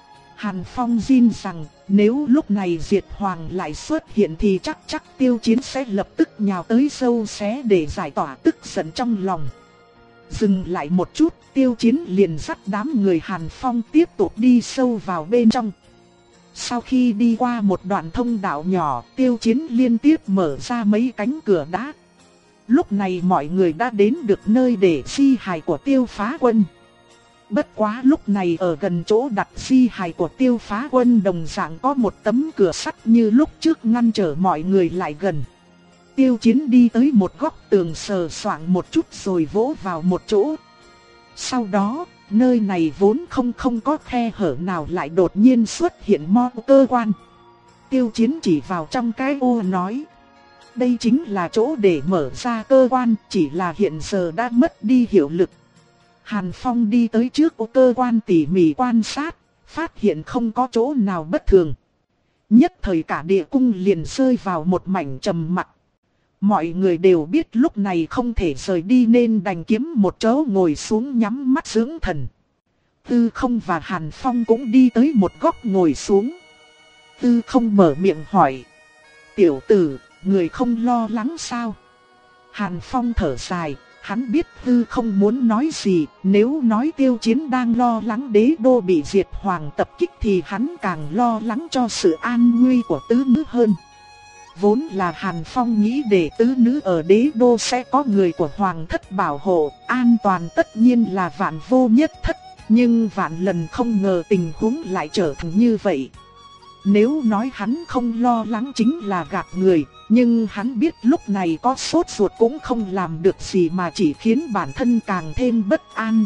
Speaker 1: Hàn Phong tin rằng nếu lúc này Diệt Hoàng lại xuất hiện thì chắc chắc Tiêu Chiến sẽ lập tức nhào tới sâu xé để giải tỏa tức giận trong lòng. Dừng lại một chút, Tiêu Chiến liền dắt đám người Hàn Phong tiếp tục đi sâu vào bên trong. Sau khi đi qua một đoạn thông đạo nhỏ, Tiêu Chiến liên tiếp mở ra mấy cánh cửa đá. Lúc này mọi người đã đến được nơi để di hài của Tiêu Phá Quân. Bất quá lúc này ở gần chỗ đặt di hài của Tiêu Phá Quân đồng dạng có một tấm cửa sắt như lúc trước ngăn trở mọi người lại gần. Tiêu Chiến đi tới một góc tường sờ soạng một chút rồi vỗ vào một chỗ. Sau đó, nơi này vốn không không có khe hở nào lại đột nhiên xuất hiện mo cơ quan. Tiêu Chiến chỉ vào trong cái ô nói: đây chính là chỗ để mở ra cơ quan, chỉ là hiện giờ đã mất đi hiệu lực. Hàn Phong đi tới trước ô cơ quan tỉ mỉ quan sát, phát hiện không có chỗ nào bất thường. Nhất thời cả địa cung liền rơi vào một mảnh trầm mặc. Mọi người đều biết lúc này không thể rời đi nên đành kiếm một chỗ ngồi xuống nhắm mắt dưỡng thần. Tư Không và Hàn Phong cũng đi tới một góc ngồi xuống. Tư Không mở miệng hỏi: tiểu tử, người không lo lắng sao? Hàn Phong thở dài, hắn biết Tư Không muốn nói gì, nếu nói Tiêu Chiến đang lo lắng đế đô bị Diệt Hoàng tập kích thì hắn càng lo lắng cho sự an nguy của tứ nữ hơn. Vốn là Hàn Phong nghĩ để tứ nữ ở đế đô sẽ có người của Hoàng thất bảo hộ, an toàn tất nhiên là vạn vô nhất thất, nhưng vạn lần không ngờ tình huống lại trở thành như vậy. Nếu nói hắn không lo lắng chính là gạt người, nhưng hắn biết lúc này có sốt ruột cũng không làm được gì mà chỉ khiến bản thân càng thêm bất an.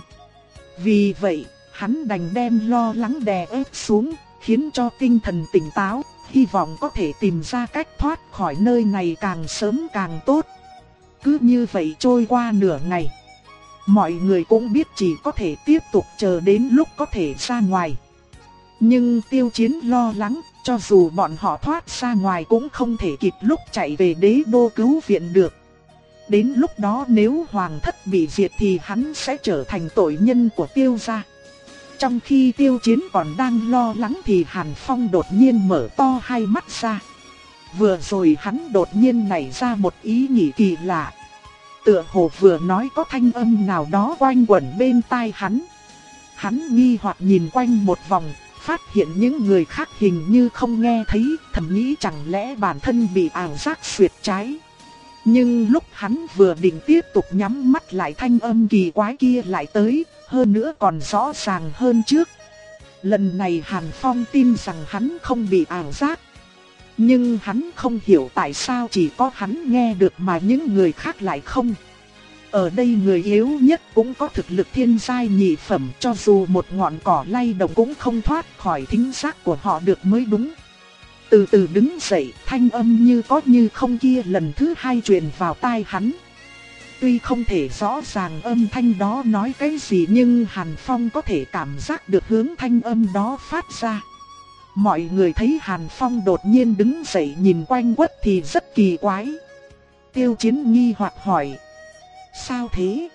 Speaker 1: Vì vậy, hắn đành đem lo lắng đè ép xuống, khiến cho tinh thần tỉnh táo, hy vọng có thể tìm ra cách thoát khỏi nơi này càng sớm càng tốt. Cứ như vậy trôi qua nửa ngày. Mọi người cũng biết chỉ có thể tiếp tục chờ đến lúc có thể ra ngoài. Nhưng Tiêu Chiến lo lắng, cho dù bọn họ thoát ra ngoài cũng không thể kịp lúc chạy về đế đô cứu viện được. Đến lúc đó nếu Hoàng thất bị diệt thì hắn sẽ trở thành tội nhân của Tiêu gia. Trong khi Tiêu Chiến còn đang lo lắng thì Hàn Phong đột nhiên mở to hai mắt ra. Vừa rồi hắn đột nhiên nảy ra một ý nghĩ kỳ lạ. Tựa hồ vừa nói có thanh âm nào đó quanh quẩn bên tai hắn. Hắn nghi hoặc nhìn quanh một vòng, phát hiện những người khác hình như không nghe thấy, thầm nghĩ chẳng lẽ bản thân bị ảo giác xuyệt trái. Nhưng lúc hắn vừa định tiếp tục nhắm mắt lại, thanh âm kỳ quái kia lại tới, hơn nữa còn rõ ràng hơn trước. Lần này Hàn Phong tin rằng hắn không bị ảo giác. Nhưng hắn không hiểu tại sao chỉ có hắn nghe được mà những người khác lại không. Ở đây người yếu nhất cũng có thực lực thiên giai nhị phẩm, cho dù một ngọn cỏ lay động cũng không thoát khỏi thính giác của họ được mới đúng. Từ từ đứng dậy, thanh âm như có như không kia lần thứ hai truyền vào tai hắn. Tuy không thể rõ ràng âm thanh đó nói cái gì nhưng Hàn Phong có thể cảm giác được hướng thanh âm đó phát ra. Mọi người thấy Hàn Phong đột nhiên đứng dậy nhìn quanh quất thì rất kỳ quái. Tiêu Chiến nghi hoặc hỏi: sao thế?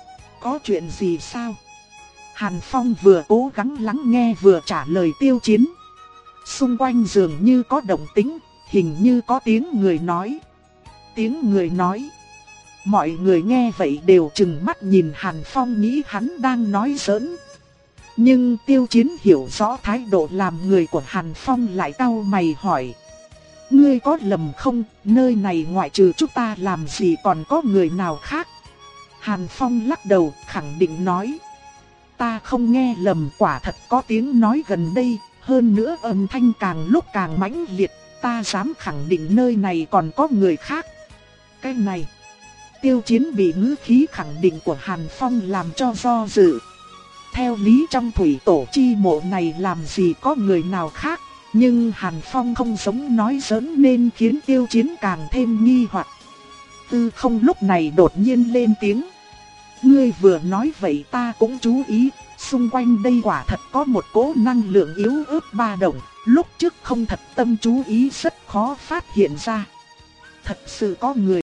Speaker 1: Có chuyện gì sao? Hàn Phong vừa cố gắng lắng nghe vừa trả lời Tiêu Chiến. Xung quanh dường như có động tĩnh, hình như có tiếng người nói. Tiếng người nói. Mọi người nghe vậy đều trừng mắt nhìn Hàn Phong, nghĩ hắn đang nói giỡn. Nhưng Tiêu Chiến hiểu rõ thái độ làm người của Hàn Phong, lại cau mày hỏi: ngươi có lầm không, nơi này ngoại trừ chúng ta làm gì còn có người nào khác? Hàn Phong lắc đầu khẳng định nói: ta không nghe lầm, quả thật có tiếng nói gần đây, hơn nữa âm thanh càng lúc càng mãnh liệt, ta dám khẳng định nơi này còn có người khác. cái này. Tiêu Chiến bị ngữ khí khẳng định của Hàn Phong làm cho do dự. Theo lý trong thủy tổ chi mộ này làm gì có người nào khác, nhưng Hàn Phong không giống nói giỡn nên khiến Tiêu Chiến càng thêm nghi hoặc. Tư không lúc này đột nhiên lên tiếng. Ngươi vừa nói vậy ta cũng chú ý, xung quanh đây quả thật có một cỗ năng lượng yếu ớt ba động, lúc trước không thật tâm chú ý rất khó phát hiện ra. Thật sự có người.